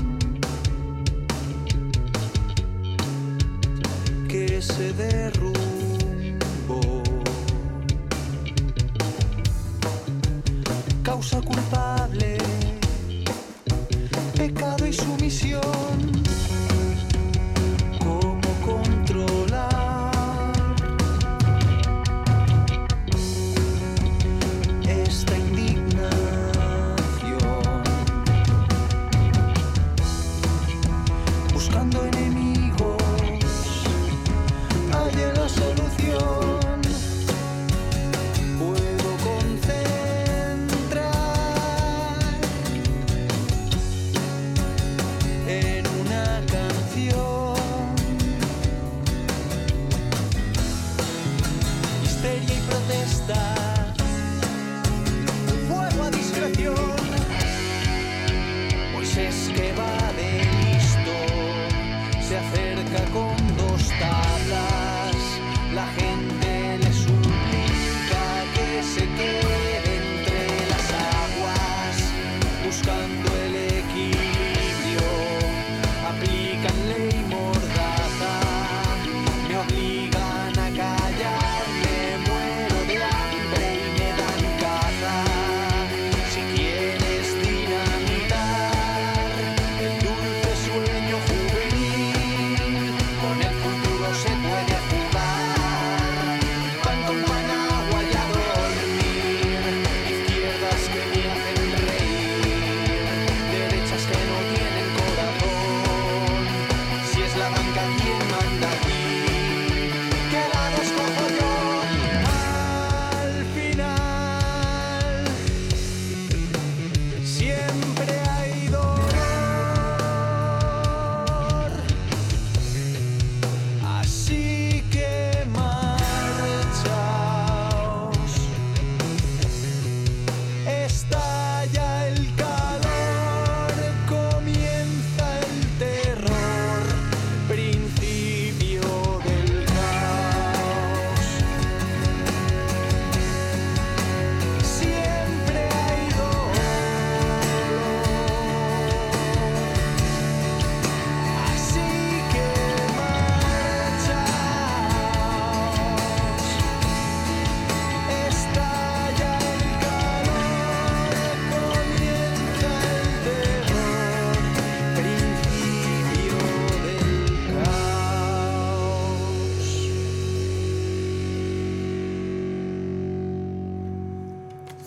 que se derrumbó, causa culpable, pecado y sumisión. ¿Cómo controlar esta indignación? Buscando enemigos, hallé la solución. Puedo concentrar en una canción, histeria y protesta, fuego a discreción. Moisés que va de listo se acerca con dos tablas, la gente le suplica que se quede entre las aguas, buscando el equilibrio, aplican ley mordaza, me obligan a callar, me muero.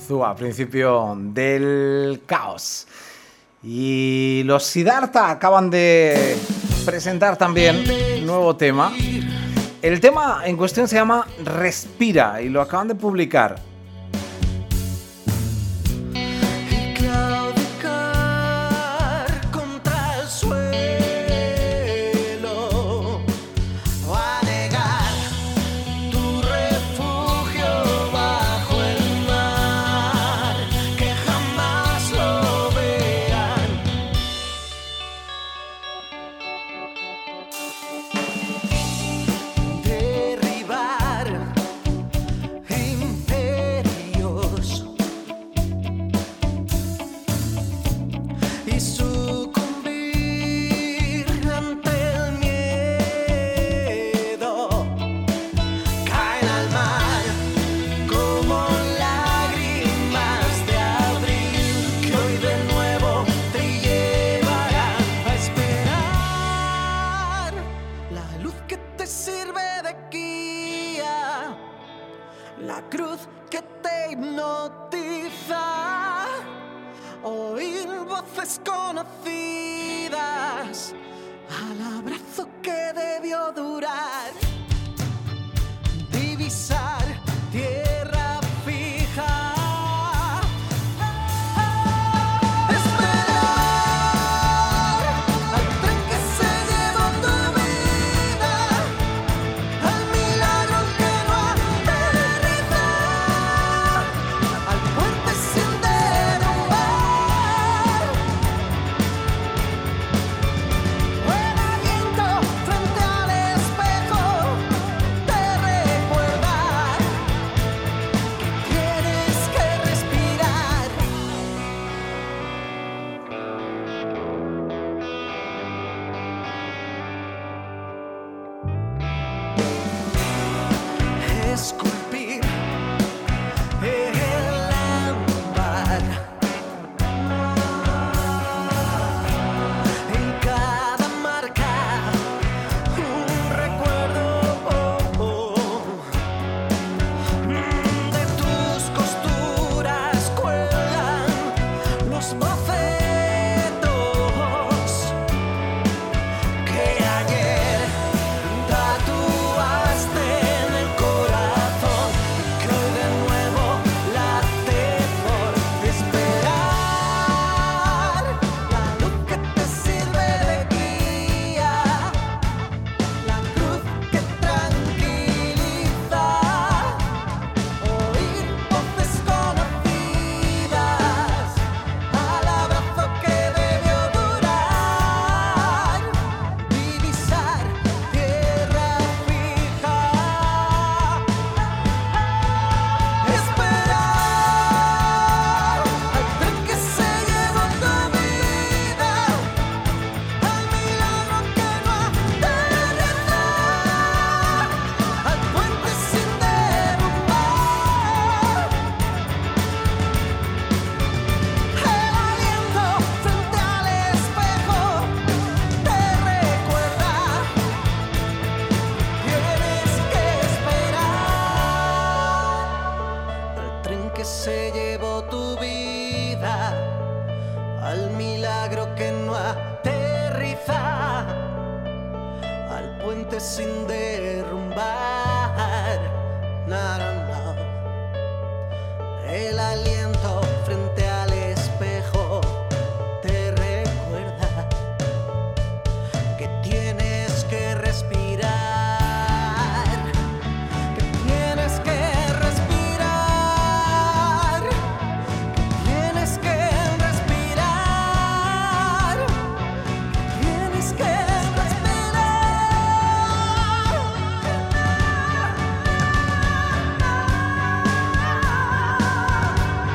Zua, principio del caos. Y los Siddhartha acaban de presentar también nuevo tema. El tema en cuestión se llama Respira y lo acaban de publicar. Sin derrumbar, no, no, no. El aliento frente al espejo te recuerda que tienes que respirar, que tienes que respirar, que tienes que respirar, que tienes que respirar.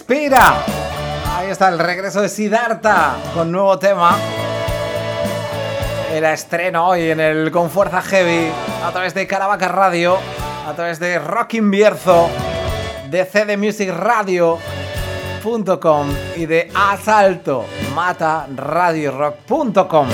Respira. Ahí está el regreso de Siddhartha con nuevo tema. Era estreno hoy en el Con Fuerza Heavy a través de Caravaca Radio, a través de Rockin' Bierzo, de c d music radio punto com y de Asalto Mata Radio Rock punto com.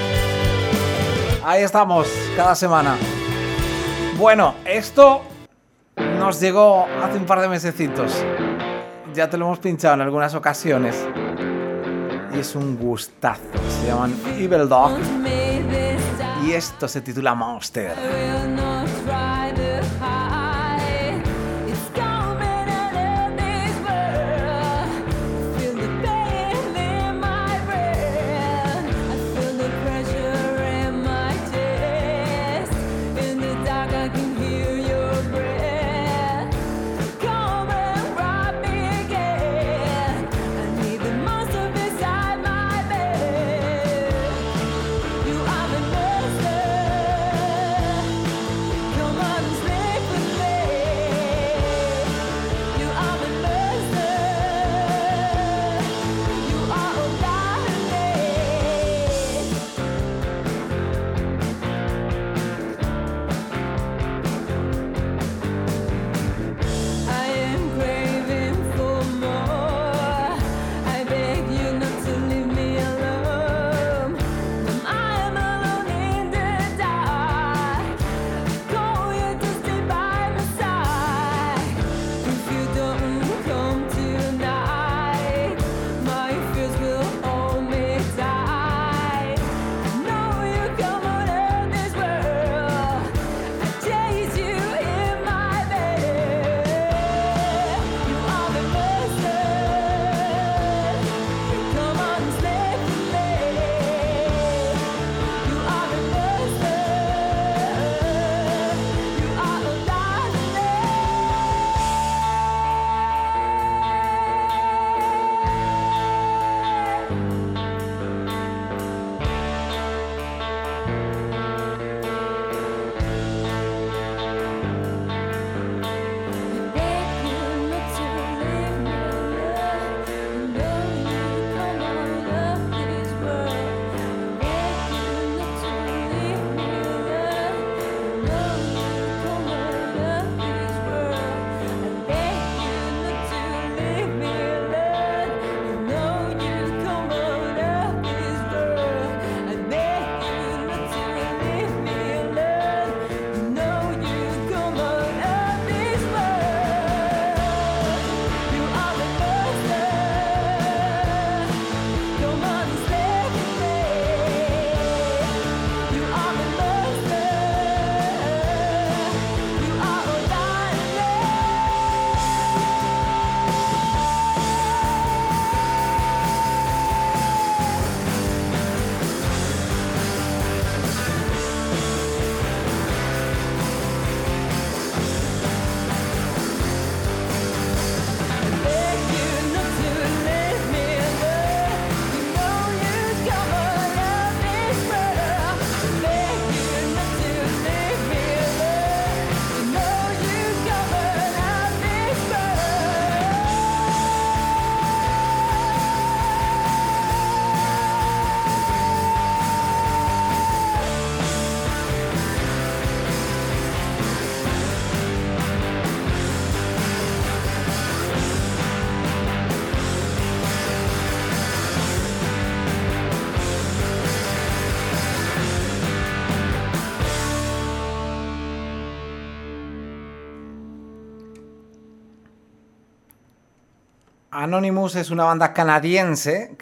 Ahí estamos cada semana. Bueno, esto nos llegó hace un par de mesecitos. Ya te lo hemos pinchado en algunas ocasiones. Y es un gustazo. Se llaman Evil Dog. Y esto se titula Monster. Anonymous es una banda canadiense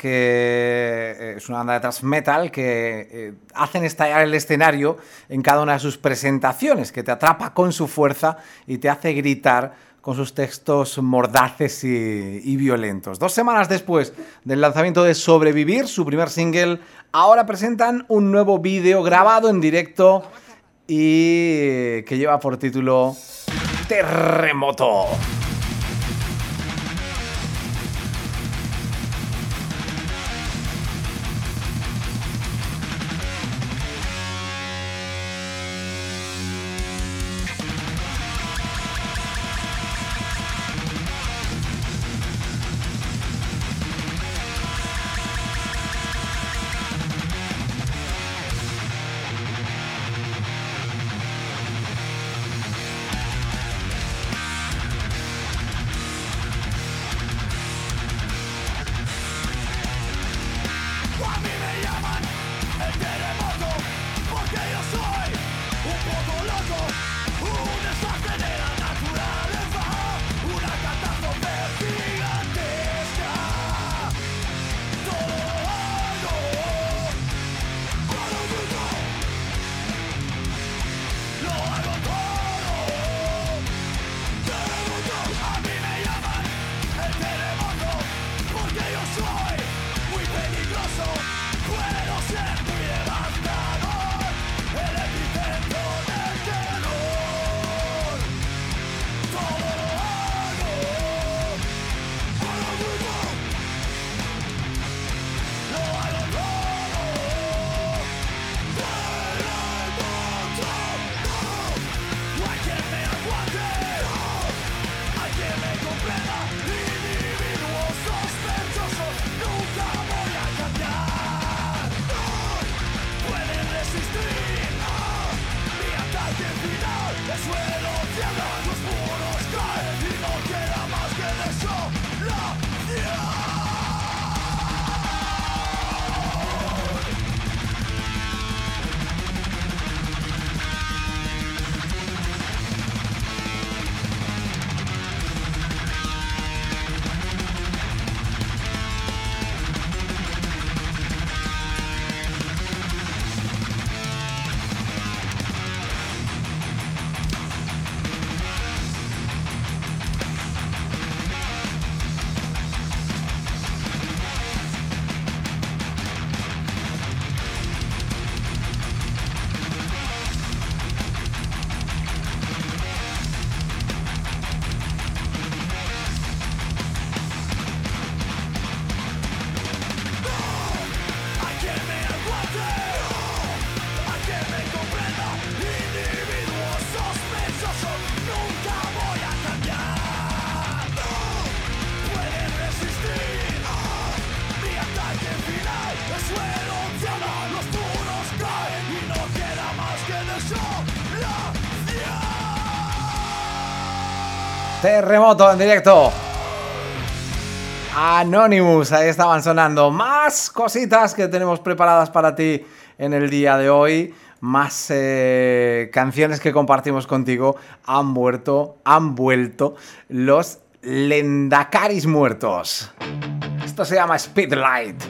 que es una banda de thrash metal que eh, hacen estallar el escenario en cada una de sus presentaciones, que te atrapa con su fuerza y te hace gritar con sus textos mordaces y, y violentos. Dos semanas después del lanzamiento de Sobrevivir, su primer single, ahora presentan un nuevo vídeo grabado en directo y que lleva por título Terremoto. Terremoto en directo. Anonymous, ahí estaban sonando. Más cositas que tenemos preparadas para ti en el día de hoy. Más eh, canciones que compartimos contigo. Han vuelto, han vuelto los Lendakaris muertos. Esto se llama Speedlight.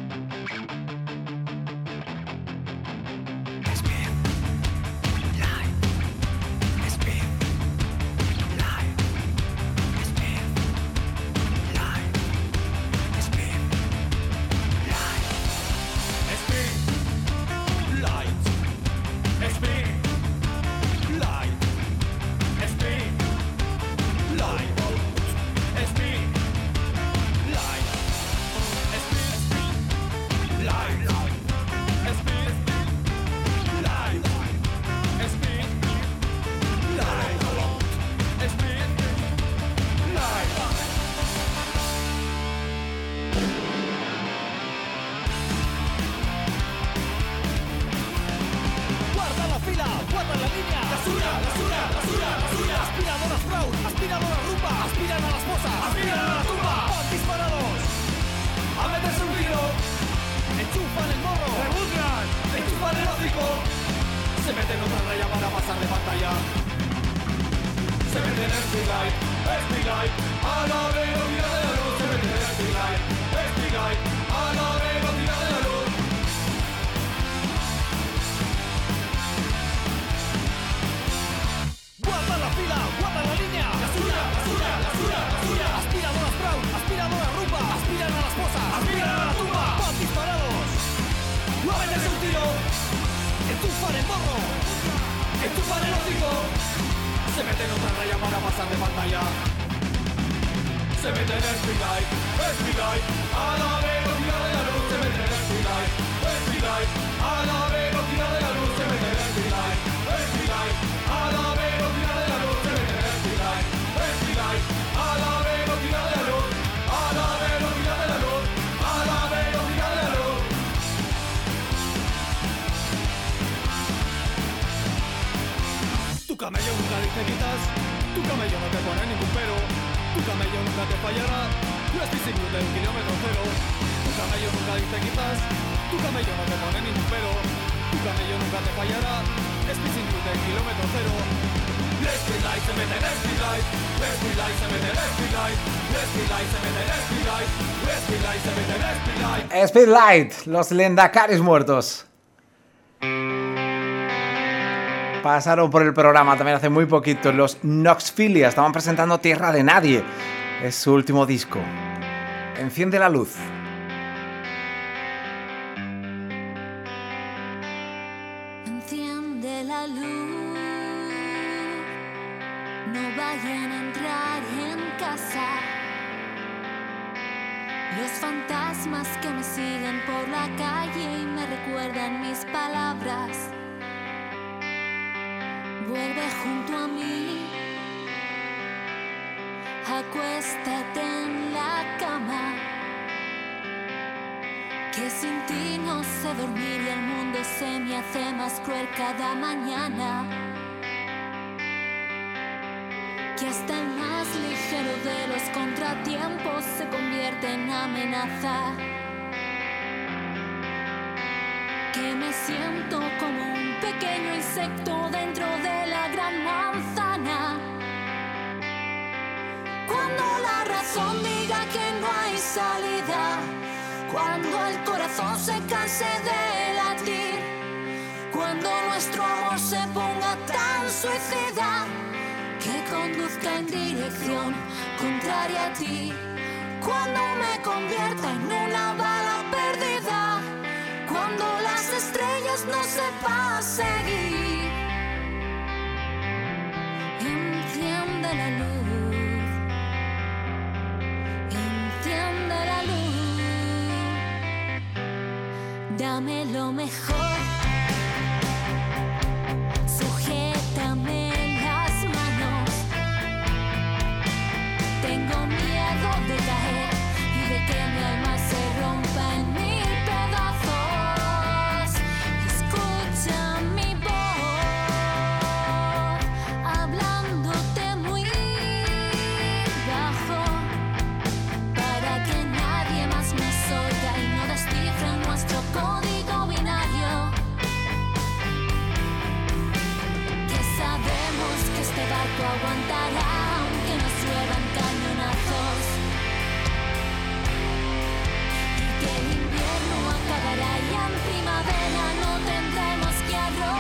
camello nunca dice quitas, tu camello no te pone ningún pero, tu camello nunca te fallará, no es disimulo del kilómetro cero. Tu camello nunca dice quitas, tu camello no te pone ningún pero, tu camello nunca te fallará, es disimulo del kilómetro cero. Let's be light, se mete, let's be light, let's be light, se mete, let's be light, let's be light, se mete, let's be light, let's be light, se mete, let's be light. Speedlight, los Lendakaris muertos. Pasaron por el programa también hace muy poquito los Noxfilia, estaban presentando Tierra de Nadie, es su último disco. Enciende la luz. Enciende la luz, no vayan a entrar en casa. Los fantasmas que me siguen por la calle y me recuerdan mis palabras. Vuelve junto a mí, acuéstate en la cama, que sin ti no sé dormir y el mundo se me hace más cruel cada mañana, que hasta el más ligero de los contratiempos se convierte en amenaza, que me siento como un pequeño insecto dentro de la gran manzana. Cuando la razón diga que no hay salida, cuando el corazón se canse de latir, cuando nuestro amor se ponga tan suicida que conduzca en dirección contraria a ti, cuando me convierta en una bala perdida, cuando las estrellas no sepan seguir, enciende la luz, enciende la luz, dame lo mejor, sujétame las manos, tengo miedo de caer y de que mi alma se rompa en mí. Escucha mi voz, este barco aguantará aunque nos lluevan cañonazos. Y que el invierno acabará y en primavera no tendremos que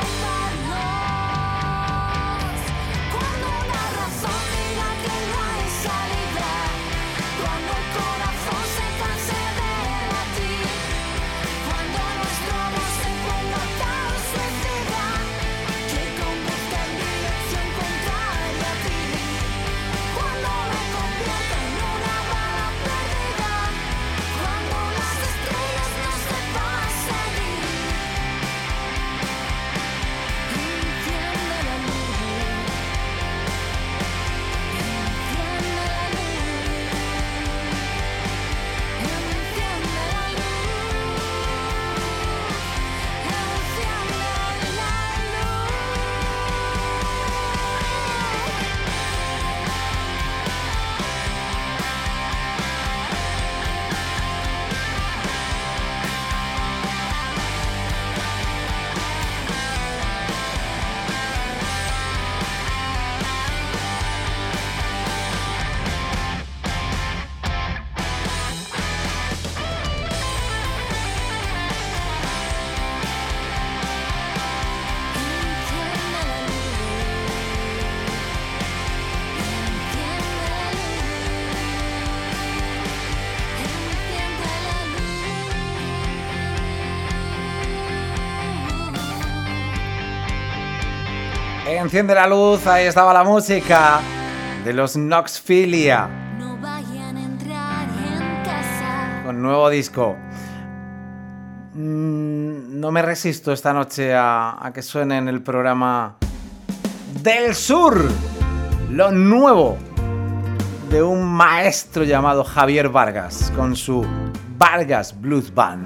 arroparnos. Cuando una razón diga que no hay salida, cuando el corazón se canse de latir, cuando nuestro amor se ponga tan suicida que conduzca en dirección contraria a ti, cuando me convierta en una bala perdida, cuando las estrellas no sepan seguir, enciende la luz, enciende la luz, enciende la Enciende la luz, ahí estaba la música de los Knoxphilia. no vayan a entrar en casa. Con nuevo disco. Mm, no me resisto esta noche a, a que suene en el programa Del Sur lo nuevo de un maestro llamado Javier Vargas con su Vargas Blues Band.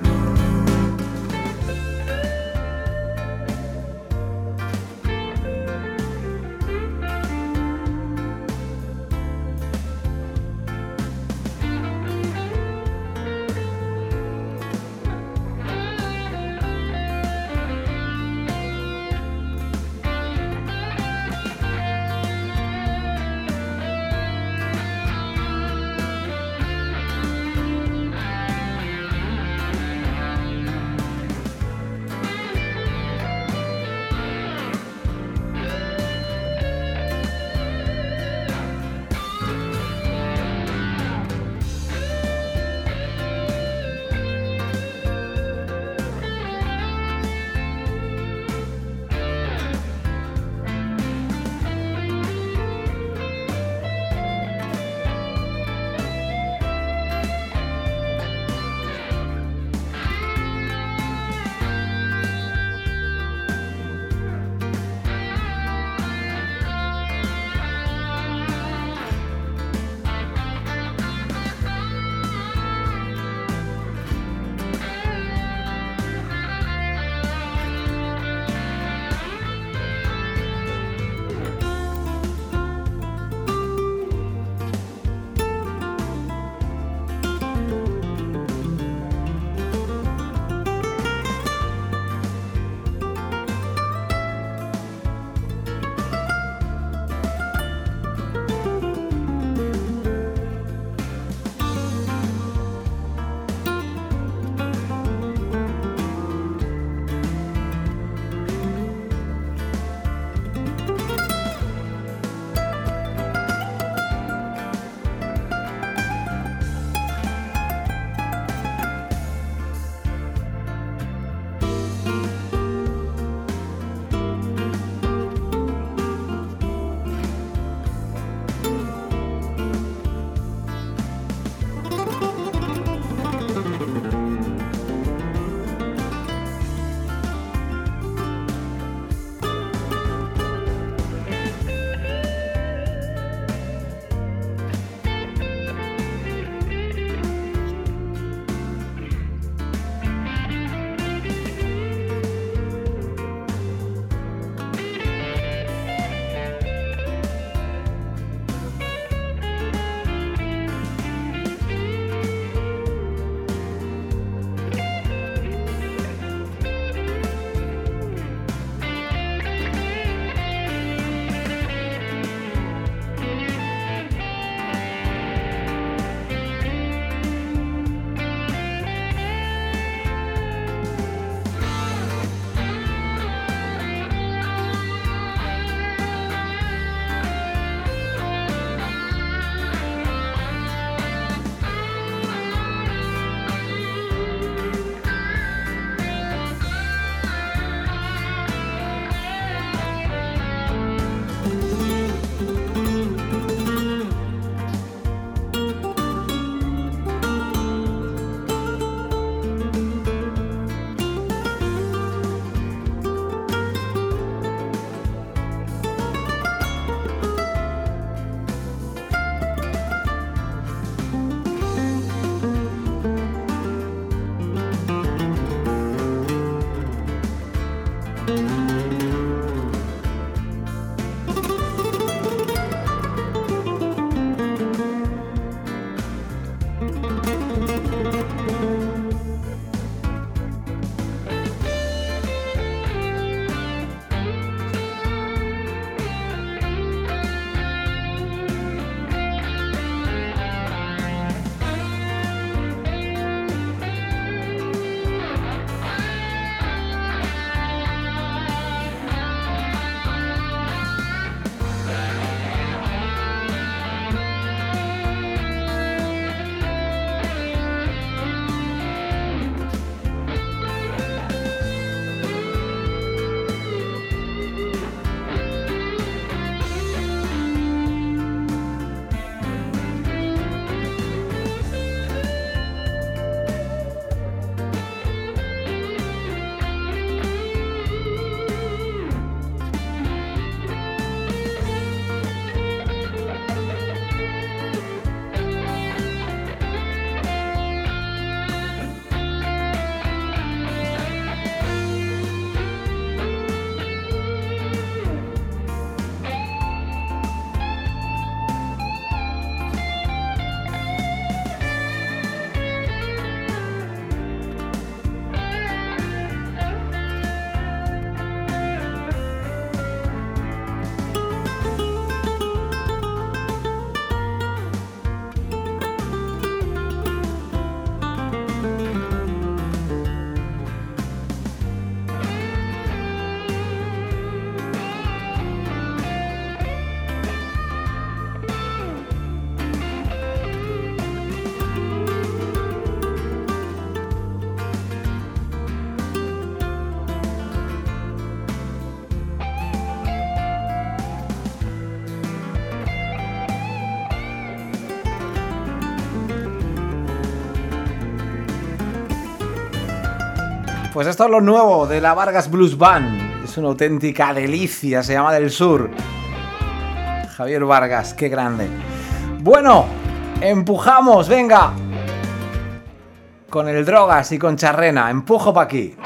Pues esto es lo nuevo de la Vargas Blues Band. Es una auténtica delicia, se llama Del Sur. Javier Vargas, qué grande. Bueno, empujamos, venga. Con el Drogas y con Charrena, empujo pa' aquí.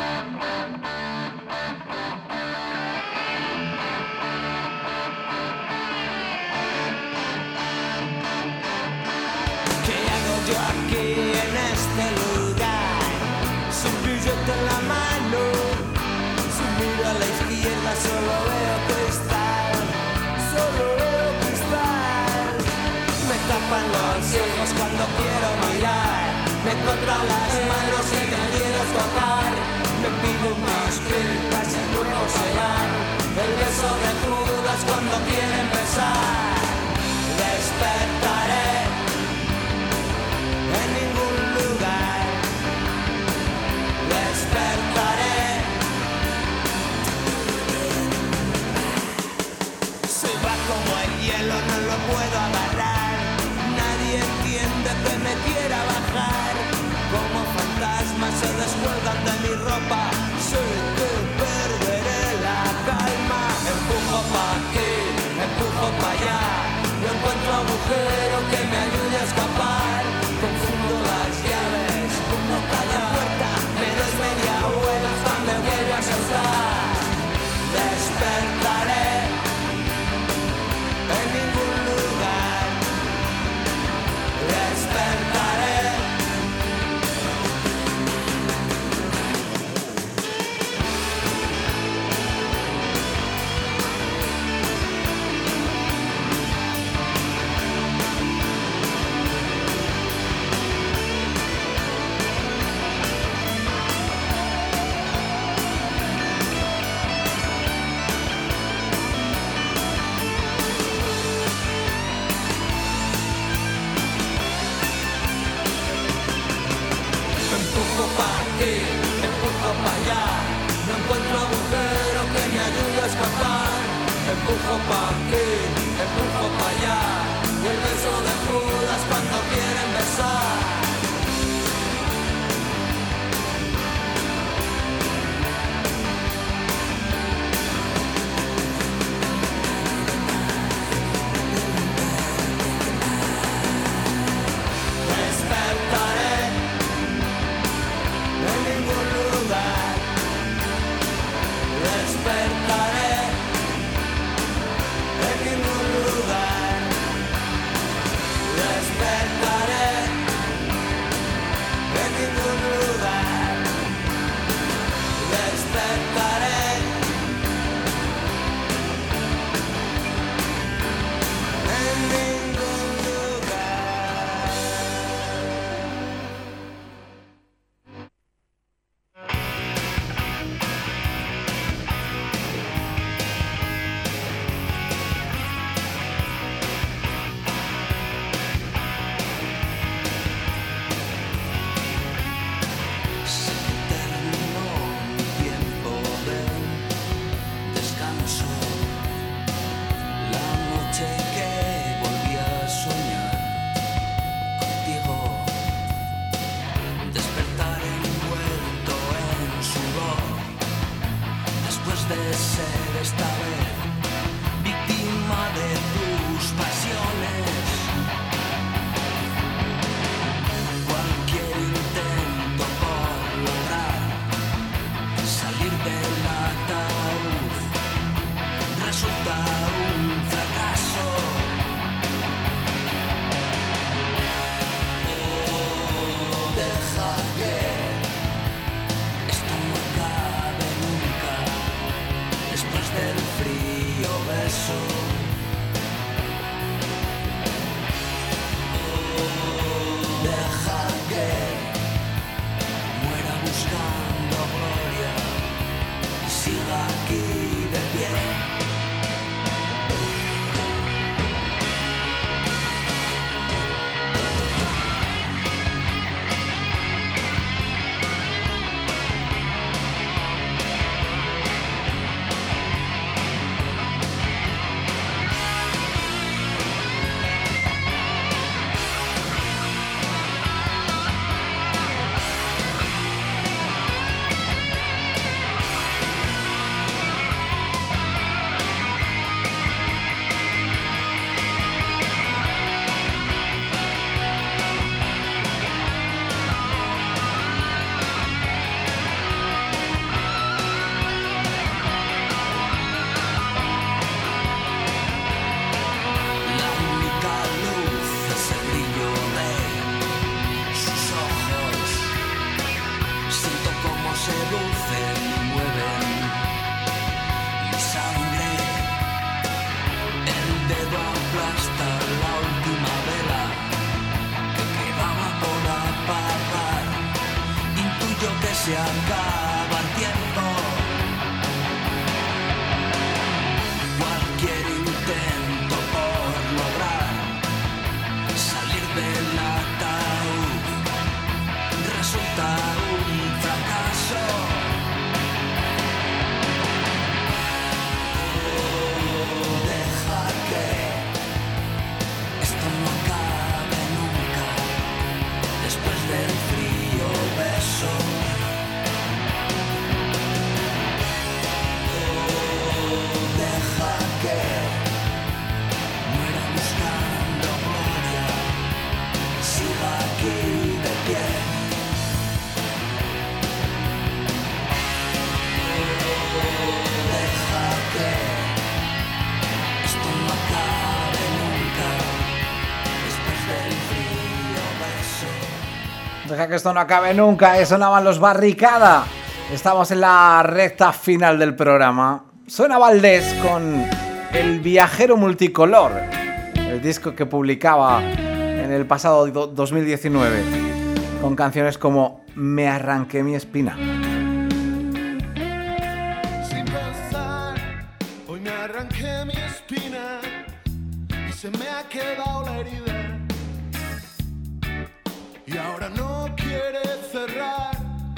Cuando quiero mirar, me cortan las manos y te quiero tocar. Me pido más pipas y luego se van. El beso de Judas cuando quieren besar. Despertaré en ningún lugar. Despertaré. Se va como el hielo, no lo puedo agarrar. Entiende que me quiera bajar. Como fantasmas se descuelgan de mi ropa. Sé que perderé la calma. Empujo pa' aquí, empujo pa' allá. No encuentro agujero que me ayude a escapar. Confundo las llaves, como cada puerta. Me doy media vuelta, me vuelvo a soltar. Despertaré en ningún lugar. Despertaré. Empujo pa' aquí, empujo pa' allá. Y el beso de Judas cuando quieren besar. Despertaré en ningún lugar. Despertaré. Deja que esto no acabe nunca, eso sonaban los Barricada. Estamos en la recta final del programa. Suena Valdés con El Viajero Multicolor, el disco que publicaba en el pasado dos mil diecinueve, con canciones como Me arranqué mi espina. Sin pensar, hoy me arranqué mi espina y se me ha quedado la herida. Y ahora no quiere cerrar.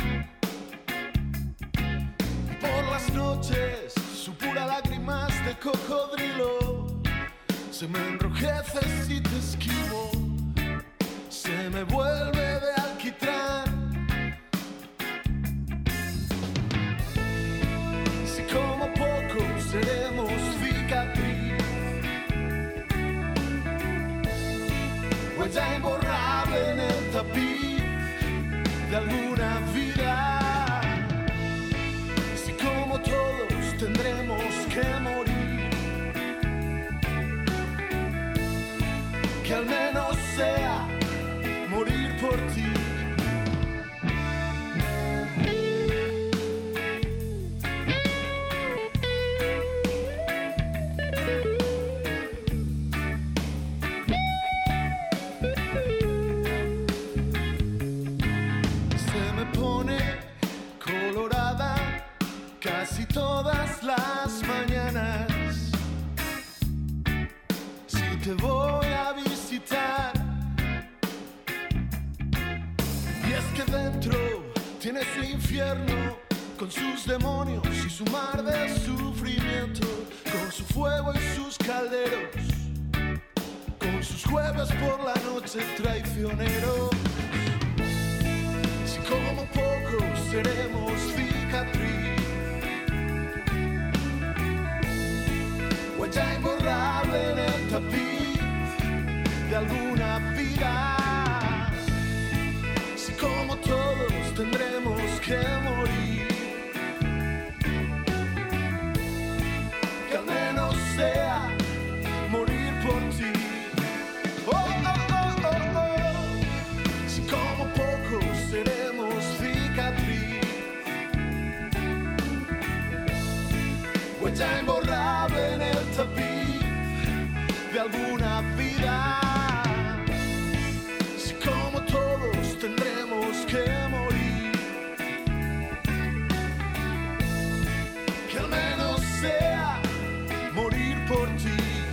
Por las noches su pura lágrimas de cocodrilo se me enrojece si te esquivo, se me vuelve de alquitrán. Si como poco seremos cicatriz, huella imborrable en el tapiz de alguna vida. Si como todos tendremos que morir, que al menos sea morir por ti. Se me pone colorada casi todas las mañanas si te voy a visitar. Y es que dentro tiene su infierno con sus demonios y su mar de sufrimiento, con su fuego y sus calderos, con sus jueves por la noche traicioneros. Si como poco seremos cicatriz, huella imborrable en el tapiz de alguna vida. Si como todos tendremos que morir, que al menos sea morir por ti. Oh, oh, oh, oh, oh. Si como poco seremos cicatriz, huella imborrable en el tapiz de alguna vida. Si como todos tendremos que morir, que al menos sea morir por ti.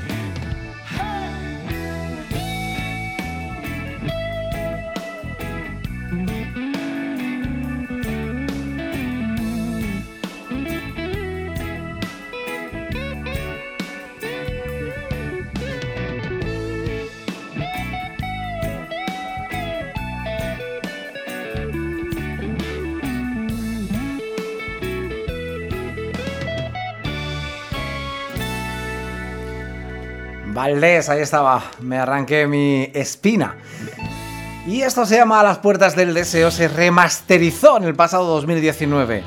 Valdés, ahí estaba, me arranqué mi espina. Y esto se llama A las puertas del deseo, se remasterizó en el pasado dos mil diecinueve.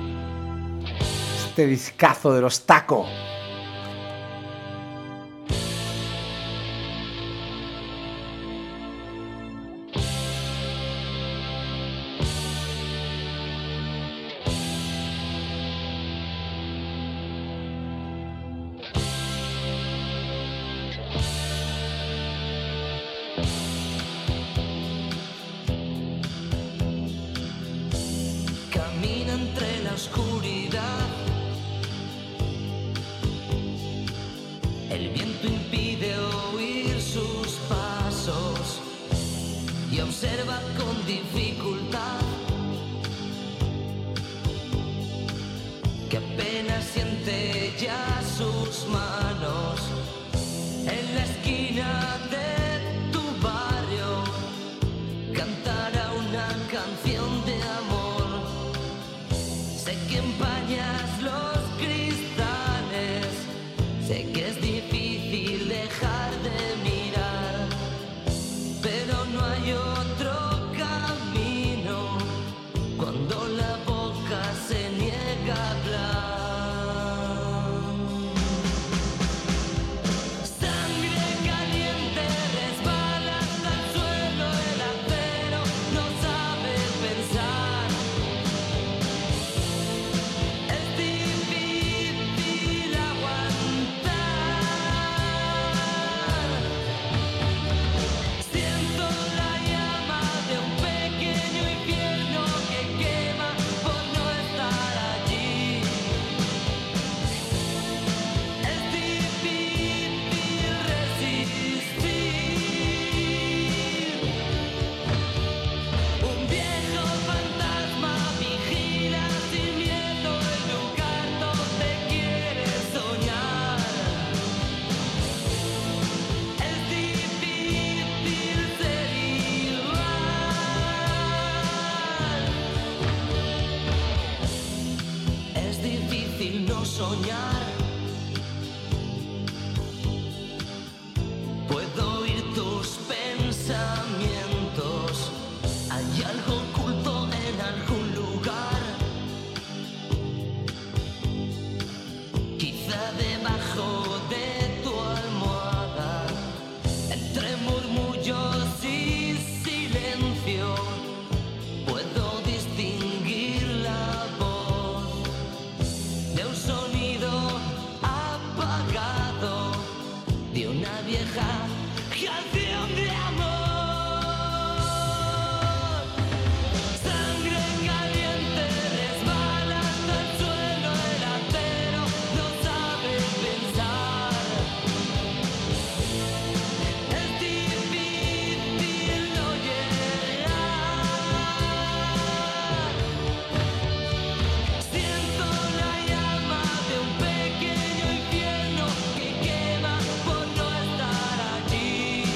Este discazo de los Taco. Camina entre la oscuridad, el viento impide oír sus pasos y observa con dificultad que apenas siente ya sus manos en la esquina de tu barrio. Cantará una canción de amor. Sé que empañas los cristales, sé que es difícil dejar de mirar, pero no hay otro camino cuando la boca se niega a hablar. una vieja canción de amor. Sangre caliente resbala hasta el suelo, el acero no sabe pensar. Es difícil no llegar. Siento la llama de un pequeño infierno que quema por no estar allí.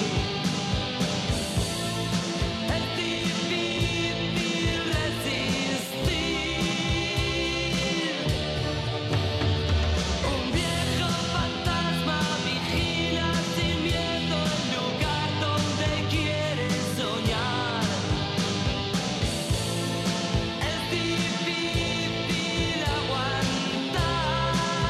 Es difícil resistir. Un viejo fantasma vigila sin miedo el lugar donde quiere soñar. Es difícil aguantar.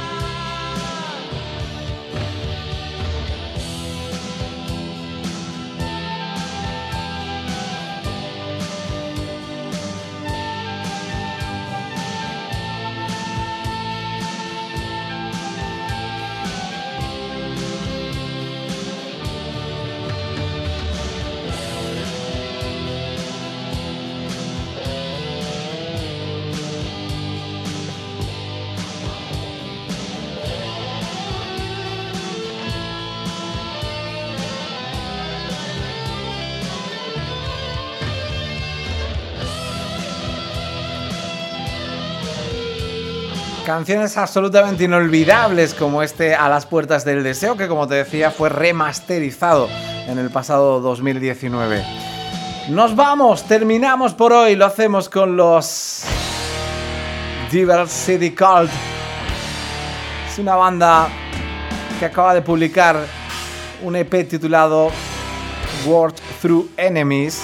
Canciones absolutamente inolvidables como este A las puertas del deseo, que como te decía fue remasterizado en el pasado dos mil diecinueve. Nos vamos, terminamos por hoy, lo hacemos con los Diversity Cult. Es una banda que acaba de publicar un E P titulado World Through Enemies.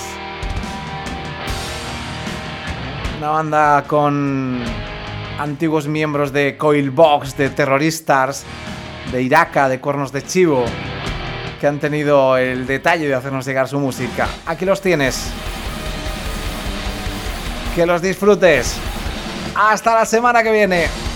Una banda con antiguos miembros de Coilbox, de Terroristars, de Iraka, de Cuernos de Chivo, que han tenido el detalle de hacernos llegar su música. Aquí los tienes. Que los disfrutes. Hasta la semana que viene.